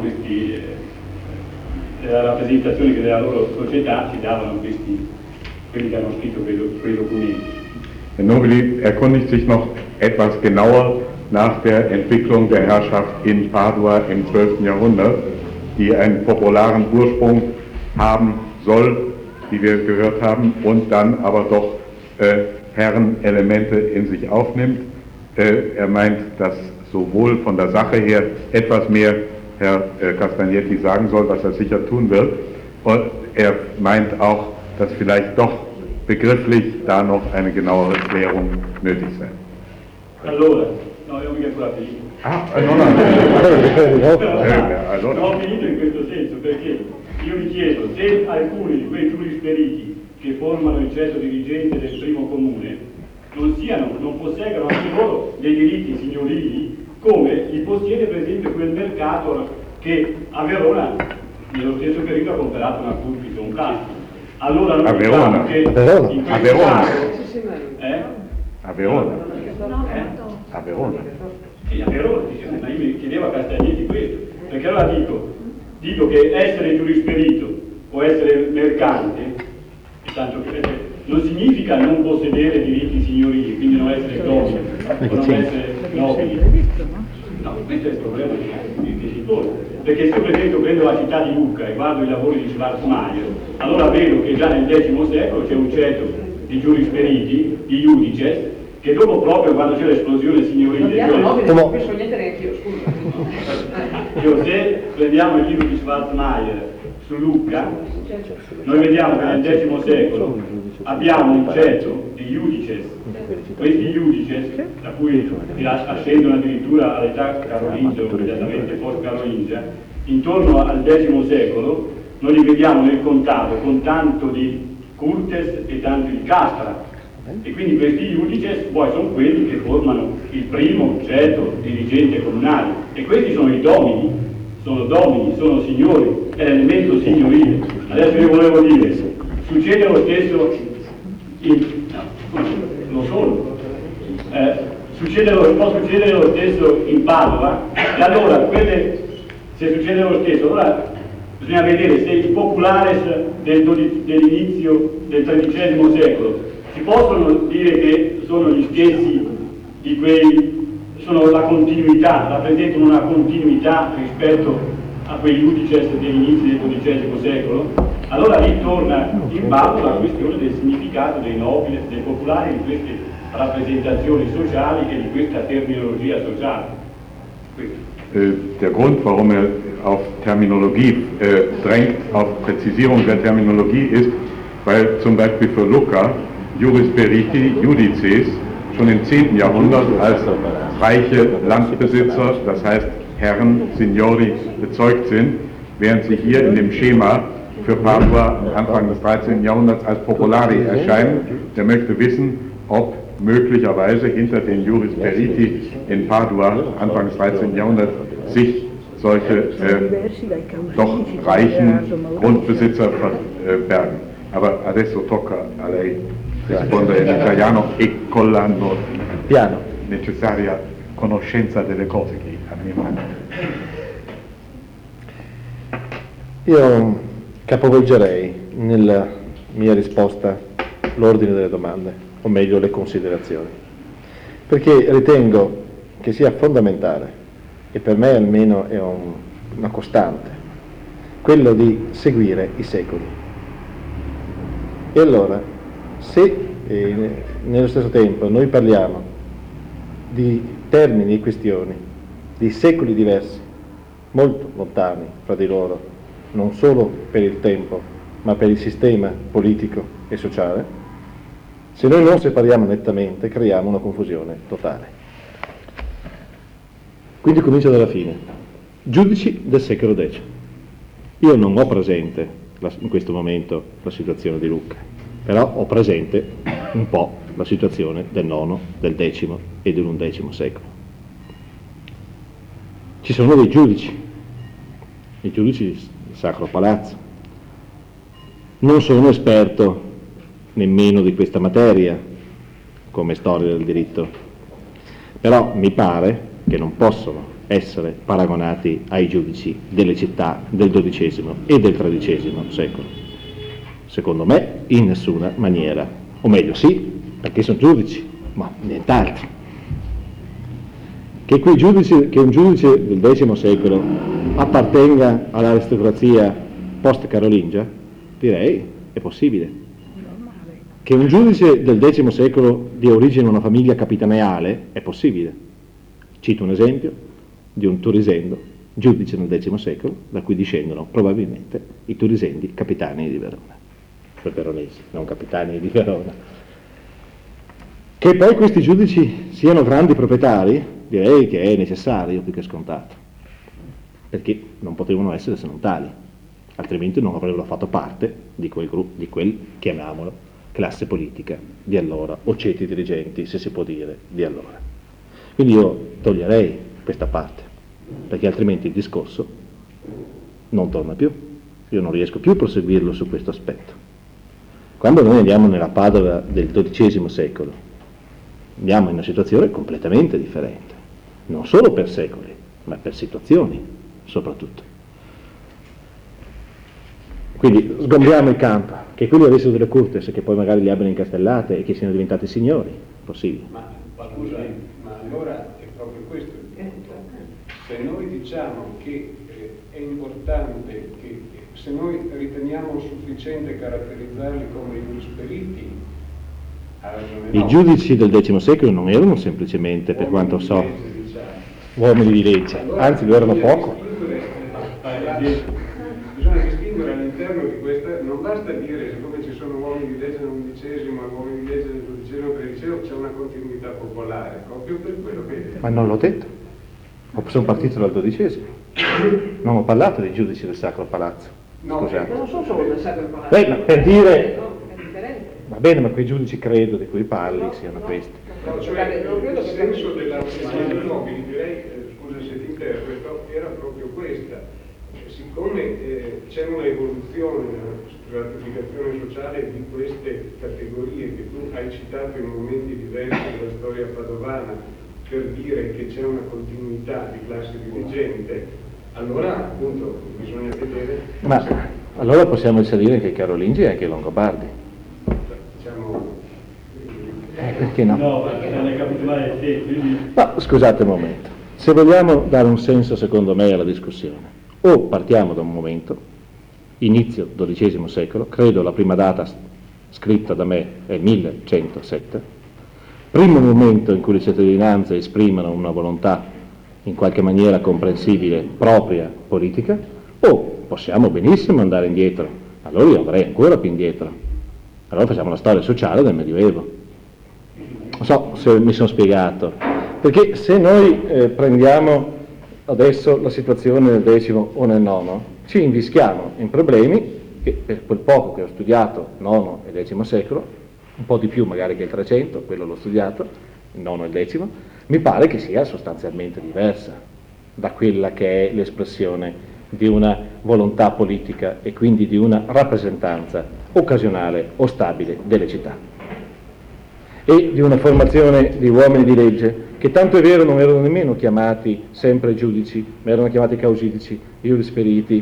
nella rappresentazione che della loro società si davano quelli che hanno scritto quei documenti. Herr Nobili erkundigt sich noch etwas genauer nach der Entwicklung der Herrschaft in Padua im 12. Jahrhundert, die einen popularen Ursprung haben soll, wie wir gehört haben, und dann aber doch Herrenelemente in sich aufnimmt. Er meint, dass sowohl von der Sache her etwas mehr Herr Castagnetti sagen soll, was er sicher tun wird, und er meint auch, dass vielleicht doch begrifflich da noch eine genauere Klärung nötig sei. Allora, no, io mica ancora finito. Allora. Ho finito in questo senso perché io mi chiedo se alcuni di quei giurisperiti che formano il ceto dirigente del primo comune non posseggano anche loro dei diritti signorili come li possiede per esempio quel mercato che a Verona nello stesso periodo ha comprato una Curpito, un casco. Allora non diciamo che in questo caso A Verona. A Verona, ma io mi chiedevo a Castagnetti questo, perché allora dico che essere giurisperito o essere mercante, tanto che non significa non possedere diritti signorili, quindi non essere domini, o non essere nobili. No, questo è il problema che si pone, perché se io per esempio prendo la città di Lucca e guardo i lavori di Schwarzmeier, allora vedo che già nel X secolo c'è un ceto di giurisperiti, di iudices, che dopo proprio quando c'è l'esplosione signorile, non penso niente neanche io, scusa. Se prendiamo il libro di Schwarzmeier su Lucca, noi vediamo che nel X secolo abbiamo un ceto di iudices, questi iudices, da cui ascendono addirittura all'età carolingia o immediatamente post-carolingia, intorno al X secolo noi li vediamo nel contato con tanto di curtes e tanto di castra, e quindi questi iudices poi sono quelli che formano il primo ceto dirigente comunale, e questi sono i domini, sono signori, è l'elemento signorile. Adesso io volevo dire, succede lo stesso può succedere lo stesso in Padova, e allora se succede lo stesso, allora bisogna vedere se i populares dell'inizio del XIII secolo si possono dire che sono gli stessi di sono la continuità, rappresentano una continuità rispetto a quegli iudices dell'inizio del XII secolo. Allora lì torna in ballo la questione del significato dei nobili, dei popolari, di queste rappresentazioni sociali e di questa terminologia sociale. Der Grund, warum auf Terminologie drängt, auf Präzisierung der Terminologie, ist, weil zum Beispiel für Lucca Juris Periti, Judices, schon im 10. Jahrhundert als reiche Landbesitzer, das heißt Herren, Signori, bezeugt sind, während sie hier in dem Schema für Padua Anfang des 13. Jahrhunderts als Popolari erscheinen. Der möchte wissen, ob möglicherweise hinter den Juris Periti in Padua Anfang des 13. Jahrhunderts sich solche doch reichen Grundbesitzer verbergen. Aber adesso tocca a lei rispondere in italiano e con la necessaria conoscenza delle cose che a me mancano. Io capovolgerei nella mia risposta l'ordine delle domande, o meglio le considerazioni, perché ritengo che sia fondamentale, e per me almeno è una costante, quello di seguire i secoli. E allora, se nello stesso tempo noi parliamo di termini e questioni di secoli diversi, molto lontani fra di loro, non solo per il tempo, ma per il sistema politico e sociale, se noi non separiamo nettamente, creiamo una confusione totale. Quindi comincio dalla fine. Giudici del secolo X. Io non ho presente in questo momento la situazione di Lucca, però ho presente un po' la situazione del IX, del X e dell'XI secolo. Ci sono dei giudici, i giudici del Sacro Palazzo. Non sono esperto nemmeno di questa materia come storia del diritto, però mi pare che non possono essere paragonati ai giudici delle città del XII e del XIII secolo. Secondo me in nessuna maniera, o meglio sì, perché sono giudici, ma nient'altro. Che un giudice del X secolo appartenga all'aristocrazia post-carolingia, direi è possibile. Che un giudice del X secolo dia origine a una famiglia capitaneale è possibile. Cito un esempio di un turisendo, giudice nel X secolo, da cui discendono probabilmente i turisendi capitani di Verona, cioè veronesi, non capitani di Verona. Che poi questi giudici siano grandi proprietari, direi che è necessario più che scontato, perché non potevano essere se non tali, altrimenti non avrebbero fatto parte di quel gruppo, di quel, chiamiamolo, classe politica di allora, o ceti dirigenti, se si può dire, di allora. Quindi io toglierei questa parte, perché altrimenti il discorso non torna più, io non riesco più a proseguirlo su questo aspetto. Quando noi andiamo nella Padova del XII secolo, andiamo in una situazione completamente differente, non solo per secoli, ma per situazioni soprattutto. Quindi sgombriamo il campo, che quelli avessero delle curtes che poi magari li abbiano incastellate e che siano diventati signori, possibile. Ma allora è proprio questo il punto. Se noi diciamo che è importante, che se noi riteniamo sufficiente caratterizzarli come iusperiti, I giudici del X secolo non erano semplicemente, per quanto so, uomini di legge, anzi lo erano poco. Bisogna distinguere all'interno di questa, non basta dire siccome ci sono uomini di legge nell'XI e uomini di legge nel XII e XIII c'è una continuità popolare, proprio per quello che... Ma non l'ho detto, sono partito dal XII, non ho parlato dei giudici del Sacro Palazzo. No, scusate. Non so solo del Sacro Palazzo. Ma per dire... No, è differente. Va bene, ma quei giudici credo di cui parli siano questi. No, cioè, il senso dell'autorità dei nobili, direi, scusa se ti interpreto, era proprio questa. Siccome c'è una evoluzione nella stratificazione sociale di queste categorie che tu hai citato in momenti diversi della storia padovana per dire che c'è una continuità di classe dirigente, allora appunto bisogna vedere... Ma allora possiamo risalire che i Carolingi e anche i Longobardi. Diciamo... Perché no? No, perché non è capito male te, quindi... Ma scusate un momento, se vogliamo dare un senso secondo me alla discussione, o partiamo da un momento, inizio XII secolo, credo la prima data scritta da me è 1107, primo momento in cui le cittadinanze esprimono una volontà in qualche maniera comprensibile, propria, politica, o possiamo benissimo andare indietro, allora io andrei ancora più indietro, allora facciamo la storia sociale del Medioevo. Non so se mi sono spiegato, perché se noi prendiamo adesso la situazione nel X o nel IX, ci invischiamo in problemi che per quel poco che ho studiato IX e X secolo, un po' di più magari che il 300, quello l'ho studiato, il IX e il X, mi pare che sia sostanzialmente diversa da quella che è l'espressione di una volontà politica e quindi di una rappresentanza occasionale o stabile delle città e di una formazione di uomini di legge che tanto è vero non erano nemmeno chiamati sempre giudici, ma erano chiamati causidici, iuris periti,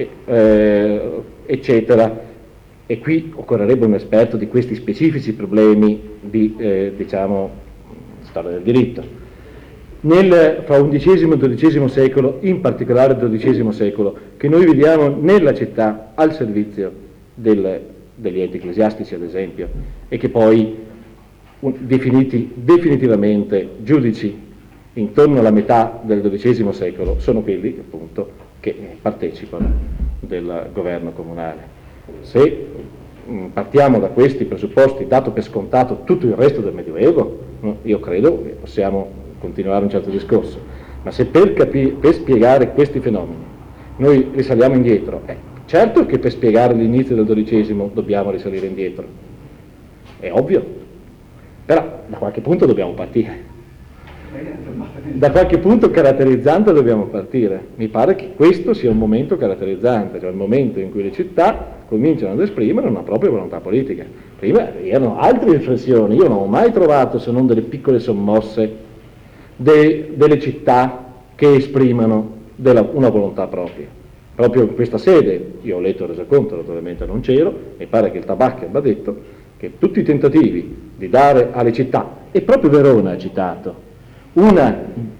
eccetera. E qui occorrerebbe un esperto di questi specifici problemi di, diciamo, storia del diritto. Fra XI e XII secolo, in particolare il XII secolo, che noi vediamo nella città al servizio degli enti ecclesiastici, ad esempio, e che poi definiti definitivamente giudici intorno alla metà del XII secolo, sono quelli appunto che partecipano del governo comunale. Se partiamo da questi presupposti, dato per scontato tutto il resto del Medioevo, io credo che possiamo continuare un certo discorso, ma se per spiegare questi fenomeni noi risaliamo indietro, certo che per spiegare l'inizio del XII dobbiamo risalire indietro, è ovvio. Però da qualche punto dobbiamo partire, da qualche punto caratterizzante dobbiamo partire. Mi pare che questo sia un momento caratterizzante, cioè il momento in cui le città cominciano ad esprimere una propria volontà politica. Prima erano altre riflessioni, io non ho mai trovato se non delle piccole sommosse delle città che esprimono una volontà propria. Proprio in questa sede, io ho letto il resoconto, naturalmente non c'ero, mi pare che il Tabacchi abbia detto che tutti i tentativi di dare alle città, e proprio Verona ha citato, una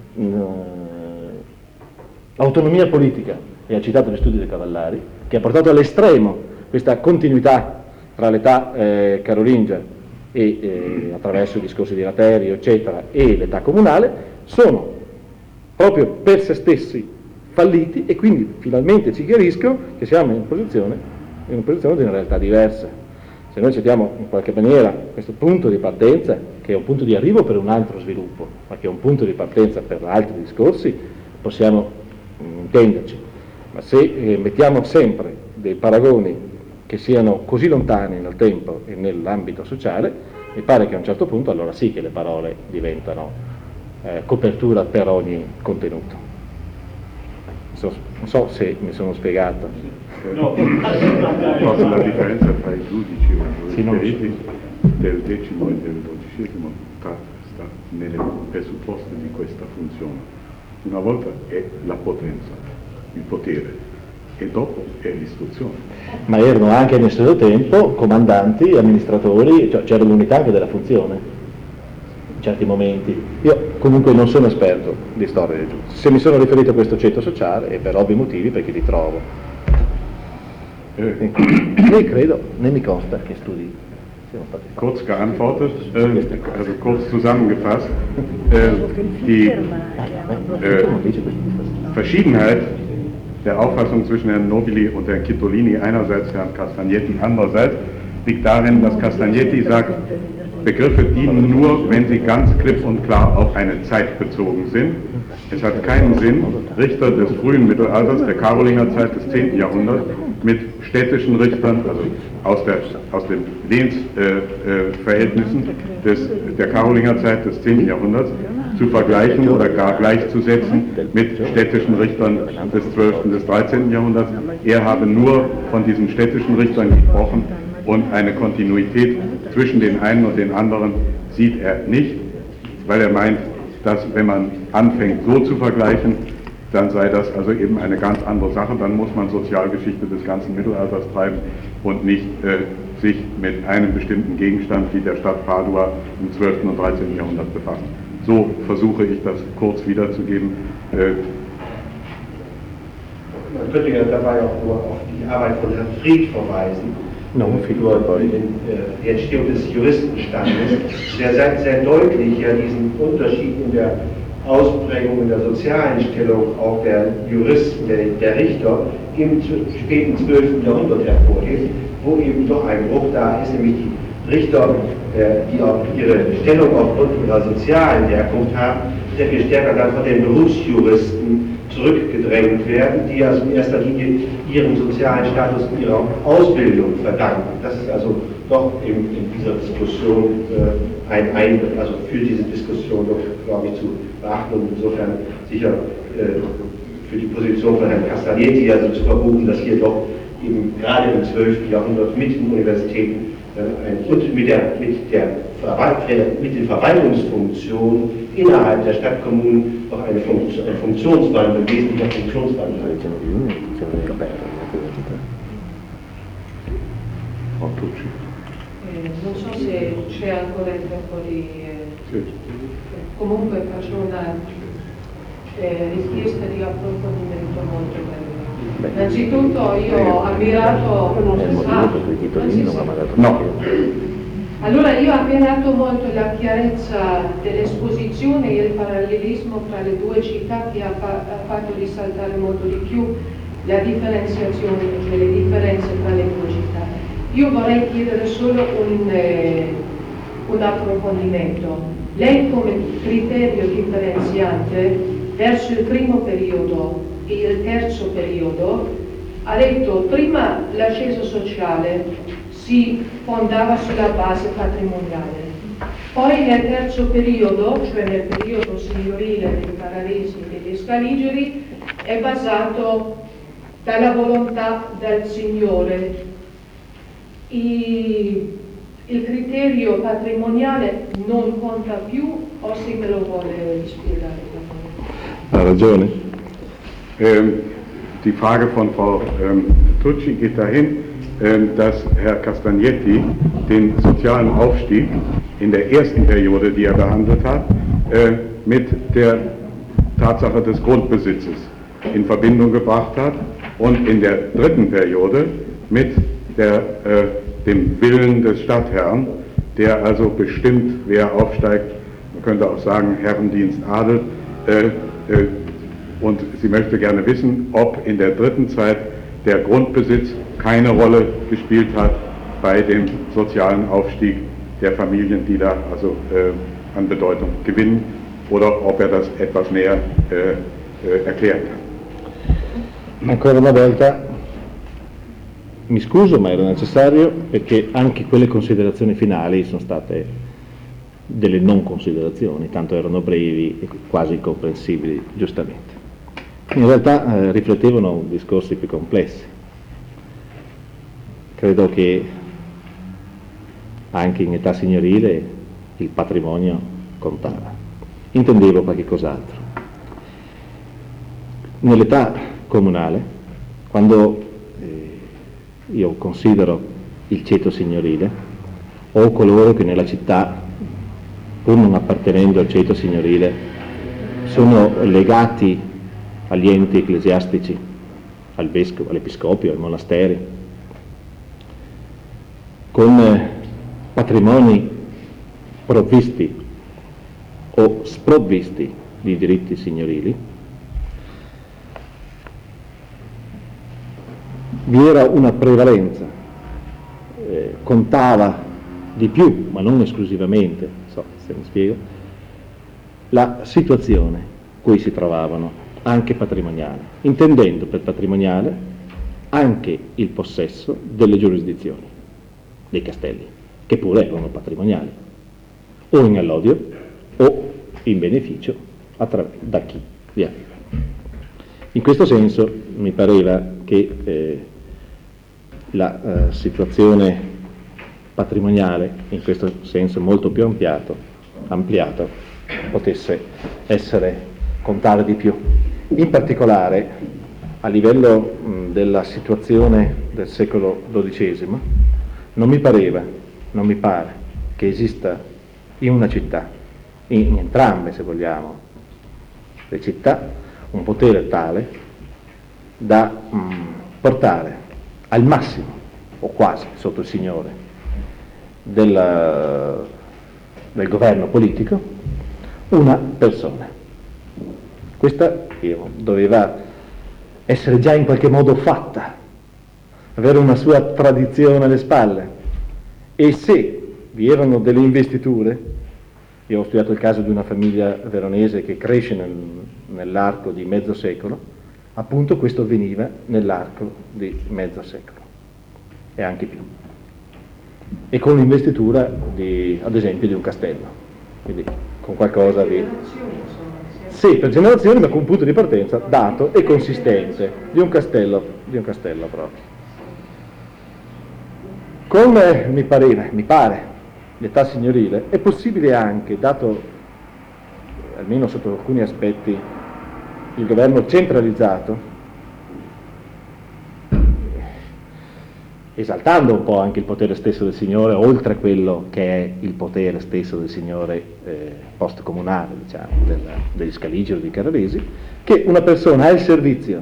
autonomia politica, e ha citato gli studi dei Cavallari, che ha portato all'estremo questa continuità tra l'età carolingia e attraverso i discorsi di Laterio, eccetera, e l'età comunale, sono proprio per se stessi falliti, e quindi finalmente ci chiariscono che siamo in posizione di una realtà diversa. Se noi cerchiamo in qualche maniera questo punto di partenza, che è un punto di arrivo per un altro sviluppo, ma che è un punto di partenza per altri discorsi, possiamo intenderci. Ma se mettiamo sempre dei paragoni che siano così lontani nel tempo e nell'ambito sociale, mi pare che a un certo punto allora sì che le parole diventano copertura per ogni contenuto. Non so se mi sono spiegato. No. Cosa la differenza tra i giudici Sì, non lo so. del X e del XII sta nelle presupposte di questa funzione. Una volta è la potenza, il potere, e dopo è l'istruzione. Ma erano anche nel stesso tempo comandanti, amministratori, cioè c'era l'unità anche della funzione in certi momenti. Io comunque non sono esperto di storia dei giudici, se mi sono riferito a questo ceto sociale è per ovvi motivi, perché li trovo. E credo, né mi consta che studi siano stati Kurz geantwortet, also kurz zusammengefasst, die Verschiedenheit der Auffassung zwischen Herrn Nobili und Herrn Chittolini einerseits, Herrn Castagnetti andererseits, liegt darin, dass Castagnetti sagt, Begriffe dienen nur, wenn sie ganz klipp und klar auf eine Zeit bezogen sind. Es hat keinen Sinn, Richter des frühen Mittelalters, der Karolingerzeit des 10. Jahrhunderts, mit städtischen Richtern, also aus den Lehnsverhältnissen der Karolingerzeit des 10. Jahrhunderts, zu vergleichen oder gar gleichzusetzen mit städtischen Richtern des 12. und des 13. Jahrhunderts. Er habe nur von diesen städtischen Richtern gesprochen und eine Kontinuität zwischen den einen und den anderen sieht er nicht, weil er meint, dass wenn man anfängt so zu vergleichen, dann sei das also eben eine ganz andere Sache, dann muss man Sozialgeschichte des ganzen Mittelalters treiben und nicht sich mit einem bestimmten Gegenstand wie der Stadt Padua im 12. und 13. Jahrhundert befassen. So versuche ich das kurz wiederzugeben. Man könnte ja dabei auch nur auf die Arbeit von Herrn Fried verweisen, die Entstehung des Juristenstandes, der sehr deutlich ja diesen Unterschied in der Ausprägung in der sozialen Stellung auch der Juristen, der Richter im späten 12. Jahrhundert hervorhebt, wo eben doch ein Bruch da ist, nämlich die Richter, die auch ihre Stellung aufgrund ihrer sozialen Herkunft haben, sehr viel stärker dann von den Berufsjuristen zurückgedrängt werden, die also in erster Linie ihren sozialen Status und ihrer Ausbildung verdanken. Das ist also doch in dieser Diskussion also für diese Diskussion doch, glaube ich, zu beachten und insofern sicher für die Position von Herrn Castagnetti also zu verbuchen, dass hier doch eben gerade im 12. Jahrhundert mit den Universitäten und mit den Verwaltungsfunktionen innerhalb der Stadtkommunen noch ein Funktionswandel, wesentlicher Funktionswandel. Non so se c'è ancora il tempo di... Comunque faccio una richiesta di approfondimento molto breve. Innanzitutto io ho ammirato... Allora io ho ammirato molto la chiarezza dell'esposizione e il parallelismo tra le due città che ha fatto risaltare molto di più la differenziazione, cioè le differenze tra le due città. Io vorrei chiedere solo un approfondimento. Lei come criterio differenziante verso il primo periodo e il terzo periodo ha detto prima l'ascesa sociale si fondava sulla base patrimoniale, poi nel terzo periodo, cioè nel periodo signorile dei Carraresi e degli Scaligeri, è basato dalla volontà del Signore. Il criterio patrimoniale non conta più, o se me lo vuole spiegare? Ha ragione. Die Frage von Frau Tucci geht dahin, dass Herr Castagnetti den sozialen Aufstieg in der ersten Periode, die er behandelt hat, mit der Tatsache des Grundbesitzes in Verbindung gebracht hat und in der dritten Periode mit der dem Willen des Stadtherrn, der also bestimmt, wer aufsteigt. Man könnte auch sagen, Herrendienst Adel. Und sie möchte gerne wissen, ob in der dritten Zeit der Grundbesitz keine Rolle gespielt hat bei dem sozialen Aufstieg der Familien, die da also an Bedeutung gewinnen, oder ob er das etwas näher erklären kann. Ancora una volta mi scuso, ma era necessario, perché anche quelle considerazioni finali sono state delle non considerazioni, tanto erano brevi e quasi incomprensibili, giustamente. In realtà riflettevano discorsi più complessi. Credo che anche in età signorile il patrimonio contava. Intendevo qualche cos'altro. Nell'età comunale, quando io considero il ceto signorile, o coloro che nella città, pur non appartenendo al ceto signorile, sono legati agli enti ecclesiastici, al vescovo, all'episcopio, ai monasteri, con patrimoni provvisti o sprovvisti di diritti signorili, vi era una prevalenza, contava di più, ma non esclusivamente, so se mi spiego, la situazione in cui si trovavano, anche patrimoniale, intendendo per patrimoniale anche il possesso delle giurisdizioni, dei castelli, che pure erano patrimoniali, o in allodio o in beneficio da chi vi aveva. In questo senso mi pareva che la situazione patrimoniale, in questo senso molto più ampliato, potesse contare di più. In particolare a livello della situazione del secolo XII non mi pare che esista in una città, in entrambe se vogliamo le città, un potere tale da portare al massimo, o quasi sotto il signore, del governo politico una persona. Questa doveva essere già in qualche modo fatta, avere una sua tradizione alle spalle, e se vi erano delle investiture, io ho studiato il caso di una famiglia veronese che cresce nell'arco di mezzo secolo, appunto questo avveniva nell'arco di mezzo secolo e anche più, e con l'investitura ad esempio di un castello, quindi con qualcosa di... Sì, per generazioni, ma con un punto di partenza dato e consistente di un castello proprio. Come mi pare, l'età signorile è possibile anche, dato almeno sotto alcuni aspetti il governo centralizzato, esaltando un po' anche il potere stesso del signore, oltre a quello che è il potere stesso del signore post-comunale, diciamo, degli Scaligeri o dei Carraresi, che una persona al servizio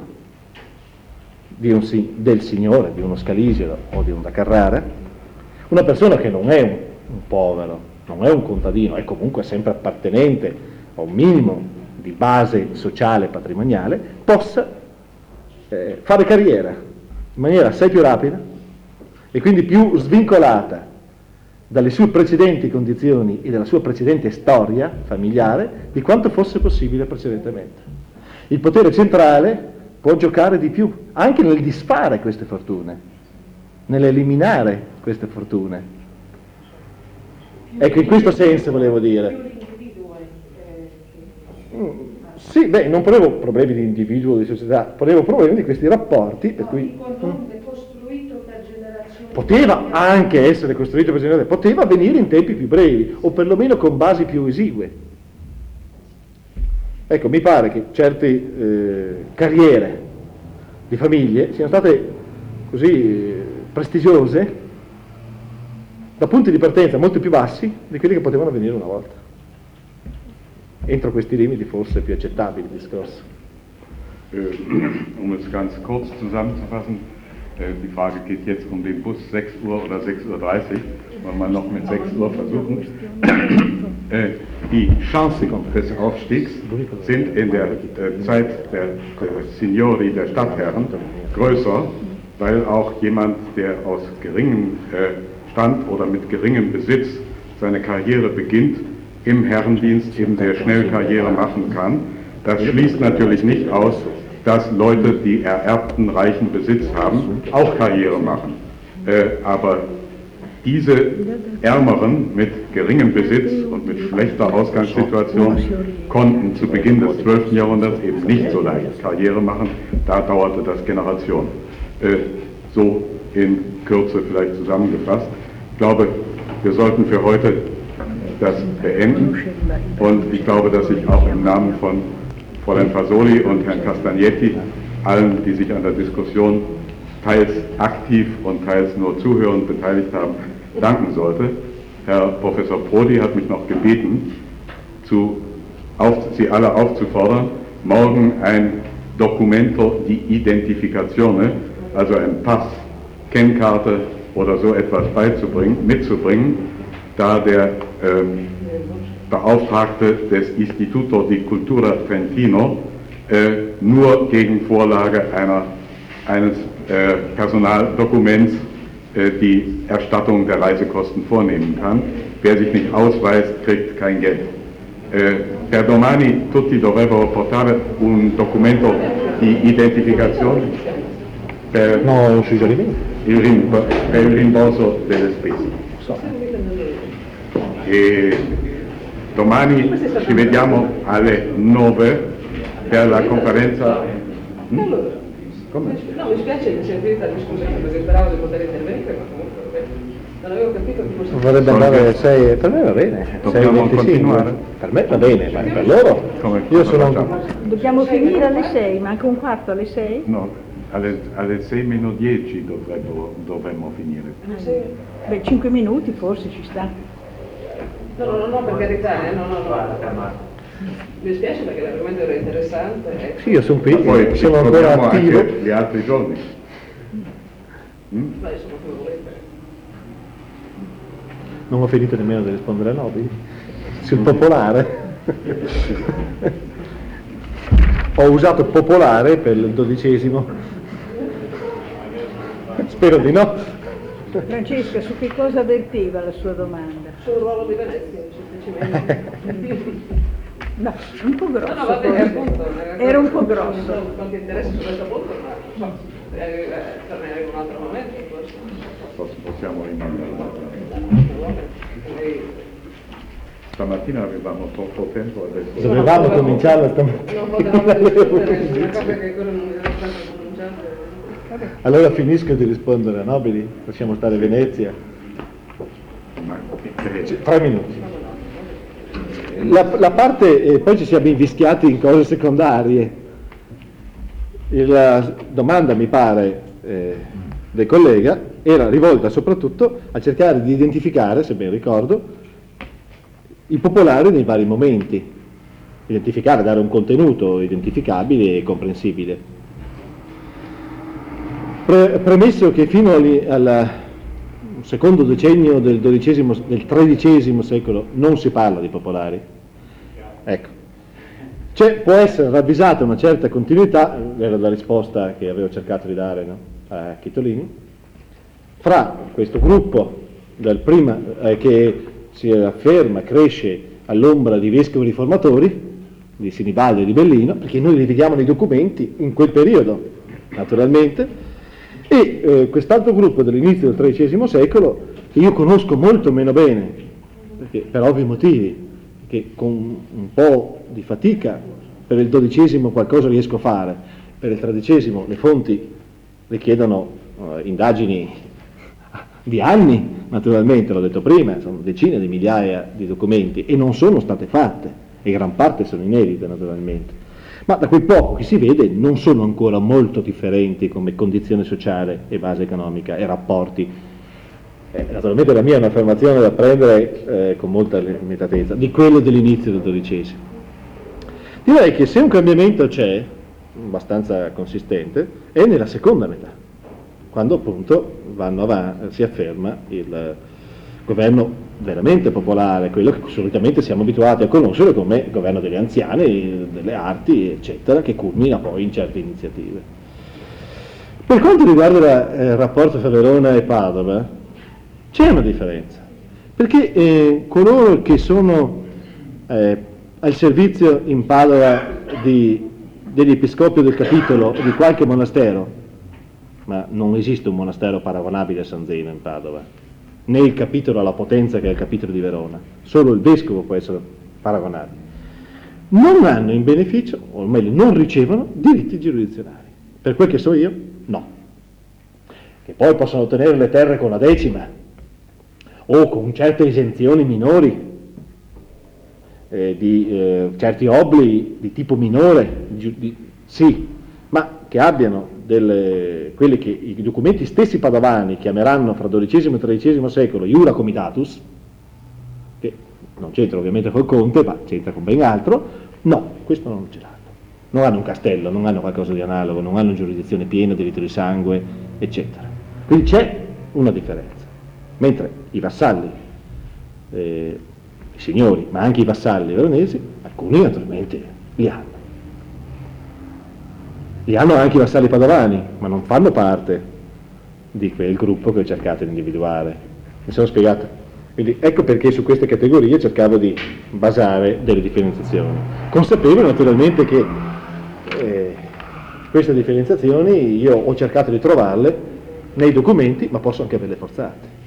del signore, di uno Scaligero o di un da Carrara, una persona che non è un povero, non è un contadino, è comunque sempre appartenente a un minimo di base sociale e patrimoniale, possa fare carriera in maniera assai più rapida e quindi più svincolata dalle sue precedenti condizioni e dalla sua precedente storia familiare di quanto fosse possibile precedentemente. Il potere centrale può giocare di più, anche nel disfare queste fortune, nell'eliminare queste fortune. Ecco, in questo senso volevo dire. Sì, non ponevo problemi di individuo, di società, ponevo problemi di questi rapporti, per cui... Poteva anche essere costruito per generazioni, poteva avvenire in tempi più brevi, o perlomeno con basi più esigue. Ecco, mi pare che certe carriere di famiglie siano state così prestigiose da punti di partenza molto più bassi di quelli che potevano avvenire una volta. Entro questi limiti forse più accettabili il discorso. Um es ganz kurz zusammenzufassen, Die Frage geht jetzt um den Bus 6 Uhr oder 6:30 Uhr. Wollen wir noch mit 6 Uhr versuchen? Die Chancen des Aufstiegs sind in der Zeit der Signori, der Stadtherren, größer, weil auch jemand, der aus geringem Stand oder mit geringem Besitz seine Karriere beginnt, im Herrendienst eben sehr schnell Karriere machen kann. Das schließt natürlich nicht aus, dass Leute, die ererbten reichen Besitz haben, auch Karriere machen. Aber diese Ärmeren mit geringem Besitz und mit schlechter Ausgangssituation konnten zu Beginn des 12. Jahrhunderts eben nicht so leicht Karriere machen. Da dauerte das Generationen. So in Kürze vielleicht zusammengefasst. Ich glaube, wir sollten für heute das beenden und ich glaube, dass ich auch im Namen von Fräulein Fasoli und Herrn Castagnetti allen, die sich an der Diskussion teils aktiv und teils nur zuhörend beteiligt haben, danken sollte. Herr Professor Prodi hat mich noch gebeten, Sie alle aufzufordern, morgen ein Documento di Identificazione, also ein Pass, Kennkarte oder so etwas mitzubringen, da der Beauftragte des Istituto di Cultura Trentino nur gegen Vorlage eines Personaldokuments die Erstattung der Reisekosten vornehmen kann. Wer sich nicht ausweist, kriegt kein Geld. Per domani tutti dovrebbero portare un documento di identificazione per il rimborso delle spese. E domani ci vediamo alle 9 per la conferenza. Come? No, mi spiace che sia finita la discussione perché speravo di poter intervenire, ma comunque non avevo capito che fosse. Vorrebbe andare alle 6, per me va bene. Dobbiamo continuare? Per me va bene, ma per loro? Io sono. Dobbiamo finire alle 6, manca un quarto alle 6? No, alle 6 meno 10 dovremmo finire. Beh, 5 minuti forse ci sta. No, per carità, no. Mi spiace perché l'argomento era interessante. Sì, io sono qui, poi sono ancora attivo. Anche gli altri giorni. Ma insomma, come volete. Non ho finito nemmeno di rispondere a Nobili. Sul popolare. Ho usato popolare per il 12°. Spero di no. Francesca, su che cosa verteva la sua domanda? Sul ruolo di Venezia, semplicemente. No, un po' grosso. No, va bene, appunto. Era un po' grosso. Non qualche interesse su questo punto, ma non so, tornerei in un altro momento, forse. Possiamo rimandare. Stamattina avevamo troppo tempo, adesso. Dovevamo cominciarla stamattina. Non potevamo discutere su una cosa che ancora non era stata cominciata. Allora finisco di rispondere a Nobili, facciamo stare Venezia. 3 minuti. La parte, poi ci siamo invischiati in cose secondarie. La domanda, mi pare, del collega era rivolta soprattutto a cercare di identificare, se ben ricordo, i popolari nei vari momenti. Identificare, dare un contenuto identificabile e comprensibile. Premesso che fino al secondo decennio del XIII secolo non si parla di popolari, ecco, può essere ravvisata una certa continuità, era la risposta che avevo cercato di dare, no, a Chitolini, fra questo gruppo che si afferma, cresce all'ombra di vescovi riformatori, di Sinibaldo e di Bellino, perché noi li vediamo nei documenti in quel periodo, naturalmente, e quest'altro gruppo dell'inizio del XIII secolo, che io conosco molto meno bene, perché per ovvi motivi, che con un po' di fatica per il XII qualcosa riesco a fare, per il XIII le fonti richiedono indagini di anni, naturalmente, l'ho detto prima, sono decine di migliaia di documenti e non sono state fatte, e gran parte sono inedite naturalmente. Ma da quel poco che si vede non sono ancora molto differenti come condizione sociale e base economica e rapporti. Naturalmente la mia è un'affermazione da prendere con molta limitatezza, di quello dell'inizio del XII. Direi che se un cambiamento c'è, abbastanza consistente, è nella seconda metà. quando appunto si afferma il governo veramente popolare, quello che solitamente siamo abituati a conoscere come governo degli anziani, delle arti, eccetera, che culmina poi in certe iniziative. Per quanto riguarda il rapporto fra Verona e Padova, c'è una differenza, perché coloro che sono al servizio in Padova degli episcopi del capitolo di qualche monastero, ma non esiste un monastero paragonabile a San Zeno in Padova, né il capitolo alla potenza che è il capitolo di Verona, solo il vescovo può essere paragonabile, non hanno in beneficio, o meglio non ricevono diritti giurisdizionali. Per quel che so io, no. Che poi possono ottenere le terre con la decima, o con certe esenzioni minori, di certi obblighi di tipo minore, sì, ma che abbiano quelli che i documenti stessi padovani chiameranno fra XII e XIII secolo iura comitatus, che non c'entra ovviamente col conte, ma c'entra con ben altro, no, questo non ce l'hanno. Non hanno un castello, non hanno qualcosa di analogo, non hanno giurisdizione piena, diritto di sangue, eccetera. Quindi c'è una differenza. Mentre i vassalli, i signori, ma anche i vassalli veronesi, alcuni naturalmente li hanno. Li hanno anche i vassalli padovani, ma non fanno parte di quel gruppo che cercate di individuare. Mi sono spiegato? Quindi ecco perché su queste categorie cercavo di basare delle differenziazioni. Consapevole naturalmente che queste differenziazioni io ho cercato di trovarle nei documenti, ma posso anche averle forzate.